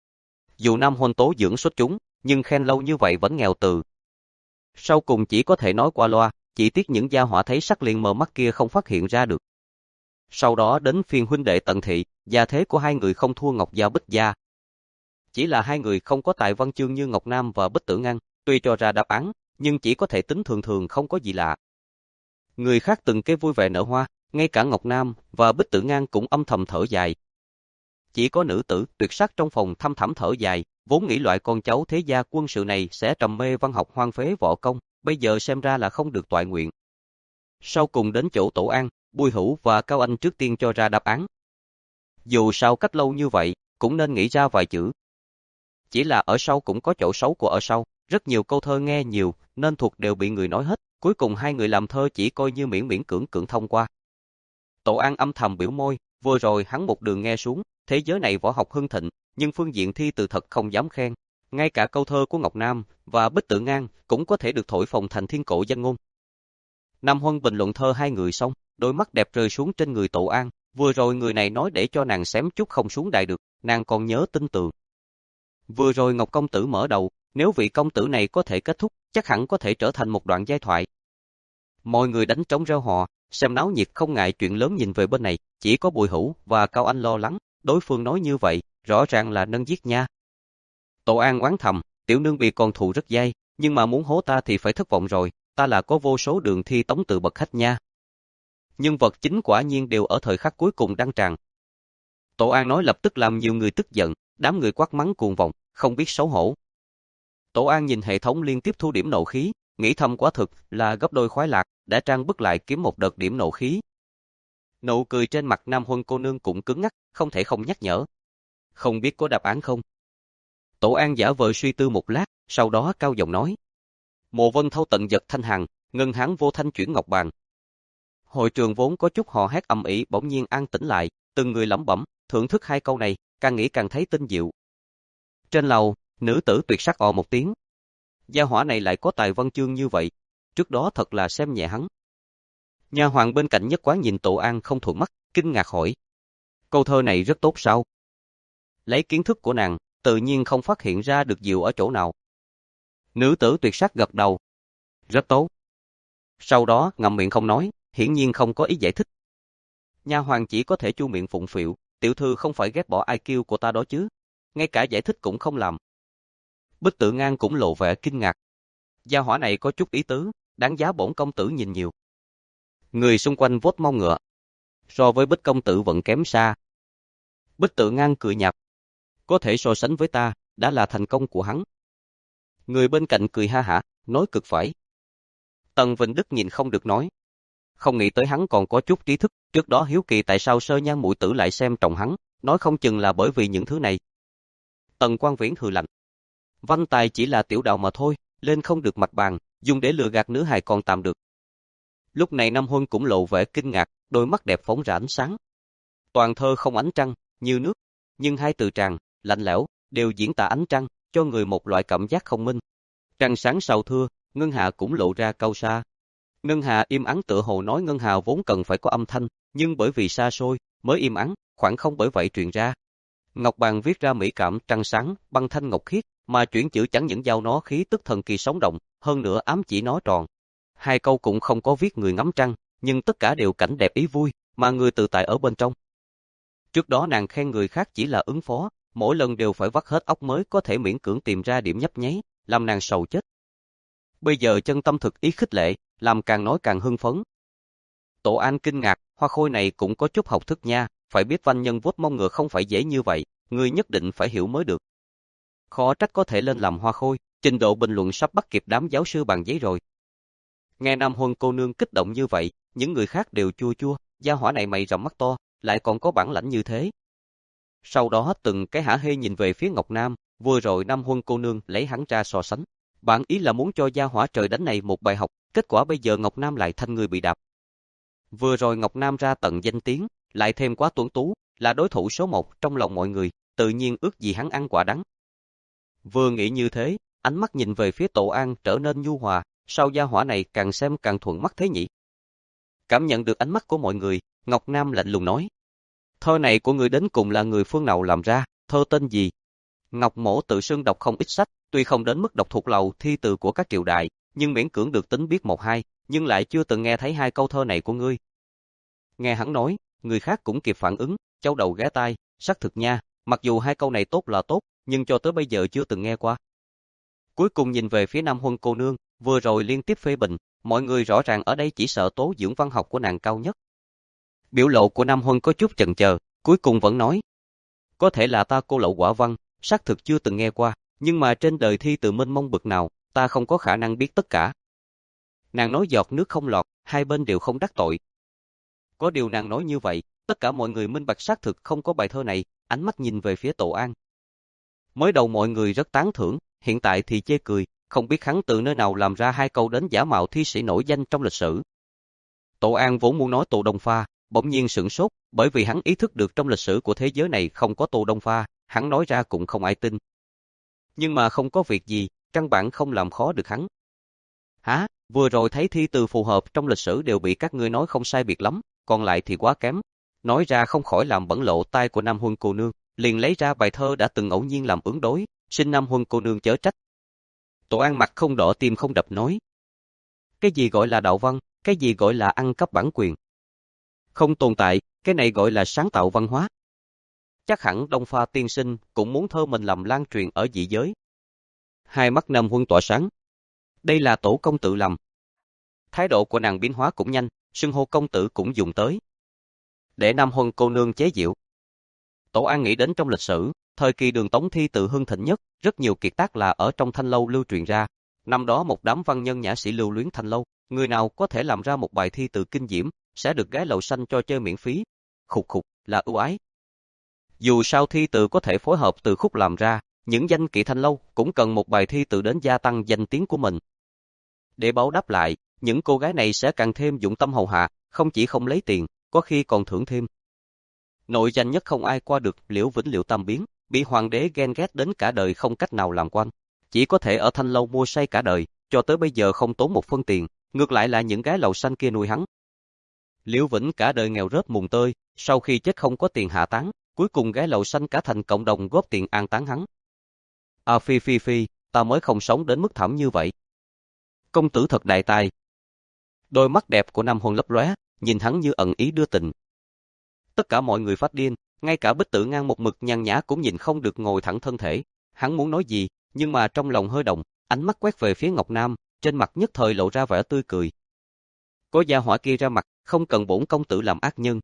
Dù Nam Huân tố dưỡng xuất chúng, nhưng khen lâu như vậy vẫn nghèo từ. Sau cùng chỉ có thể nói qua loa, chỉ tiếc những gia hỏa thấy sắc liền mờ mắt kia không phát hiện ra được. Sau đó đến phiên huynh đệ Tận Thị, gia thế của hai người không thua Ngọc Gia Bích Gia. Chỉ là hai người không có tài văn chương như Ngọc Nam và Bích Tử Ngang, tuy cho ra đáp án, nhưng chỉ có thể tính thường thường không có gì lạ. Người khác từng cây vui vẻ nở hoa, ngay cả Ngọc Nam và Bích Tử Ngang cũng âm thầm thở dài. Chỉ có nữ tử tuyệt sắc trong phòng thăm thẳm thở dài, vốn nghĩ loại con cháu thế gia quân sự này sẽ trầm mê văn học hoang phế võ công, bây giờ xem ra là không được toại nguyện. Sau cùng đến chỗ Tổ An, Bùi Hữu và Cao Anh trước tiên cho ra đáp án. Dù sao cách lâu như vậy, cũng nên nghĩ ra vài chữ. Chỉ là ở sau cũng có chỗ xấu của ở sau, rất nhiều câu thơ nghe nhiều, nên thuộc đều bị người nói hết, cuối cùng hai người làm thơ chỉ coi như miễn miễn cưỡng cưỡng thông qua. Tổ An âm thầm biểu môi, vừa rồi hắn một đường nghe xuống, thế giới này võ học hưng thịnh, nhưng phương diện thi từ thật không dám khen. Ngay cả câu thơ của Ngọc Nam và Bích Tử Ngang cũng có thể được thổi phồng thành thiên cổ danh ngôn. Nam Huân bình luận thơ hai người xong, đôi mắt đẹp rơi xuống trên người Tổ An, vừa rồi người này nói để cho nàng xém chút không xuống đài được, nàng còn nhớ tin tưởng. Vừa rồi Ngọc công tử mở đầu, nếu vị công tử này có thể kết thúc, chắc hẳn có thể trở thành một đoạn giai thoại. Mọi người đánh trống reo hò, xem náo nhiệt không ngại chuyện lớn nhìn về bên này, chỉ có Bùi Hữu và Cao Anh lo lắng, đối phương nói như vậy, rõ ràng là nâng giết nha. Tổ An oán thầm, tiểu nương bị con thù rất dai, nhưng mà muốn hố ta thì phải thất vọng rồi, ta là có vô số đường thi tống từ bậc khách nha. Nhân vật chính quả nhiên đều ở thời khắc cuối cùng đăng tràng. Tổ An nói lập tức làm nhiều người tức giận, đám người quát mắng cuồng vọng, không biết xấu hổ. Tổ An nhìn hệ thống liên tiếp thu điểm nộ khí, nghĩ thầm quá thực là gấp đôi khoái lạc, đã trang bức lại kiếm một đợt điểm nộ khí. Nụ cười trên mặt Nam Huân cô nương cũng cứng ngắc, không thể không nhắc nhở. Không biết có đáp án không? Tổ An giả vờ suy tư một lát, sau đó cao giọng nói. Mộ Vân Thâu tận giật thanh hàng, ngân hán vô thanh chuyển ngọc bàn. Hội trường vốn có chút hò hét ầm ĩ bỗng nhiên an tĩnh lại, từng người lẩm bẩm, thưởng thức hai câu này, càng nghĩ càng thấy tinh diệu. Trên lầu, nữ tử tuyệt sắc ò một tiếng. Gia hỏa này lại có tài văn chương như vậy, trước đó thật là xem nhẹ hắn. Nha hoàng bên cạnh nhất quán nhìn Tổ An không thuận mắt, kinh ngạc hỏi. Câu thơ này rất tốt sao? Lấy kiến thức của nàng, tự nhiên không phát hiện ra được diệu ở chỗ nào. Nữ tử tuyệt sắc gật đầu. Rất tốt. Sau đó ngậm miệng không nói, hiển nhiên không có ý giải thích. Nha hoàng chỉ có thể chu miệng phụng phịu, tiểu thư không phải ghét bỏ i kiu của ta đó chứ, ngay cả giải thích cũng không làm. Bích Tử Ngang cũng lộ vẻ kinh ngạc. Gia hỏa này có chút ý tứ, đáng giá bổn công tử nhìn nhiều. Người xung quanh vốt mông ngựa. So với Bích công tử vẫn kém xa. Bích Tử Ngang cười nhạt. Có thể so sánh với ta, đã là thành công của hắn. Người bên cạnh cười ha hả, nói cực phải. Tần Vịnh Đức nhìn không được nói. Không nghĩ tới hắn còn có chút trí thức, trước đó hiếu kỳ tại sao Sơ Nhan muội tử lại xem trọng hắn, nói không chừng là bởi vì những thứ này. Tần Quang Viễn hừ lạnh. Văn tài chỉ là tiểu đạo mà thôi, lên không được mặt bàn, dùng để lừa gạt nữ hài còn tạm được. Lúc này Nam Huân cũng lộ vẻ kinh ngạc, đôi mắt đẹp phóng ra ánh sáng. Toàn thơ không ánh trăng, như nước, nhưng hai từ tràng, lạnh lẽo, đều diễn tả ánh trăng, cho người một loại cảm giác không minh. Trăng sáng sau thưa, Ngân Hà cũng lộ ra câu xa. Ngân Hà im ắng tựa hồ nói Ngân Hà vốn cần phải có âm thanh, nhưng bởi vì xa xôi, mới im ắng, khoảng không bởi vậy truyền ra. Ngọc Bàn viết ra mỹ cảm trăng sáng, băng thanh ngọc khiết, mà chuyển chữ chẳng những giao nó khí tức thần kỳ sống động, hơn nữa ám chỉ nó tròn. Hai câu cũng không có viết người ngắm trăng, nhưng tất cả đều cảnh đẹp ý vui, mà người tự tại ở bên trong. Trước đó nàng khen người khác chỉ là ứng phó, mỗi lần đều phải vắt hết óc mới có thể miễn cưỡng tìm ra điểm nhấp nháy, làm nàng sầu chết. Bây giờ chân tâm thực ý khích lệ, làm càng nói càng hưng phấn. Tổ An kinh ngạc, Hoa Khôi này cũng có chút học thức nha, phải biết văn nhân vuốt mông ngựa không phải dễ như vậy, người nhất định phải hiểu mới được. Khó trách có thể lên làm Hoa Khôi, trình độ bình luận sắp bắt kịp đám giáo sư bằng giấy rồi. Nghe Nam Huân cô nương kích động như vậy, những người khác đều chua chua, gia hỏa này mày rậm mắt to, lại còn có bản lãnh như thế. Sau đó từng cái hả hê nhìn về phía Ngọc Nam, vừa rồi Nam Huân cô nương lấy hắn ra so sánh. Bản ý là muốn cho gia hỏa trời đánh này một bài học, kết quả bây giờ Ngọc Nam lại thành người bị đạp. Vừa rồi Ngọc Nam ra tận danh tiếng, lại thêm quá tuấn tú, là đối thủ số một trong lòng mọi người, tự nhiên ước gì hắn ăn quả đắng. Vừa nghĩ như thế, ánh mắt nhìn về phía Tổ An trở nên nhu hòa, sao gia hỏa này càng xem càng thuận mắt thế nhỉ? Cảm nhận được ánh mắt của mọi người, Ngọc Nam lạnh lùng nói. Thơ này của người đến cùng là người phương nào làm ra, thơ tên gì? Ngọc Mỗ tự xưng đọc không ít sách, tuy không đến mức đọc thuộc lầu thi từ của các triều đại, nhưng miễn cưỡng được tính biết một hai, nhưng lại chưa từng nghe thấy hai câu thơ này của ngươi. Nghe hắn nói, người khác cũng kịp phản ứng, châu đầu ghé tai, xác thực nha, mặc dù hai câu này tốt là tốt, nhưng cho tới bây giờ chưa từng nghe qua. Cuối cùng nhìn về phía Nam Huân cô nương, vừa rồi liên tiếp phê bình, mọi người rõ ràng ở đây chỉ sợ tố dưỡng văn học của nàng cao nhất. Biểu lộ của Nam Huân có chút chần chờ, cuối cùng vẫn nói. Có thể là ta cô lậu quả văn, xác thực chưa từng nghe qua, nhưng mà trên đời thi từ mênh mông bực nào, ta không có khả năng biết tất cả. Nàng nói giọt nước không lọt, hai bên đều không đắc tội. Có điều nàng nói như vậy, tất cả mọi người minh bạch xác thực không có bài thơ này, ánh mắt nhìn về phía Tổ An. Mới đầu mọi người rất tán thưởng, hiện tại thì chê cười, không biết hắn từ nơi nào làm ra hai câu đến giả mạo thi sĩ nổi danh trong lịch sử. Tổ An vốn muốn nói Tô Đông Pha, bỗng nhiên sửng sốt, bởi vì hắn ý thức được trong lịch sử của thế giới này không có Tô Đông Pha, hắn nói ra cũng không ai tin. Nhưng mà không có việc gì, căn bản không làm khó được hắn. Hả, vừa rồi thấy thi từ phù hợp trong lịch sử đều bị các ngươi nói không sai biệt lắm, còn lại thì quá kém. Nói ra không khỏi làm bẩn lộ tai của Nam Huân cô nương, liền lấy ra bài thơ đã từng ngẫu nhiên làm ứng đối, xin Nam Huân cô nương chớ trách. Tổ An mặt không đỏ tim không đập nói. Cái gì gọi là đạo văn, cái gì gọi là ăn cắp bản quyền? Không tồn tại, cái này gọi là sáng tạo văn hóa. Chắc hẳn Đông Pha tiên sinh cũng muốn thơ mình làm lan truyền ở dị giới. Hai mắt Nam Huân tỏa sáng. Đây là tổ công tử làm. Thái độ của nàng biến hóa cũng nhanh, xưng hô công tử cũng dùng tới. Để Nam Huân cô nương chế giễu. Tổ An nghĩ đến trong lịch sử, thời kỳ Đường Tống thi tự hưng thịnh nhất, rất nhiều kiệt tác là ở trong Thanh Lâu lưu truyền ra. Năm đó một đám văn nhân nhã sĩ lưu luyến Thanh Lâu, người nào có thể làm ra một bài thi tự kinh diễm, sẽ được gái lầu xanh cho chơi miễn phí. Khục khục, là ưu ái. Dù sao thi tự có thể phối hợp từ khúc làm ra, những danh kỵ Thanh Lâu cũng cần một bài thi tự đến gia tăng danh tiếng của mình. Để báo đáp lại, những cô gái này sẽ càng thêm dụng tâm hầu hạ, không chỉ không lấy tiền, có khi còn thưởng thêm. Nội danh nhất không ai qua được Liễu Vĩnh Liễu Tam Biến, bị hoàng đế ghen ghét đến cả đời không cách nào làm quan, chỉ có thể ở Thanh Lâu mua say cả đời, cho tới bây giờ không tốn một phân tiền, ngược lại là những gái lầu xanh kia nuôi hắn. Liễu Vĩnh cả đời nghèo rớt mùng tơi, sau khi chết không có tiền hạ táng, cuối cùng gái lầu xanh cả thành cộng đồng góp tiền an táng hắn. À phi phi phi, ta mới không sống đến mức thảm như vậy. Công tử thật đại tài. Đôi mắt đẹp của Nam Huân lấp lóe, nhìn hắn như ẩn ý đưa tình. Tất cả mọi người phát điên, ngay cả Bích Tử Ngang một mực nhàn nhã cũng nhìn không được ngồi thẳng thân thể. Hắn muốn nói gì, nhưng mà trong lòng hơi động, ánh mắt quét về phía Ngọc Nam, trên mặt nhất thời lộ ra vẻ tươi cười. Có gia hỏa kia ra mặt, không cần bổn công tử làm ác nhân.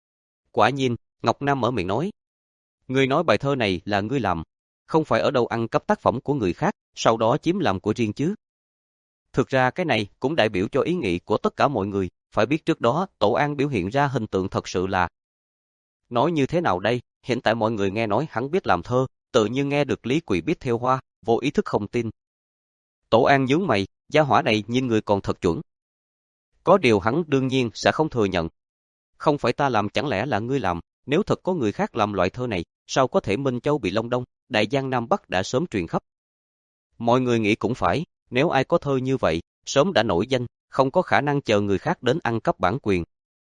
Quả nhiên, Ngọc Nam mở miệng nói. Ngươi nói bài thơ này là ngươi làm, không phải ở đâu ăn cắp tác phẩm của người khác, sau đó chiếm làm của riêng chứ. Thực ra cái này cũng đại biểu cho ý nghĩ của tất cả mọi người, phải biết trước đó Tổ An biểu hiện ra hình tượng thật sự là. Nói như thế nào đây, hiện tại mọi người nghe nói hắn biết làm thơ, tự nhiên nghe được Lý Quỳ biết theo hoa, vô ý thức không tin. Tổ An nhướng mày, gia hỏa này nhìn người còn thật chuẩn. Có điều hắn đương nhiên sẽ không thừa nhận. Không phải ta làm chẳng lẽ là ngươi làm, nếu thật có người khác làm loại thơ này, sao có thể Minh Châu bị Long Đông, Đại Giang Nam Bắc đã sớm truyền khắp. Mọi người nghĩ cũng phải, nếu ai có thơ như vậy, sớm đã nổi danh, không có khả năng chờ người khác đến ăn cắp bản quyền.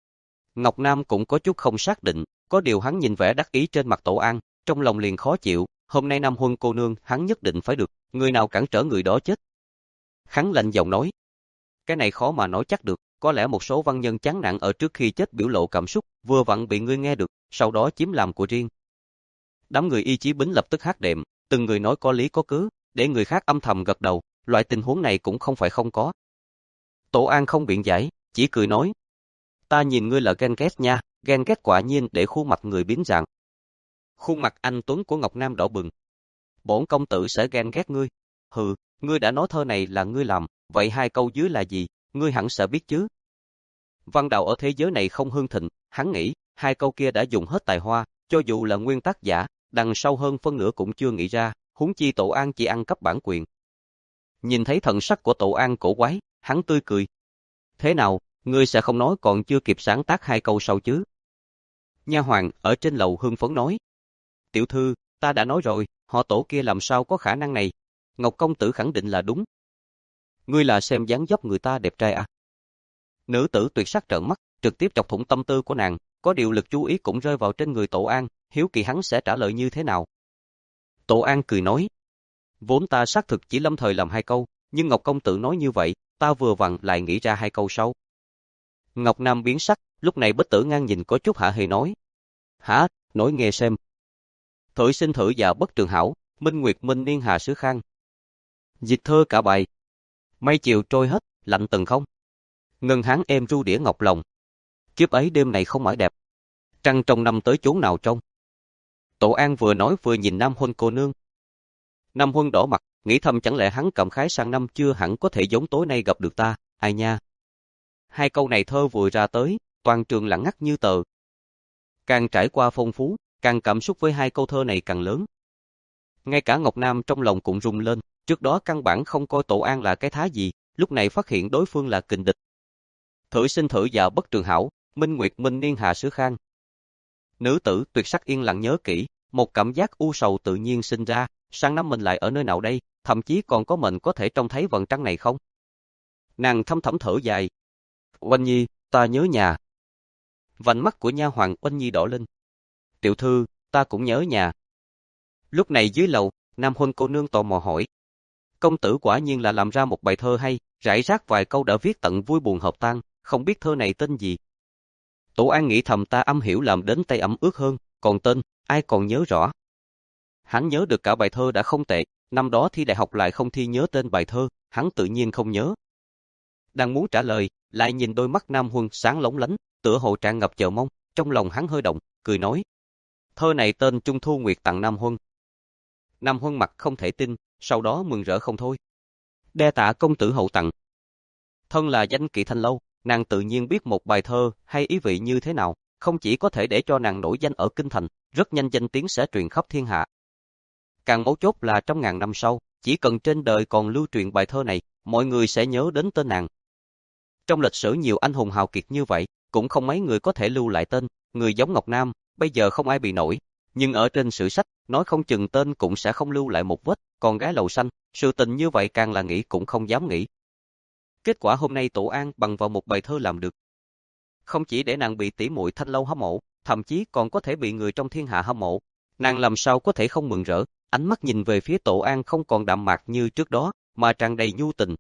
Ngọc Nam cũng có chút không xác định, có điều hắn nhìn vẻ đắc ý trên mặt Tổ An, trong lòng liền khó chịu, hôm nay Nam Huân cô nương hắn nhất định phải được, người nào cản trở người đó chết. Hắn lạnh giọng nói, cái này khó mà nói chắc được, có lẽ một số văn nhân chán nản ở trước khi chết biểu lộ cảm xúc, vừa vặn bị ngươi nghe được, sau đó chiếm làm của riêng. Đám người Y Chí Bính lập tức hát đệm, từng người nói có lý có cớ, để người khác âm thầm gật đầu, loại tình huống này cũng không phải không có. Tổ An không biện giải, chỉ cười nói, ta nhìn ngươi là ghen ghét nha, ghen ghét quả nhiên để khuôn mặt người biến dạng. Khuôn mặt anh tuấn của Ngọc Nam đỏ bừng. Bổn công tử sẽ ghen ghét ngươi. Hừ, ngươi đã nói thơ này là ngươi làm, vậy hai câu dưới là gì, ngươi hẳn sẽ biết chứ. Văn đạo ở thế giới này không hưng thịnh, hắn nghĩ, hai câu kia đã dùng hết tài hoa, cho dù là nguyên tác giả, đằng sau hơn phân nửa cũng chưa nghĩ ra, huống chi Tổ An chỉ ăn cắp bản quyền. Nhìn thấy thần sắc của Tổ An cổ quái, hắn tươi cười. Thế nào, ngươi sẽ không nói còn chưa kịp sáng tác hai câu sau chứ? Nha hoàn ở trên lầu hưng phấn nói. Tiểu thư, ta đã nói rồi, họ Tổ kia làm sao có khả năng này? Ngọc công tử khẳng định là đúng. Ngươi là xem dáng dấp người ta đẹp trai à? Nữ tử tuyệt sắc trợn mắt, trực tiếp chọc thủng tâm tư của nàng, có điều lực chú ý cũng rơi vào trên người Tổ An, hiếu kỳ hắn sẽ trả lời như thế nào. Tổ An cười nói, vốn ta xác thực chỉ lâm thời làm hai câu, nhưng Ngọc công tử nói như vậy, ta vừa vặn lại nghĩ ra hai câu sau. Ngọc Nam biến sắc, lúc này Bích Tử Ngang nhìn có chút hả hề nói. Hả, nói nghe xem. Thổi sinh thử dạ bất trường hảo, minh nguyệt minh niên hà sứ khang. Dịch thơ cả bài. Mây chiều trôi hết, lạnh từng không. Ngân hán êm ru đĩa ngọc lòng. Kiếp ấy đêm này không mãi đẹp. Trăng trong năm tới chốn nào trông. Tổ An vừa nói vừa nhìn Nam Huân cô nương. Nam Huân đỏ mặt, nghĩ thầm chẳng lẽ hắn cảm khái sang năm chưa hẳn có thể giống tối nay gặp được ta, ai nha. Hai câu này thơ vừa ra tới, toàn trường lặng ngắt như tờ. Càng trải qua phong phú, càng cảm xúc với hai câu thơ này càng lớn. Ngay cả Ngọc Nam trong lòng cũng rung lên, trước đó căn bản không coi Tổ An là cái thá gì, lúc này phát hiện đối phương là kình địch. Thử sinh thử già bất trường hảo, minh nguyệt minh niên hạ sứ khang. Nữ tử tuyệt sắc yên lặng nhớ kỹ, một cảm giác u sầu tự nhiên sinh ra, sang năm mình lại ở nơi nào đây, thậm chí còn có mình có thể trông thấy vầng trăng này không? Nàng thâm thẳm thở dài. Oanh Nhi, ta nhớ nhà. Vành mắt của nha hoàng Oanh Nhi đỏ lên. Tiểu thư, ta cũng nhớ nhà. Lúc này dưới lầu, Nam Huân cô nương tò mò hỏi. Công tử quả nhiên là làm ra một bài thơ hay, rải rác vài câu đã viết tận vui buồn hợp tan, không biết thơ này tên gì. Tổ An nghĩ thầm ta âm hiểu làm đến tay ẩm ướt hơn, còn tên, ai còn nhớ rõ. Hắn nhớ được cả bài thơ đã không tệ, năm đó thi đại học lại không thi nhớ tên bài thơ, hắn tự nhiên không nhớ. Đang muốn trả lời, lại nhìn đôi mắt Nam Huân sáng lóng lánh, tựa hồ tràn ngập chờ mong, trong lòng hắn hơi động, cười nói. Thơ này tên Trung Thu Nguyệt tặng Nam Huân. Nam Huân mặt không thể tin, sau đó mừng rỡ không thôi. Đa tạ công tử hậu tặng. Thân là danh kỵ thanh lâu, nàng tự nhiên biết một bài thơ hay ý vị như thế nào, không chỉ có thể để cho nàng nổi danh ở kinh thành, rất nhanh danh tiếng sẽ truyền khắp thiên hạ. Càng mấu chốt là trong ngàn năm sau, chỉ cần trên đời còn lưu truyền bài thơ này, mọi người sẽ nhớ đến tên nàng. Trong lịch sử nhiều anh hùng hào kiệt như vậy, cũng không mấy người có thể lưu lại tên, người giống Ngọc Nam, bây giờ không ai bị nổi. Nhưng ở trên sử sách, nói không chừng tên cũng sẽ không lưu lại một vết, còn gái lầu xanh, sự tình như vậy càng là nghĩ cũng không dám nghĩ. Kết quả hôm nay Tổ An bằng vào một bài thơ làm được. Không chỉ để nàng bị tỷ muội thanh lâu hâm mộ, thậm chí còn có thể bị người trong thiên hạ hâm mộ. Nàng làm sao có thể không mừng rỡ, ánh mắt nhìn về phía Tổ An không còn đạm mạc như trước đó, mà tràn đầy nhu tình.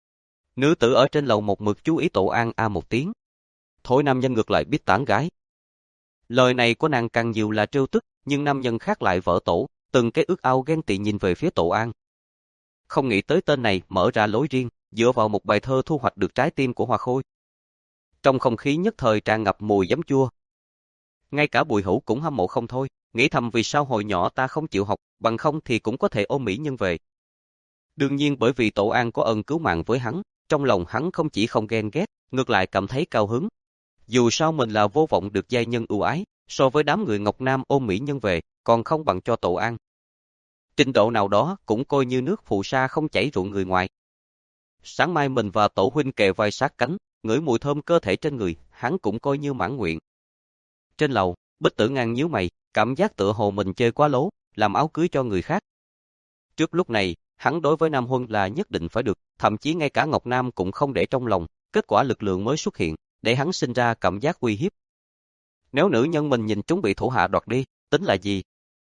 Nữ tử ở trên lầu một mực chú ý Tổ An a một tiếng. Thôi nam nhân ngược lại biết tán gái. Lời này của nàng càng nhiều là trêu tức, nhưng nam nhân khác lại vỡ tổ, từng cái ước ao ghen tị nhìn về phía Tổ An. Không nghĩ tới tên này mở ra lối riêng, dựa vào một bài thơ thu hoạch được trái tim của Hoa Khôi. Trong không khí nhất thời tràn ngập mùi giấm chua. Ngay cả Bùi Hữu cũng hâm mộ không thôi, nghĩ thầm vì sao hồi nhỏ ta không chịu học, bằng không thì cũng có thể ôm mỹ nhân về. Đương nhiên bởi vì Tổ An có ơn cứu mạng với hắn, trong lòng hắn không chỉ không ghen ghét, ngược lại cảm thấy cao hứng. Dù sao mình là vô vọng được giai nhân ưu ái, so với đám người Ngọc Nam ôm mỹ nhân về, còn không bằng cho Tổ An. Trình độ nào đó cũng coi như nước phù sa không chảy ruộng người ngoài. Sáng mai mình và Tổ huynh kề vai sát cánh, ngửi mùi thơm cơ thể trên người, hắn cũng coi như mãn nguyện. Trên lầu, Bích Tử Ngang nhíu mày, cảm giác tựa hồ mình chơi quá lố, làm áo cưới cho người khác. Trước lúc này, hắn đối với Nam Huân là nhất định phải được, thậm chí ngay cả Ngọc Nam cũng không để trong lòng, kết quả lực lượng mới xuất hiện, để hắn sinh ra cảm giác uy hiếp. Nếu nữ nhân mình nhìn trúng bị thủ hạ đoạt đi, tính là gì?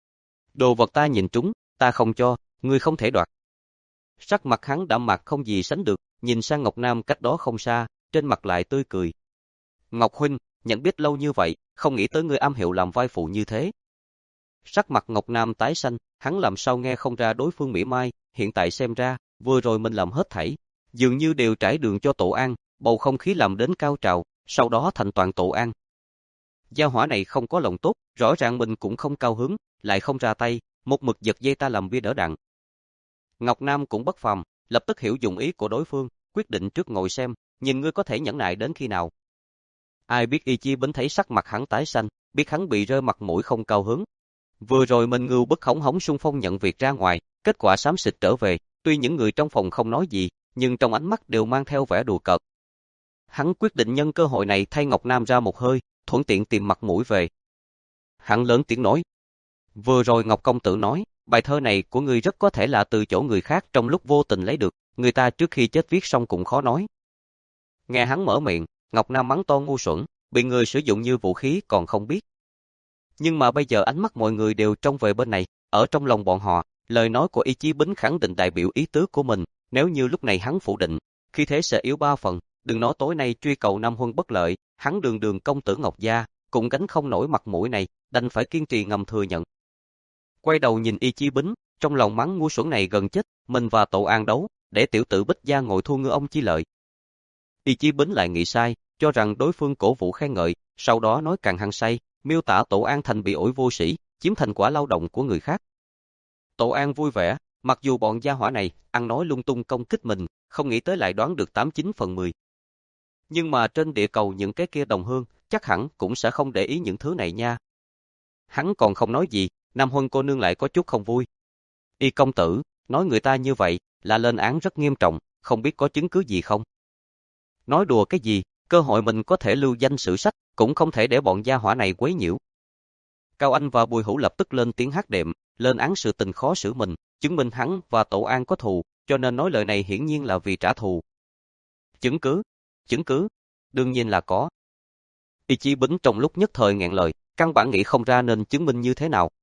Đồ vật ta nhìn trúng, ta không cho, ngươi không thể đoạt. Sắc mặt hắn đạm mạc không gì sánh được, nhìn sang Ngọc Nam cách đó không xa, trên mặt lại tươi cười. Ngọc huynh, nhận biết lâu như vậy, không nghĩ tới ngươi am hiểu làm vai phụ như thế. Sắc mặt Ngọc Nam tái xanh, hắn làm sao nghe không ra đối phương mỉa mai, hiện tại xem ra, vừa rồi mình làm hết thảy, dường như đều trải đường cho Tổ An, bầu không khí làm đến cao trào, sau đó thành toàn Tổ An. Gia hỏa này không có lòng tốt, rõ ràng mình cũng không cao hứng, lại không ra tay, một mực giật dây ta làm bia đỡ đạn. Ngọc Nam cũng bất phàm, lập tức hiểu dụng ý của đối phương, quyết định trước ngồi xem, nhìn ngươi có thể nhẫn nại đến khi nào. Ai biết Y Chi Bính thấy sắc mặt hắn tái xanh, biết hắn bị rơi mặt mũi không cao hứng. Vừa rồi mình ngưu bất khống hống xung phong nhận việc ra ngoài, kết quả xám xịt trở về, tuy những người trong phòng không nói gì, nhưng trong ánh mắt đều mang theo vẻ đùa cợt. Hắn quyết định nhân cơ hội này thay Ngọc Nam ra một hơi, thuận tiện tìm mặt mũi về. Hắn lớn tiếng nói. Vừa rồi Ngọc Công Tử nói, bài thơ này của ngươi rất có thể là từ chỗ người khác trong lúc vô tình lấy được, người ta trước khi chết viết xong cũng khó nói. Nghe hắn mở miệng, Ngọc Nam mắng to ngu xuẩn, bị người sử dụng như vũ khí còn không biết. Nhưng mà bây giờ ánh mắt mọi người đều trông về bên này, ở trong lòng bọn họ, lời nói của Y Chí Bính khẳng định đại biểu ý tứ của mình, nếu như lúc này hắn phủ định, khi thế sẽ yếu ba phần, đừng nói tối nay truy cầu Nam Huân bất lợi, hắn đường đường công tử Ngọc Gia, cũng gánh không nổi mặt mũi này, đành phải kiên trì ngầm thừa nhận. Quay đầu nhìn Y Chí Bính, trong lòng mắng ngu xuẩn này gần chết, mình và Tổ An đấu, để tiểu tử Bích Gia ngồi thu ngư ông chi lợi. Y Chí Bính lại nghĩ sai, cho rằng đối phương cổ vũ khen ngợi, sau đó nói càng hăng say, miêu tả Tổ An thành bị ổi vô sĩ, chiếm thành quả lao động của người khác. Tổ An vui vẻ, mặc dù bọn gia hỏa này ăn nói lung tung công kích mình, không nghĩ tới lại đoán được tám chín phần mười. Nhưng mà trên địa cầu những cái kia đồng hương, chắc hẳn cũng sẽ không để ý những thứ này nha. Hắn còn không nói gì, Nam Huân cô nương lại có chút không vui. Y công tử, nói người ta như vậy, là lên án rất nghiêm trọng, không biết có chứng cứ gì không? Nói đùa cái gì, cơ hội mình có thể lưu danh sử sách, cũng không thể để bọn gia hỏa này quấy nhiễu. Cao Anh và Bùi Hữu lập tức lên tiếng hát đệm, lên án sự tình khó xử mình, chứng minh hắn và Tổ An có thù, cho nên nói lời này hiển nhiên là vì trả thù. Chứng cứ? Chứng cứ? Đương nhiên là có. Y Chí Bính trong lúc nhất thời nghẹn lời, căn bản nghĩ không ra nên chứng minh như thế nào.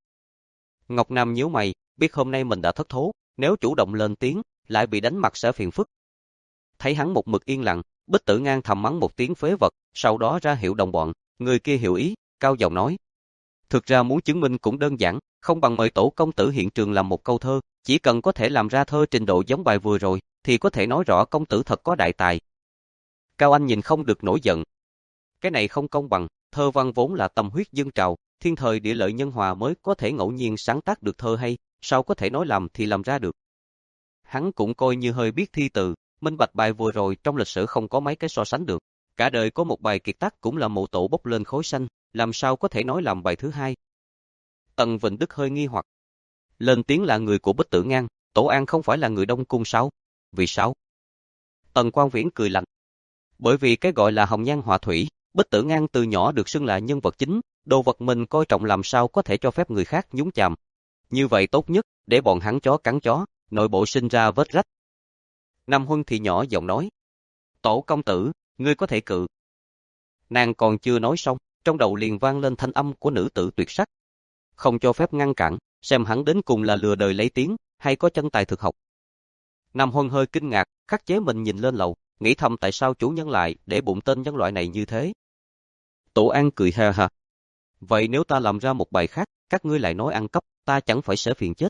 Ngọc Nam nhíu mày, biết hôm nay mình đã thất thố, nếu chủ động lên tiếng, lại bị đánh mặt sẽ phiền phức. Thấy hắn một mực yên lặng, Bích Tử Ngang thầm mắng một tiếng phế vật, sau đó ra hiệu đồng bọn, người kia hiểu ý, cao giọng nói. Thực ra muốn chứng minh cũng đơn giản, không bằng mời Tổ công tử hiện trường làm một câu thơ, chỉ cần có thể làm ra thơ trình độ giống bài vừa rồi, thì có thể nói rõ công tử thật có đại tài. Cao Anh nhìn không được nổi giận. Cái này không công bằng, thơ văn vốn là tâm huyết dâng trào, thiên thời địa lợi nhân hòa mới có thể ngẫu nhiên sáng tác được thơ hay, sao có thể nói làm thì làm ra được. Hắn cũng coi như hơi biết thi từ, minh bạch bài vừa rồi trong lịch sử không có mấy cái so sánh được. Cả đời có một bài kiệt tác cũng là mộ tổ bốc lên khói xanh, làm sao có thể nói làm bài thứ hai. Tần Vịnh Đức hơi nghi hoặc. Lên tiếng là người của Bích Tử Ngang, Tổ An không phải là người Đông Cung sao? Vì sao? Tần Quang Viễn cười lạnh. Bởi vì cái gọi là hồng nhan họa thủy, Bích Tử Ngang từ nhỏ được xưng là nhân vật chính, đồ vật mình coi trọng làm sao có thể cho phép người khác nhúng chàm. Như vậy tốt nhất, để bọn hắn chó cắn chó, nội bộ sinh ra vết rách. Nam Huân thì nhỏ giọng nói. Tổ công tử, ngươi có thể cự. Nàng còn chưa nói xong, trong đầu liền vang lên thanh âm của nữ tử tuyệt sắc. Không cho phép ngăn cản, xem hắn đến cùng là lừa đời lấy tiếng, hay có chân tài thực học. Nam Huân hơi kinh ngạc, khắc chế mình nhìn lên lầu, nghĩ thầm tại sao chủ nhân lại để bụng tên nhân loại này như thế. Tổ An cười ha ha. Vậy nếu ta làm ra một bài khác, các ngươi lại nói ăn cắp, ta chẳng phải sẽ phiền chết.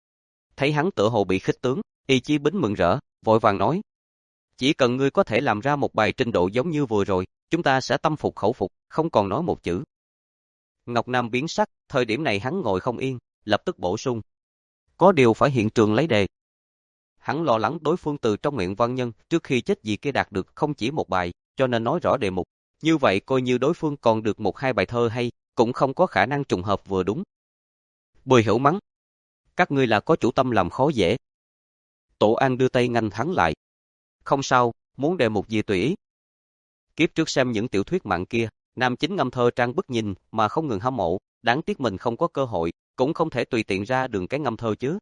Thấy hắn tựa hồ bị khích tướng, Y Chí Bính mừng rỡ, vội vàng nói. Chỉ cần ngươi có thể làm ra một bài trình độ giống như vừa rồi, chúng ta sẽ tâm phục khẩu phục, không còn nói một chữ. Ngọc Nam biến sắc, thời điểm này hắn ngồi không yên, lập tức bổ sung. Có điều phải hiện trường lấy đề. Hắn lo lắng đối phương từ trong miệng văn nhân trước khi chết gì kia đạt được không chỉ một bài, cho nên nói rõ đề mục. Như vậy coi như đối phương còn được một hai bài thơ hay, cũng không có khả năng trùng hợp vừa đúng. Bùi Hữu mắng. Các ngươi là có chủ tâm làm khó dễ. Tổ An đưa tay ngăn hắn lại. Không sao, muốn đề mục gì tùy ý. Kiếp trước xem những tiểu thuyết mạng kia, nam chính ngâm thơ trang bức nhìn mà không ngừng hâm mộ, đáng tiếc mình không có cơ hội, cũng không thể tùy tiện ra đường cái ngâm thơ chứ.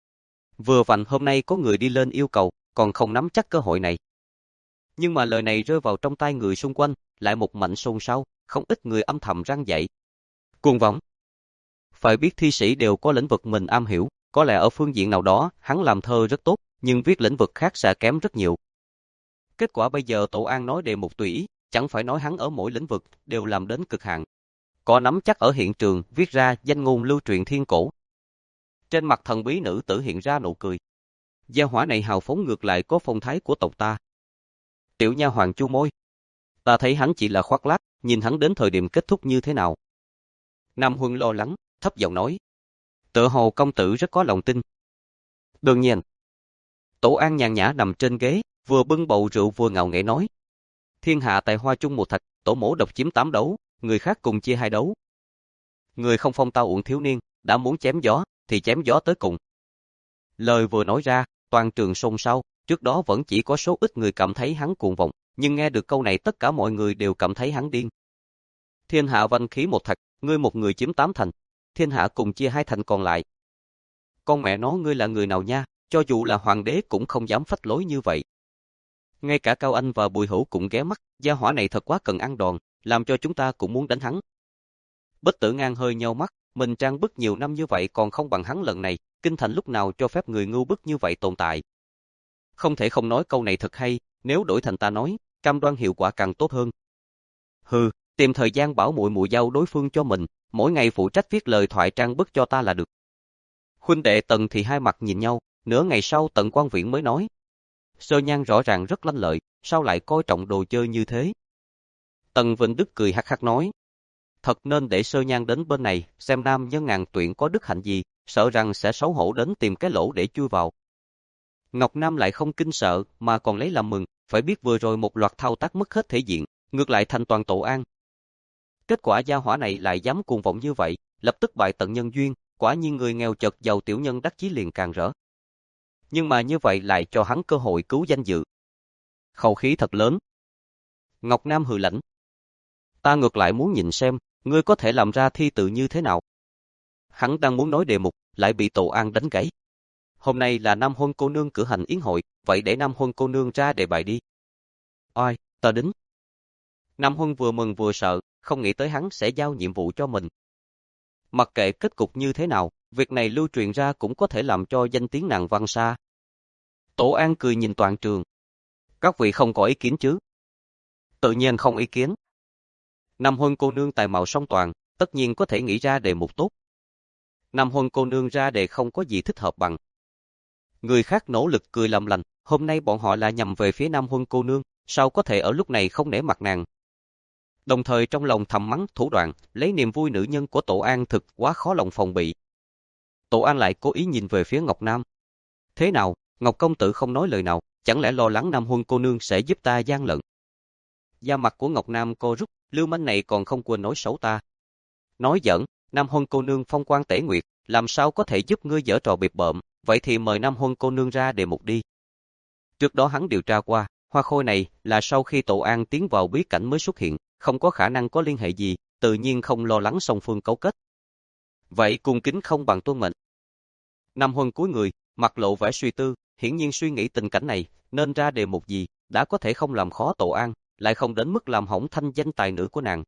Vừa vặn hôm nay có người đi lên yêu cầu, còn không nắm chắc cơ hội này. Nhưng mà lời này rơi vào trong tai người xung quanh, lại một mảnh xôn xao, không ít người âm thầm răng dậy. Cuồng vọng. Phải biết thi sĩ đều có lĩnh vực mình am hiểu, có lẽ ở phương diện nào đó hắn làm thơ rất tốt, nhưng viết lĩnh vực khác sẽ kém rất nhiều. Kết quả bây giờ Tổ An nói đề mục tùy ý, chẳng phải nói hắn ở mỗi lĩnh vực đều làm đến cực hạn. Có nắm chắc ở hiện trường viết ra danh ngôn lưu truyền thiên cổ. Trên mặt thần bí nữ tử hiện ra nụ cười. Gia hỏa này hào phóng ngược lại có phong thái của tộc ta. Tiểu nha hoàng chu môi. Ta thấy hắn chỉ là khoác lác, nhìn hắn đến thời điểm kết thúc như thế nào. Nam Huân lo lắng, thấp giọng nói. Tựa hồ công tử rất có lòng tin. Đương nhiên. Tổ An nhàn nhã nằm trên ghế, vừa bưng bầu rượu vừa ngạo nghễ nói. Thiên hạ tài hoa chung một thạch, tổ mổ độc chiếm tám đấu, người khác cùng chia hai đấu. Người không phong tao uổng thiếu niên, đã muốn chém gió, thì chém gió tới cùng. Lời vừa nói ra, toàn trường xôn xao, trước đó vẫn chỉ có số ít người cảm thấy hắn cuồng vọng, nhưng nghe được câu này tất cả mọi người đều cảm thấy hắn điên. Thiên hạ vanh khí một thạch, ngươi một người chiếm tám thành, thiên hạ cùng chia hai thành còn lại. Con mẹ nó ngươi là người nào nha, cho dù là hoàng đế cũng không dám phách lối như vậy. Ngay cả Cao Anh và Bùi Hữu cũng ghé mắt, gia hỏa này thật quá cần ăn đòn, làm cho chúng ta cũng muốn đánh hắn. Bích Tử Ngang hơi nheo mắt, mình trang bức nhiều năm như vậy còn không bằng hắn lần này, kinh thành lúc nào cho phép người ngu bức như vậy tồn tại. Không thể không nói câu này thật hay, nếu đổi thành ta nói, cam đoan hiệu quả càng tốt hơn. Hừ, tìm thời gian bảo muội muội giao đối phương cho mình, mỗi ngày phụ trách viết lời thoại trang bức cho ta là được. Huynh đệ Tần thì hai mặt nhìn nhau, nửa ngày sau Tần Quang Viễn mới nói. Sơ Nhan rõ ràng rất lanh lợi, sao lại coi trọng đồ chơi như thế? Tần Vịnh Đức cười hắc hắc nói. Thật nên để Sơ Nhan đến bên này, xem nam nhân ngàn tuyển có đức hạnh gì, sợ rằng sẽ xấu hổ đến tìm cái lỗ để chui vào. Ngọc Nam lại không kinh sợ, mà còn lấy làm mừng, phải biết vừa rồi một loạt thao tác mất hết thể diện, ngược lại thành toàn Tổ An. Kết quả gia hỏa này lại dám cuồng vọng như vậy, lập tức bại tận nhân duyên, quả nhiên người nghèo chợt giàu tiểu nhân đắc chí liền càng rỡ. Nhưng mà như vậy lại cho hắn cơ hội cứu danh dự. Khẩu khí thật lớn. Ngọc Nam hừ lạnh. Ta ngược lại muốn nhìn xem, ngươi có thể làm ra thi tự như thế nào. Hắn đang muốn nói đề mục, lại bị Tổ An đánh gãy. Hôm nay là Nam Huân cô nương cử hành yến hội, vậy để Nam Huân cô nương ra đề bài đi. Oi, ta đính. Nam Huân vừa mừng vừa sợ, không nghĩ tới hắn sẽ giao nhiệm vụ cho mình. Mặc kệ kết cục như thế nào, việc này lưu truyền ra cũng có thể làm cho danh tiếng nàng vang xa. Tổ An cười nhìn toàn trường. Các vị không có ý kiến chứ? Tự nhiên không ý kiến. Nam Huân cô nương tài mạo song toàn, tất nhiên có thể nghĩ ra đề mục tốt. Nam Huân cô nương ra đề không có gì thích hợp bằng. Người khác nỗ lực cười làm lành, hôm nay bọn họ là nhằm về phía Nam Huân cô nương, sao có thể ở lúc này không nể mặt nàng. Đồng thời trong lòng thầm mắng thủ đoạn, lấy niềm vui nữ nhân của Tổ An thực quá khó lòng phòng bị. Tổ An lại cố ý nhìn về phía Ngọc Nam. Thế nào, Ngọc công tử không nói lời nào, chẳng lẽ lo lắng Nam Huân cô nương sẽ giúp ta gian lận? Da mặt của Ngọc Nam co rút, lưu manh này còn không quên nói xấu ta. Nói giỡn, Nam Huân cô nương phong quang tể nguyệt, làm sao có thể giúp ngươi giở trò bịp bợm, vậy thì mời Nam Huân cô nương ra đề mục đi. Trước đó hắn điều tra qua, hoa khôi này là sau khi Tổ An tiến vào bí cảnh mới xuất hiện, không có khả năng có liên hệ gì, tự nhiên không lo lắng song phương cấu kết. Vậy cung kính không bằng tuân mệnh. Nam Huân cúi người, mặt lộ vẻ suy tư, hiển nhiên suy nghĩ tình cảnh này, nên ra đề mục gì, đã có thể không làm khó Tổ An, lại không đến mức làm hỏng thanh danh tài nữ của nàng.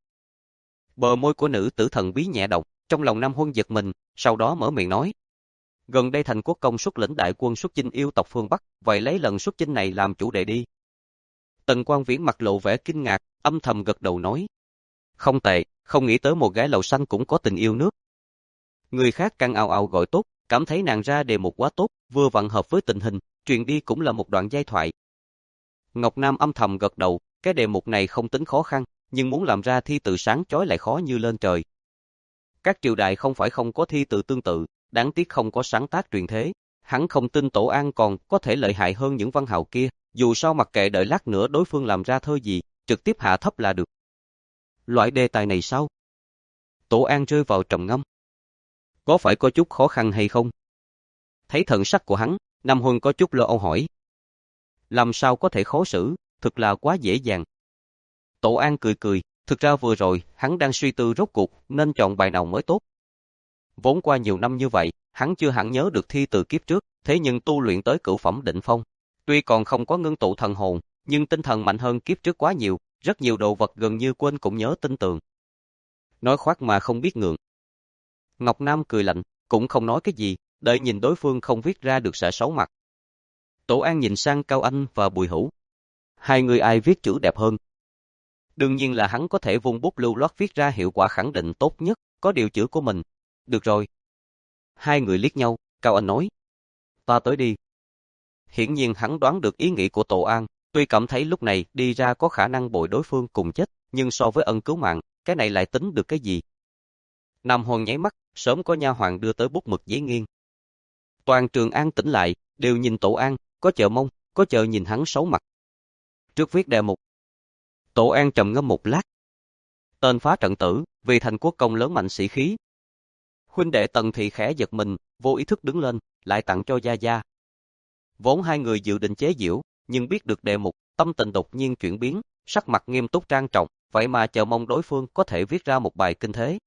Bờ môi của nữ tử thần bí nhẹ động, trong lòng Nam Huân giật mình, sau đó mở miệng nói. Gần đây thành quốc công xuất lĩnh đại quân xuất chinh yêu tộc phương Bắc, vậy lấy lần xuất chinh này làm chủ đề đi. Tần Quang Viễn mặt lộ vẻ kinh ngạc, âm thầm gật đầu nói. Không tệ, không nghĩ tới một gái lầu xanh cũng có tình yêu nước. Người khác càng ào ào gọi tốt, cảm thấy nàng ra đề mục quá tốt, vừa vặn hợp với tình hình, truyền đi cũng là một đoạn giai thoại. Ngọc Nam âm thầm gật đầu, cái đề mục này không tính khó khăn, nhưng muốn làm ra thi tự sáng chói lại khó như lên trời. Các triều đại không phải không có thi tự tương tự, đáng tiếc không có sáng tác truyền thế. Hắn không tin Tổ An còn có thể lợi hại hơn những văn hào kia, dù sao mặc kệ đợi lát nữa đối phương làm ra thơ gì, trực tiếp hạ thấp là được. Loại đề tài này sao? Tổ An rơi vào trầm ngâm. Có phải có chút khó khăn hay không? Thấy thần sắc của hắn, Nam Huân có chút lo âu hỏi. Làm sao có thể khó xử, thực là quá dễ dàng. Tổ An cười cười, thực ra vừa rồi, hắn đang suy tư rốt cuộc, nên chọn bài nào mới tốt. Vốn qua nhiều năm như vậy, hắn chưa hẳn nhớ được thi từ kiếp trước, thế nhưng tu luyện tới cửu phẩm đỉnh phong. Tuy còn không có ngưng tụ thần hồn, nhưng tinh thần mạnh hơn kiếp trước quá nhiều, rất nhiều đồ vật gần như quên cũng nhớ tinh tường. Nói khoác mà không biết ngượng. Ngọc Nam cười lạnh, cũng không nói cái gì, đợi nhìn đối phương không viết ra được sẽ xấu mặt. Tổ An nhìn sang Cao Anh và Bùi Hữu. Hai người ai viết chữ đẹp hơn? Đương nhiên là hắn có thể vung bút lưu loát viết ra hiệu quả khẳng định tốt nhất, có điều chữ của mình. Được rồi. Hai người liếc nhau, Cao Anh nói. Ta tới đi. Hiển nhiên hắn đoán được ý nghĩ của Tổ An, tuy cảm thấy lúc này đi ra có khả năng bội đối phương cùng chết, nhưng so với ân cứu mạng, cái này lại tính được cái gì? Nam Huân nháy mắt, sớm có nha hoàn đưa tới bút mực giấy nghiêng. Toàn trường an tĩnh lại, đều nhìn Tổ An, có chờ mong, có chờ nhìn hắn xấu mặt. Trước viết đề mục. Tổ An trầm ngâm một lát. Tên phá trận tử, vì thành quốc công lớn mạnh sĩ khí. Huynh đệ Tần Thị khẽ giật mình, vô ý thức đứng lên, lại tặng cho Gia Gia. Vốn hai người dự định chế giễu, nhưng biết được đề mục, tâm tình đột nhiên chuyển biến, sắc mặt nghiêm túc trang trọng, vậy mà chờ mong đối phương có thể viết ra một bài kinh thế.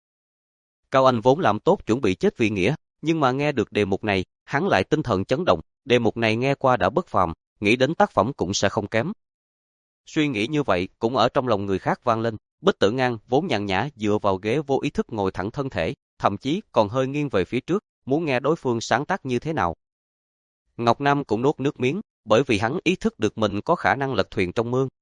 Cao Anh vốn làm tốt chuẩn bị chết vì nghĩa, nhưng mà nghe được đề mục này, hắn lại tinh thần chấn động, đề mục này nghe qua đã bất phàm, nghĩ đến tác phẩm cũng sẽ không kém. Suy nghĩ như vậy cũng ở trong lòng người khác vang lên, Bích Tử Ngang vốn nhàn nhã dựa vào ghế vô ý thức ngồi thẳng thân thể, thậm chí còn hơi nghiêng về phía trước, muốn nghe đối phương sáng tác như thế nào. Ngọc Nam cũng nuốt nước miếng, bởi vì hắn ý thức được mình có khả năng lật thuyền trong mương.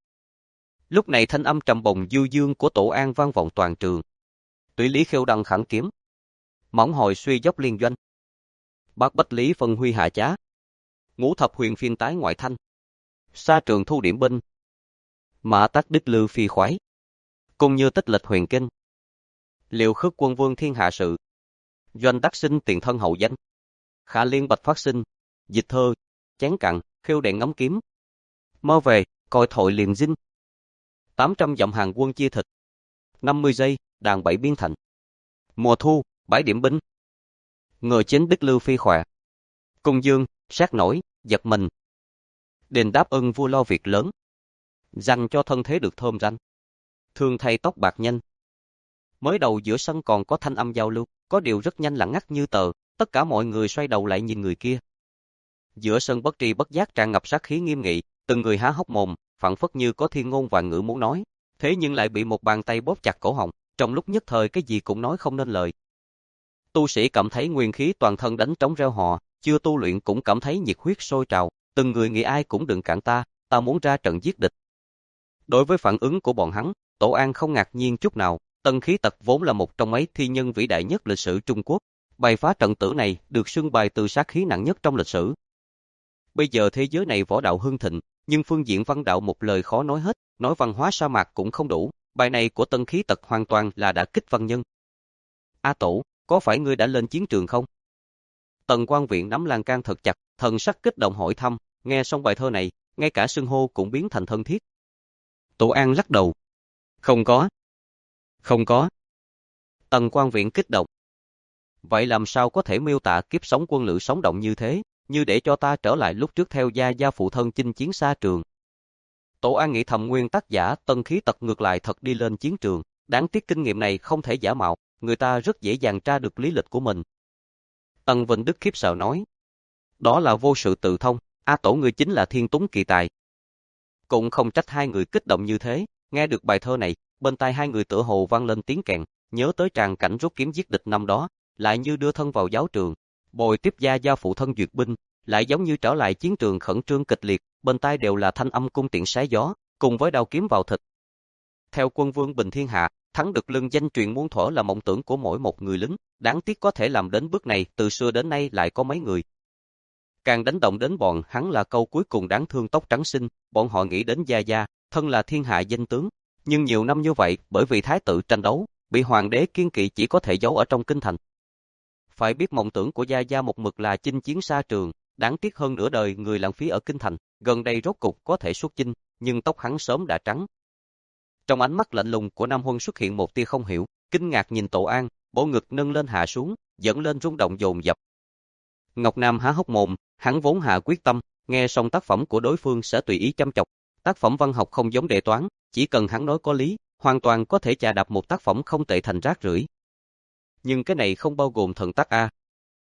Lúc này thanh âm trầm bồng du dương của Tổ An vang vọng toàn trường. Tùy lý khêu đăng khẳng kiếm. Mỏng hồi suy dốc liên doanh. Bác bách lý phân huy hạ chá. Ngũ thập huyền phiên tái ngoại thanh. Sa trường thu điểm binh. Mã tắc đích lư phi khoái. Cùng như tích lịch huyền kinh. Liệu khước quân vương thiên hạ sự. Doanh đắc sinh tiền thân hậu danh. Khả liên bạch phát sinh. Dịch thơ. Chén cặn, khiêu đèn ngắm kiếm. Mơ về, coi thội liền dinh. tám trăm dặm hàng quân chia thịt. năm mươi giây, đàn bảy biên thành. Mùa thu, bãi điểm binh. Ngờ chính đích lưu phi khỏe. Cung dương, sát nổi, giật mình. Đền đáp ơn vua lo việc lớn. Dành cho thân thế được thơm ranh. Thường thay tóc bạc nhanh. Mới đầu giữa sân còn có thanh âm giao lưu, có điều rất nhanh lặng ngắt như tờ, tất cả mọi người xoay đầu lại nhìn người kia. Giữa sân bất tri bất giác tràn ngập sát khí nghiêm nghị, từng người há hốc mồm, phảng phất như có thiên ngôn vạn ngữ muốn nói, thế nhưng lại bị một bàn tay bóp chặt cổ họng, trong lúc nhất thời cái gì cũng nói không nên lời. Tu sĩ cảm thấy nguyên khí toàn thân đánh trống reo hò, chưa tu luyện cũng cảm thấy nhiệt huyết sôi trào, từng người nghĩ ai cũng đừng cản ta, ta muốn ra trận giết địch. Đối với phản ứng của bọn hắn, Tổ An không ngạc nhiên chút nào, Tân Khí Tật vốn là một trong mấy thi nhân vĩ đại nhất lịch sử Trung Quốc, bày phá trận tử này được xưng bài từ sát khí nặng nhất trong lịch sử. Bây giờ thế giới này võ đạo hưng thịnh, nhưng phương diện văn đạo một lời khó nói hết, nói văn hóa sa mạc cũng không đủ, bài này của Tân Khí Tật hoàn toàn là đã kích văn nhân. A Tổ, có phải ngươi đã lên chiến trường không? Tần Quan Viện nắm lan can thật chặt, thần sắc kích động hỏi thăm, nghe xong bài thơ này, ngay cả xưng hô cũng biến thành thân thiết. Tổ An lắc đầu. Không có. Không có. Tần Quan Viện kích động. Vậy làm sao có thể miêu tả kiếp sống quân lữ sống động như thế, như để cho ta trở lại lúc trước theo gia gia phụ thân chinh chiến xa trường. Tổ An nghĩ thầm nguyên tác giả Tân Khí Tật ngược lại thật đi lên chiến trường, đáng tiếc kinh nghiệm này không thể giả mạo, người ta rất dễ dàng tra được lý lịch của mình. Tần Vịnh Đức khiếp sợ nói. Đó là vô sự tự thông, A Tổ ngươi chính là thiên túng kỳ tài. Cũng không trách hai người kích động như thế, nghe được bài thơ này, bên tai hai người tựa hồ vang lên tiếng kèn, nhớ tới tràng cảnh rút kiếm giết địch năm đó, lại như đưa thân vào giáo trường, bồi tiếp gia gia phụ thân duyệt binh, lại giống như trở lại chiến trường khẩn trương kịch liệt, bên tai đều là thanh âm cung tiễn sái gió, cùng với đao kiếm vào thịt. Theo quân vương bình thiên hạ, thắng được lưng danh truyền muôn thuở là mộng tưởng của mỗi một người lính, đáng tiếc có thể làm đến bước này, từ xưa đến nay lại có mấy người. Càng đánh động đến bọn hắn là câu cuối cùng đáng thương tóc trắng xinh, bọn họ nghĩ đến gia gia, thân là thiên hạ danh tướng, nhưng nhiều năm như vậy, bởi vì thái tử tranh đấu, bị hoàng đế kiên kỵ chỉ có thể giấu ở trong kinh thành. Phải biết mộng tưởng của gia gia một mực là chinh chiến xa trường, đáng tiếc hơn nửa đời người lãng phí ở kinh thành, gần đây rốt cục có thể xuất chinh, nhưng tóc hắn sớm đã trắng. Trong ánh mắt lạnh lùng của Nam Huân xuất hiện một tia không hiểu, kinh ngạc nhìn Tổ An, bộ ngực nâng lên hạ xuống, dẫn lên rung động dồn dập. Ngọc Nam há hốc mồm, hắn vốn hạ quyết tâm, nghe xong tác phẩm của đối phương sẽ tùy ý chăm chọc. Tác phẩm văn học không giống đề toán, chỉ cần hắn nói có lý, hoàn toàn có thể chà đạp một tác phẩm không tệ thành rác rưởi. Nhưng cái này không bao gồm thần tác A.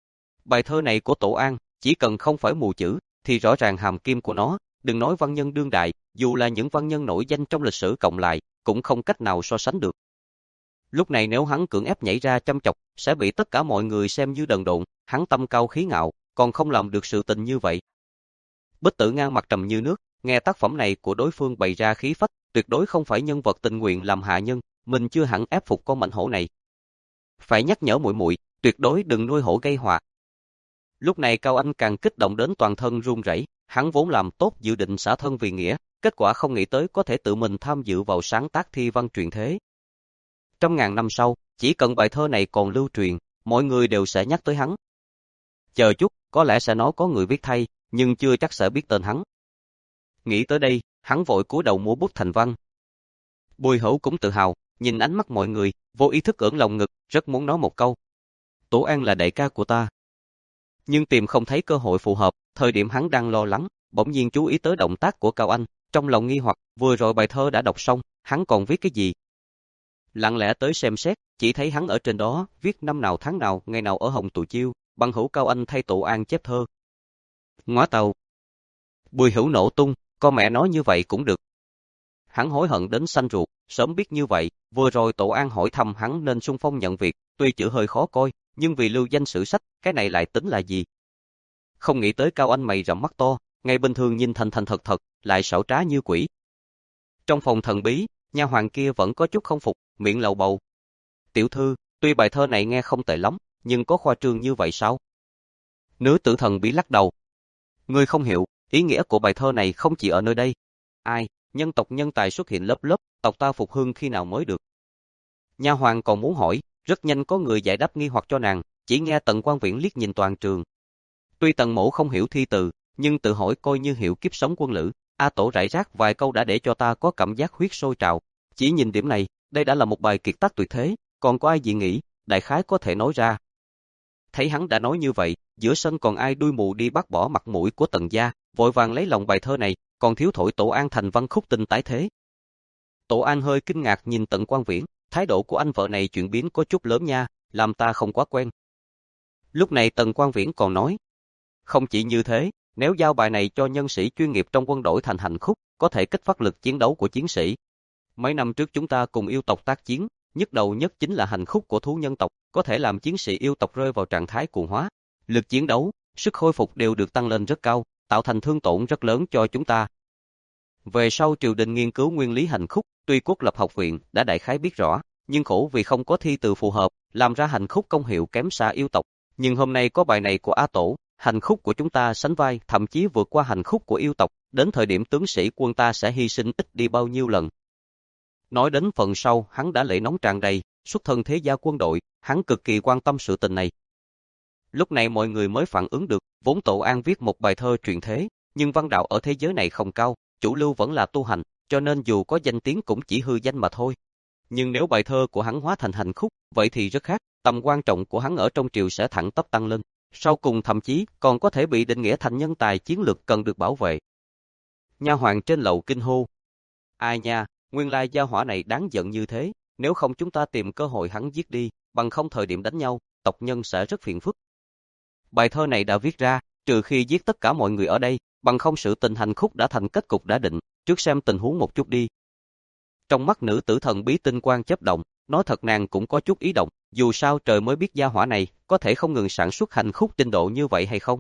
Bài thơ này của Tổ An, chỉ cần không phải mù chữ, thì rõ ràng hàm kim của nó, đừng nói văn nhân đương đại, dù là những văn nhân nổi danh trong lịch sử cộng lại, cũng không cách nào so sánh được. Lúc này nếu hắn cưỡng ép nhảy ra chăm chọc, sẽ bị tất cả mọi người xem như đần độn, hắn tâm cao khí ngạo, còn không làm được sự tình như vậy. Bích Tử ngang mặt trầm như nước, nghe tác phẩm này của đối phương bày ra khí phách, tuyệt đối không phải nhân vật tình nguyện làm hạ nhân, mình chưa hẳn ép phục con mãnh hổ này. Phải nhắc nhở muội muội, tuyệt đối đừng nuôi hổ gây họa. Lúc này Cao Anh càng kích động đến toàn thân run rẩy, hắn vốn làm tốt dự định xả thân vì nghĩa, kết quả không nghĩ tới có thể tự mình tham dự vào sáng tác thi văn truyền thế. Trăm ngàn năm sau, chỉ cần bài thơ này còn lưu truyền, mọi người đều sẽ nhắc tới hắn. Chờ chút, có lẽ sẽ nói có người viết thay, nhưng chưa chắc sẽ biết tên hắn. Nghĩ tới đây, hắn vội cúi đầu múa bút thành văn. Bùi Hữu cũng tự hào, nhìn ánh mắt mọi người, vô ý thức ưỡn lòng ngực, rất muốn nói một câu. Tổ An là đại ca của ta. Nhưng tìm không thấy cơ hội phù hợp, thời điểm hắn đang lo lắng, bỗng nhiên chú ý tới động tác của Cao Anh, trong lòng nghi hoặc, vừa rồi bài thơ đã đọc xong, hắn còn viết cái gì? Lặng lẽ tới xem xét, chỉ thấy hắn ở trên đó, viết năm nào tháng nào, ngày nào ở Hồng Tụ Chiêu, bằng hữu Cao Anh thay Tổ An chép thơ. Ngóa tàu. Bùi Hữu nổ tung, con mẹ nói như vậy cũng được. Hắn hối hận đến xanh ruột, sớm biết như vậy, vừa rồi Tổ An hỏi thăm hắn nên xung phong nhận việc, tuy chữ hơi khó coi, nhưng vì lưu danh sử sách, cái này lại tính là gì? Không nghĩ tới Cao Anh mày rậm mắt to, ngày bình thường nhìn thành thành thật thật, lại xảo trá như quỷ. Trong phòng thần bí, nha hoàn kia vẫn có chút không phục, miệng lầu bầu. Tiểu thư, tuy bài thơ này nghe không tệ lắm, nhưng có khoa trương như vậy sao? Nữ tử thần bí lắc đầu. Ngươi không hiểu, ý nghĩa của bài thơ này không chỉ ở nơi đây. Ai, nhân tộc nhân tài xuất hiện lớp lớp, tộc ta phục hưng khi nào mới được? Nha hoàn còn muốn hỏi, rất nhanh có người giải đáp nghi hoặc cho nàng, chỉ nghe Tần Quang Viễn liếc nhìn toàn trường. Tuy Tần Mỗ không hiểu thi từ, nhưng tự hỏi coi như hiểu kiếp sống quân lữ, A Tổ rải rác vài câu đã để cho ta có cảm giác huyết sôi trào. Chỉ nhìn điểm này, đây đã là một bài kiệt tác tuyệt thế, còn có ai dị nghị, đại khái có thể nói ra. Thấy hắn đã nói như vậy, giữa sân còn ai đuôi mù đi bắt bỏ mặt mũi của Tần gia, vội vàng lấy lòng bài thơ này, còn thiếu thổi Tổ An thành văn khúc tinh tái thế. Tổ An hơi kinh ngạc nhìn Tần Quang Viễn, thái độ của anh vợ này chuyển biến có chút lớn nha, làm ta không quá quen. Lúc này Tần Quang Viễn còn nói, không chỉ như thế, nếu giao bài này cho nhân sĩ chuyên nghiệp trong quân đội thành hành khúc, có thể kích phát lực chiến đấu của chiến sĩ. Mấy năm trước chúng ta cùng yêu tộc tác chiến, nhức đầu nhất chính là hành khúc của thú nhân tộc, có thể làm chiến sĩ yêu tộc rơi vào trạng thái cuồng hóa. Lực chiến đấu, sức hồi phục đều được tăng lên rất cao, tạo thành thương tổn rất lớn cho chúng ta. Về sau triều đình nghiên cứu nguyên lý hành khúc, tuy Quốc lập học viện đã đại khái biết rõ, nhưng khổ vì không có thi từ phù hợp, làm ra hành khúc công hiệu kém xa yêu tộc. Nhưng hôm nay có bài này của A Tổ, hành khúc của chúng ta sánh vai, thậm chí vượt qua hành khúc của yêu tộc, đến thời điểm tướng sĩ quân ta sẽ hy sinh ít đi bao nhiêu lần. Nói đến phần sau, hắn đã lệ nóng tràn đầy, xuất thân thế gia quân đội, hắn cực kỳ quan tâm sự tình này. Lúc này mọi người mới phản ứng được, vốn Tổ An viết một bài thơ truyền thế, nhưng văn đạo ở thế giới này không cao, chủ lưu vẫn là tu hành, cho nên dù có danh tiếng cũng chỉ hư danh mà thôi. Nhưng nếu bài thơ của hắn hóa thành hành khúc, vậy thì rất khác, tầm quan trọng của hắn ở trong triều sẽ thẳng tắp tăng lên, sau cùng thậm chí còn có thể bị định nghĩa thành nhân tài chiến lược cần được bảo vệ. Nha hoàn trên lầu kinh hô, ai nha, nguyên lai gia hỏa này đáng giận như thế, nếu không chúng ta tìm cơ hội hắn giết đi, bằng không thời điểm đánh nhau, tộc nhân sẽ rất phiền phức. Bài thơ này đã viết ra, trừ khi giết tất cả mọi người ở đây, bằng không sự tình hành khúc đã thành kết cục đã định, trước xem tình huống một chút đi. Trong mắt nữ tử thần bí tinh quang chớp động, nói thật nàng cũng có chút ý động, dù sao trời mới biết gia hỏa này có thể không ngừng sản xuất hành khúc tinh độ như vậy hay không.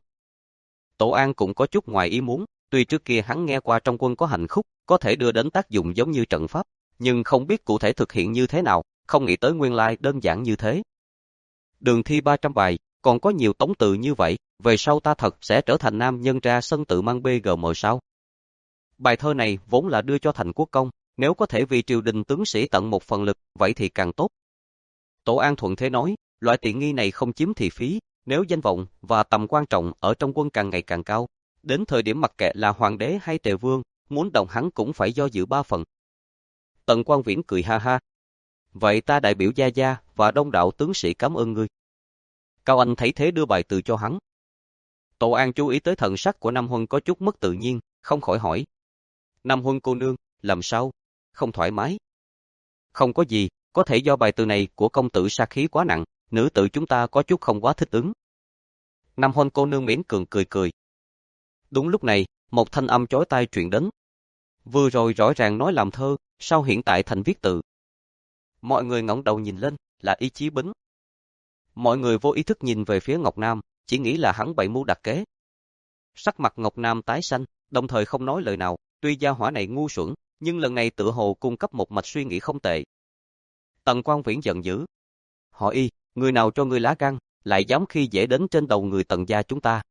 Tổ An cũng có chút ngoài ý muốn, tuy trước kia hắn nghe qua trong quân có hành khúc, có thể đưa đến tác dụng giống như trận pháp, nhưng không biết cụ thể thực hiện như thế nào, không nghĩ tới nguyên lai đơn giản như thế. Đường thi ba trăm bài, còn có nhiều tống từ như vậy, về sau ta thật sẽ trở thành nam nhân ra sân tự mang bê gờ mờ sao. Bài thơ này vốn là đưa cho thành quốc công, nếu có thể vì triều đình tướng sĩ tận một phần lực, vậy thì càng tốt. Tổ An thuận thế nói, loại tiện nghi này không chiếm thì phí, nếu danh vọng và tầm quan trọng ở trong quân càng ngày càng cao, đến thời điểm mặc kệ là hoàng đế hay tề vương, muốn đồng hắn cũng phải do dự ba phần. Tần Quang Viễn cười ha ha. Vậy ta đại biểu gia gia và đông đạo tướng sĩ cảm ơn ngươi. Cao Anh thấy thế đưa bài từ cho hắn. Tổ An chú ý tới thần sắc của Nam Huân có chút mất tự nhiên, không khỏi hỏi. Nam Huân cô nương, làm sao? Không thoải mái? Không có gì, có thể do bài từ này của công tử sát khí quá nặng, nữ tử chúng ta có chút không quá thích ứng. Nam Huân cô nương miễn cường cười cười. Đúng lúc này, một thanh âm chói tai truyền đến. Vừa rồi rõ ràng nói làm thơ, sao hiện tại thành viết tự? Mọi người ngẩng đầu nhìn lên, là Ý Chí Bính. Mọi người vô ý thức nhìn về phía Ngọc Nam, chỉ nghĩ là hắn bày mưu đặt kế. Sắc mặt Ngọc Nam tái xanh, đồng thời không nói lời nào, tuy gia hỏa này ngu xuẩn, nhưng lần này tựa hồ cung cấp một mạch suy nghĩ không tệ. Tần Quang Viễn giận dữ. Hỏi y, người nào cho ngươi lá gan, lại dám khi dễ đến trên đầu người Tần gia chúng ta.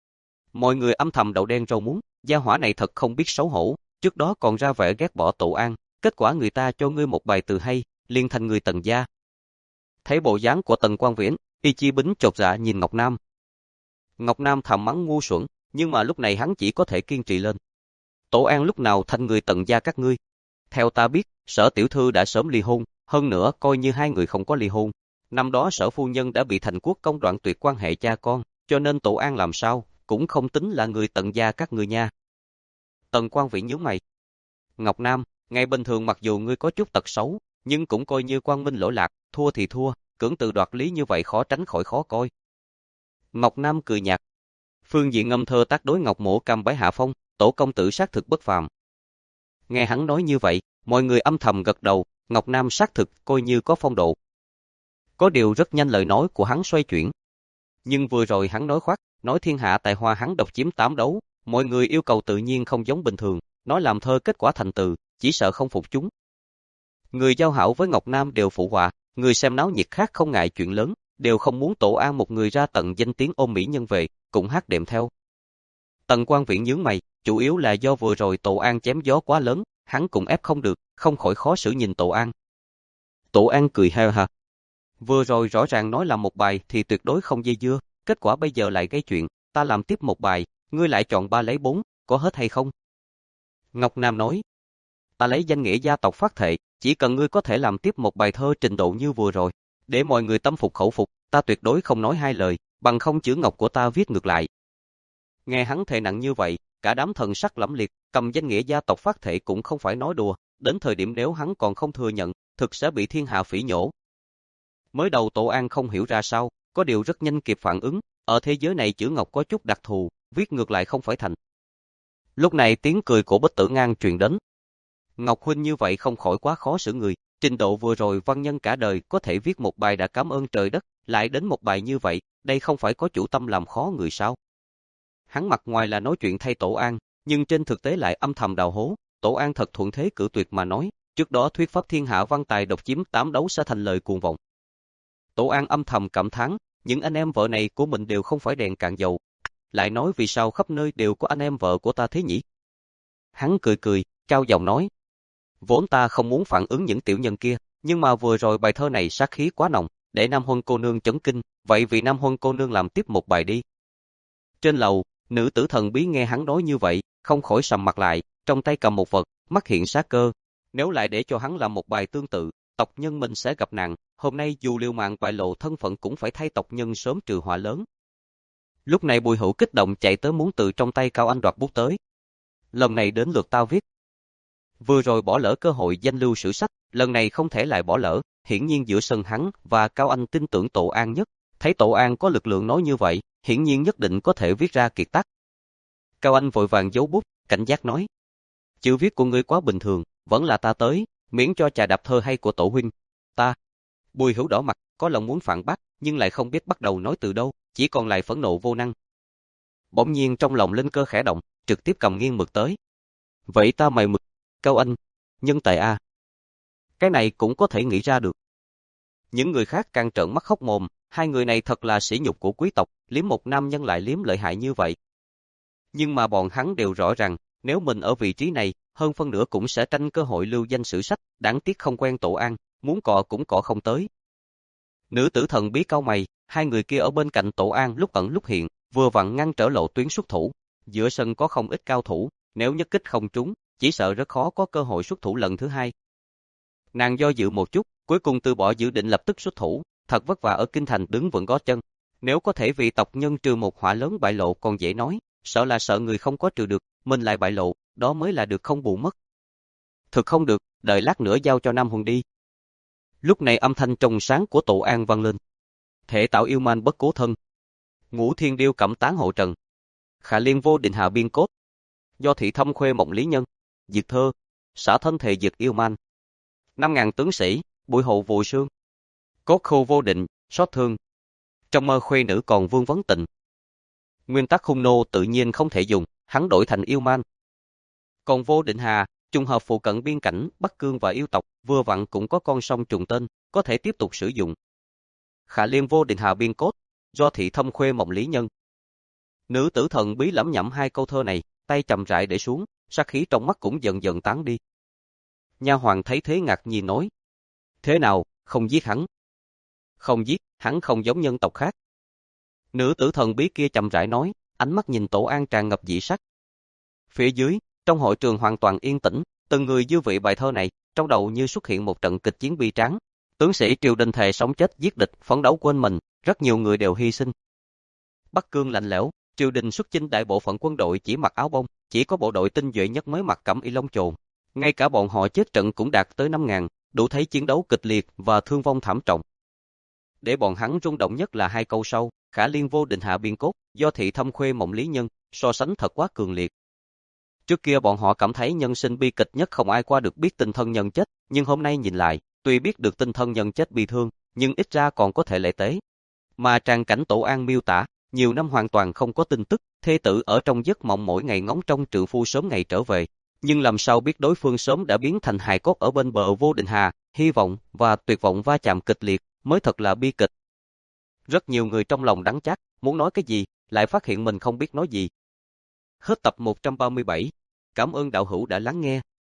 Mọi người âm thầm đậu đen rau muống, gia hỏa này thật không biết xấu hổ, trước đó còn ra vẻ ghét bỏ Tổ An, kết quả người ta cho ngươi một bài từ hay, liền thành người Tần gia. Thấy bộ dáng của Tần Quang Viễn, Y Chi Bính chột dạ nhìn Ngọc Nam. Ngọc Nam thầm mắng ngu xuẩn, nhưng mà lúc này hắn chỉ có thể kiên trì lên. Tổ An lúc nào thành người Tần gia các ngươi? Theo ta biết, Sở tiểu thư đã sớm ly hôn, hơn nữa coi như hai người không có ly hôn. Năm đó Sở phu nhân đã bị thành quốc công đoạn tuyệt quan hệ cha con, cho nên Tổ An làm sao, cũng không tính là người Tần gia các ngươi nha. Tần Quang Viễn nhíu mày. Ngọc Nam, ngày bình thường mặc dù ngươi có chút tật xấu, nhưng cũng coi như quang minh lỗi lạc, thua thì thua, cưỡng từ đoạt lý như vậy khó tránh khỏi khó coi. Ngọc Nam cười nhạt. Phương diện ngâm thơ tác đối Ngọc Mỗ cam bái hạ phong, Tổ công tử xác thực bất phàm. Nghe hắn nói như vậy, mọi người âm thầm gật đầu, Ngọc Nam xác thực coi như có phong độ. Có điều rất nhanh lời nói của hắn xoay chuyển. Nhưng vừa rồi hắn nói khoác, nói thiên hạ tài hoa hắn độc chiếm tám đấu, mọi người yêu cầu tự nhiên không giống bình thường, nói làm thơ kết quả thành từ, chỉ sợ không phục chúng. Người giao hảo với Ngọc Nam đều phụ họa, người xem náo nhiệt khác không ngại chuyện lớn, đều không muốn Tổ An một người ra tận danh tiếng ôm mỹ nhân về, cũng hát đệm theo. Tần Quang Viễn nhướng mày, chủ yếu là do vừa rồi Tổ An chém gió quá lớn, hắn cũng ép không được, không khỏi khó xử nhìn Tổ An. Tổ An cười ha ha. Vừa rồi rõ ràng nói làm một bài thì tuyệt đối không dây dưa, kết quả bây giờ lại gây chuyện, ta làm tiếp một bài, ngươi lại chọn ba lấy bốn, có hết hay không? Ngọc Nam nói, ta lấy danh nghĩa gia tộc phát thệ, chỉ cần ngươi có thể làm tiếp một bài thơ trình độ như vừa rồi, để mọi người tâm phục khẩu phục, ta tuyệt đối không nói hai lời, bằng không chữ ngọc của ta viết ngược lại. Nghe hắn thề nặng như vậy, cả đám thần sắc lẫm liệt, cầm danh nghĩa gia tộc phát thệ cũng không phải nói đùa, đến thời điểm nếu hắn còn không thừa nhận, thực sẽ bị thiên hạ phỉ nhổ. Mới đầu Tổ An không hiểu ra sao, có điều rất nhanh kịp phản ứng, ở thế giới này chữ ngọc có chút đặc thù, viết ngược lại không phải thành. Lúc này tiếng cười của Bích Tử Ngang truyền đến. Ngọc huynh như vậy không khỏi quá khó xử người, trình độ vừa rồi văn nhân cả đời có thể viết một bài đã cảm ơn trời đất, lại đến một bài như vậy, đây không phải có chủ tâm làm khó người sao? Hắn mặt ngoài là nói chuyện thay Tổ An, nhưng trên thực tế lại âm thầm đào hố, Tổ An thật thuận thế cử tuyệt mà nói, trước đó thuyết pháp thiên hạ văn tài độc chiếm tám đấu sẽ thành lời cuồng vọng. Tổ An âm thầm cảm thán, những anh em vợ này của mình đều không phải đèn cạn dầu, lại nói vì sao khắp nơi đều có anh em vợ của ta thế nhỉ? Hắn cười cười, cao giọng nói, vốn ta không muốn phản ứng những tiểu nhân kia, nhưng mà vừa rồi bài thơ này sát khí quá nồng, để Nam Huân cô nương chấn kinh, vậy vì Nam Huân cô nương làm tiếp một bài đi. Trên lầu, nữ tử thần bí nghe hắn nói như vậy, không khỏi sầm mặt lại, trong tay cầm một vật, mắt hiện sát cơ. Nếu lại để cho hắn làm một bài tương tự, tộc nhân mình sẽ gặp nạn, hôm nay dù liều mạng bại lộ thân phận cũng phải thay tộc nhân sớm trừ họa lớn. Lúc này Bùi Hữu kích động chạy tới muốn từ trong tay Cao Anh đoạt bút tới. Lần này đến lượt tao viết. Vừa rồi bỏ lỡ cơ hội danh lưu sử sách, lần này không thể lại bỏ lỡ, hiển nhiên giữa sân hắn và Cao Anh tin tưởng Tổ An nhất, thấy Tổ An có lực lượng nói như vậy, hiển nhiên nhất định có thể viết ra kiệt tác. Cao Anh vội vàng giấu bút, cảnh giác nói, chữ viết của ngươi quá bình thường, vẫn là ta tới, miễn cho trà đạp thơ hay của Tổ huynh. Ta. Bùi Hữu đỏ mặt, có lòng muốn phản bác, nhưng lại không biết bắt đầu nói từ đâu, chỉ còn lại phẫn nộ vô năng. Bỗng nhiên trong lòng linh cơ khẽ động, trực tiếp cầm nghiêng mực tới. Vậy ta mày mực, Cao Anh, nhân tài a. Cái này cũng có thể nghĩ ra được. Những người khác càng trợn mắt hốc mồm, hai người này thật là sỉ nhục của quý tộc, liếm một nam nhân lại liếm lợi hại như vậy. Nhưng mà bọn hắn đều rõ ràng, nếu mình ở vị trí này, hơn phân nửa cũng sẽ tranh cơ hội lưu danh sử sách, đáng tiếc không quen Tổ An, muốn cọ cũng cọ không tới. Nữ tử thần bí cau mày, hai người kia ở bên cạnh Tổ An lúc ẩn lúc hiện, vừa vặn ngăn trở lộ tuyến xuất thủ. Giữa sân có không ít cao thủ, nếu nhất kích không trúng, chỉ sợ rất khó có cơ hội xuất thủ lần thứ hai. Nàng do dự một chút, cuối cùng từ bỏ dự định lập tức xuất thủ, thật vất vả ở kinh thành đứng vững gót chân. Nếu có thể vì tộc nhân trừ một họa lớn bại lộ còn dễ nói, sợ là sợ người không có trừ được, mình lại bại lộ, đó mới là được không bù mất. Thực không được, đợi lát nữa giao cho Nam Huân đi. Lúc này âm thanh trong sáng của Tổ An vang lên. Thể tạo yêu man bất cố thân. Ngũ thiên điêu cẩm tán hộ trần. Khả liên vô định hạ biên cốt. Do thị thâm khuê mộng lý nhân. Diệt thơ. Xả thân thề diệt yêu man. Năm ngàn tướng sĩ, bụi hộ vụ sương. Cốt khô vô định, xót thương. Trong mơ khuê nữ còn vương vấn tình. Nguyên tắc hung nô tự nhiên không thể dùng, hắn đổi thành yêu man. Còn vô định hà, trùng hợp phụ cận biên cảnh, Bắc Cương và yêu tộc, vừa vặn cũng có con sông trùng tên, có thể tiếp tục sử dụng. Khả liên vô định hà biên cốt, do thị thâm khuê mộng lý nhân. Nữ tử thần bí lẩm nhẩm hai câu thơ này, tay chậm rãi để xuống, sát khí trong mắt cũng dần dần tán đi. Nha hoàng thấy thế ngạc nhiên nói, thế nào, không giết hắn? Không giết, hắn không giống nhân tộc khác. Nữ tử thần bí kia chậm rãi nói, ánh mắt nhìn Tổ An tràn ngập dị sắc. Phía dưới, trong hội trường hoàn toàn yên tĩnh, từng người dư vị bài thơ này, trong đầu như xuất hiện một trận kịch chiến bi tráng. Tướng sĩ triều đình thề sống chết giết địch, phấn đấu quên mình, rất nhiều người đều hy sinh. Bắc Cương lạnh lẽo, triều đình xuất chinh đại bộ phận quân đội chỉ mặc áo bông, chỉ có bộ đội tinh nhuệ nhất mới mặc cẩm y lông chồn. Ngay cả bọn họ chết trận cũng đạt tới năm ngàn, đủ thấy chiến đấu kịch liệt và thương vong thảm trọng. Để bọn hắn rung động nhất là hai câu sau, khả liên vô định hạ biên cốt, do thị thâm khuê mộng lý nhân, so sánh thật quá cường liệt. Trước kia bọn họ cảm thấy nhân sinh bi kịch nhất không ai qua được biết tình thân nhân chết, nhưng hôm nay nhìn lại, tuy biết được tình thân nhân chết bi thương, nhưng ít ra còn có thể lễ tế. Mà tràng cảnh Tổ An miêu tả, nhiều năm hoàn toàn không có tin tức, thê tử ở trong giấc mộng mỗi ngày ngóng trông trượng phu sớm ngày trở về, nhưng làm sao biết đối phương sớm đã biến thành hài cốt ở bên bờ vô định hà, hy vọng và tuyệt vọng va chạm kịch liệt, mới thật là bi kịch. Rất nhiều người trong lòng đắng chát, muốn nói cái gì, lại phát hiện mình không biết nói gì. Hết tập một trăm ba mươi bảy. Cảm ơn đạo hữu đã lắng nghe.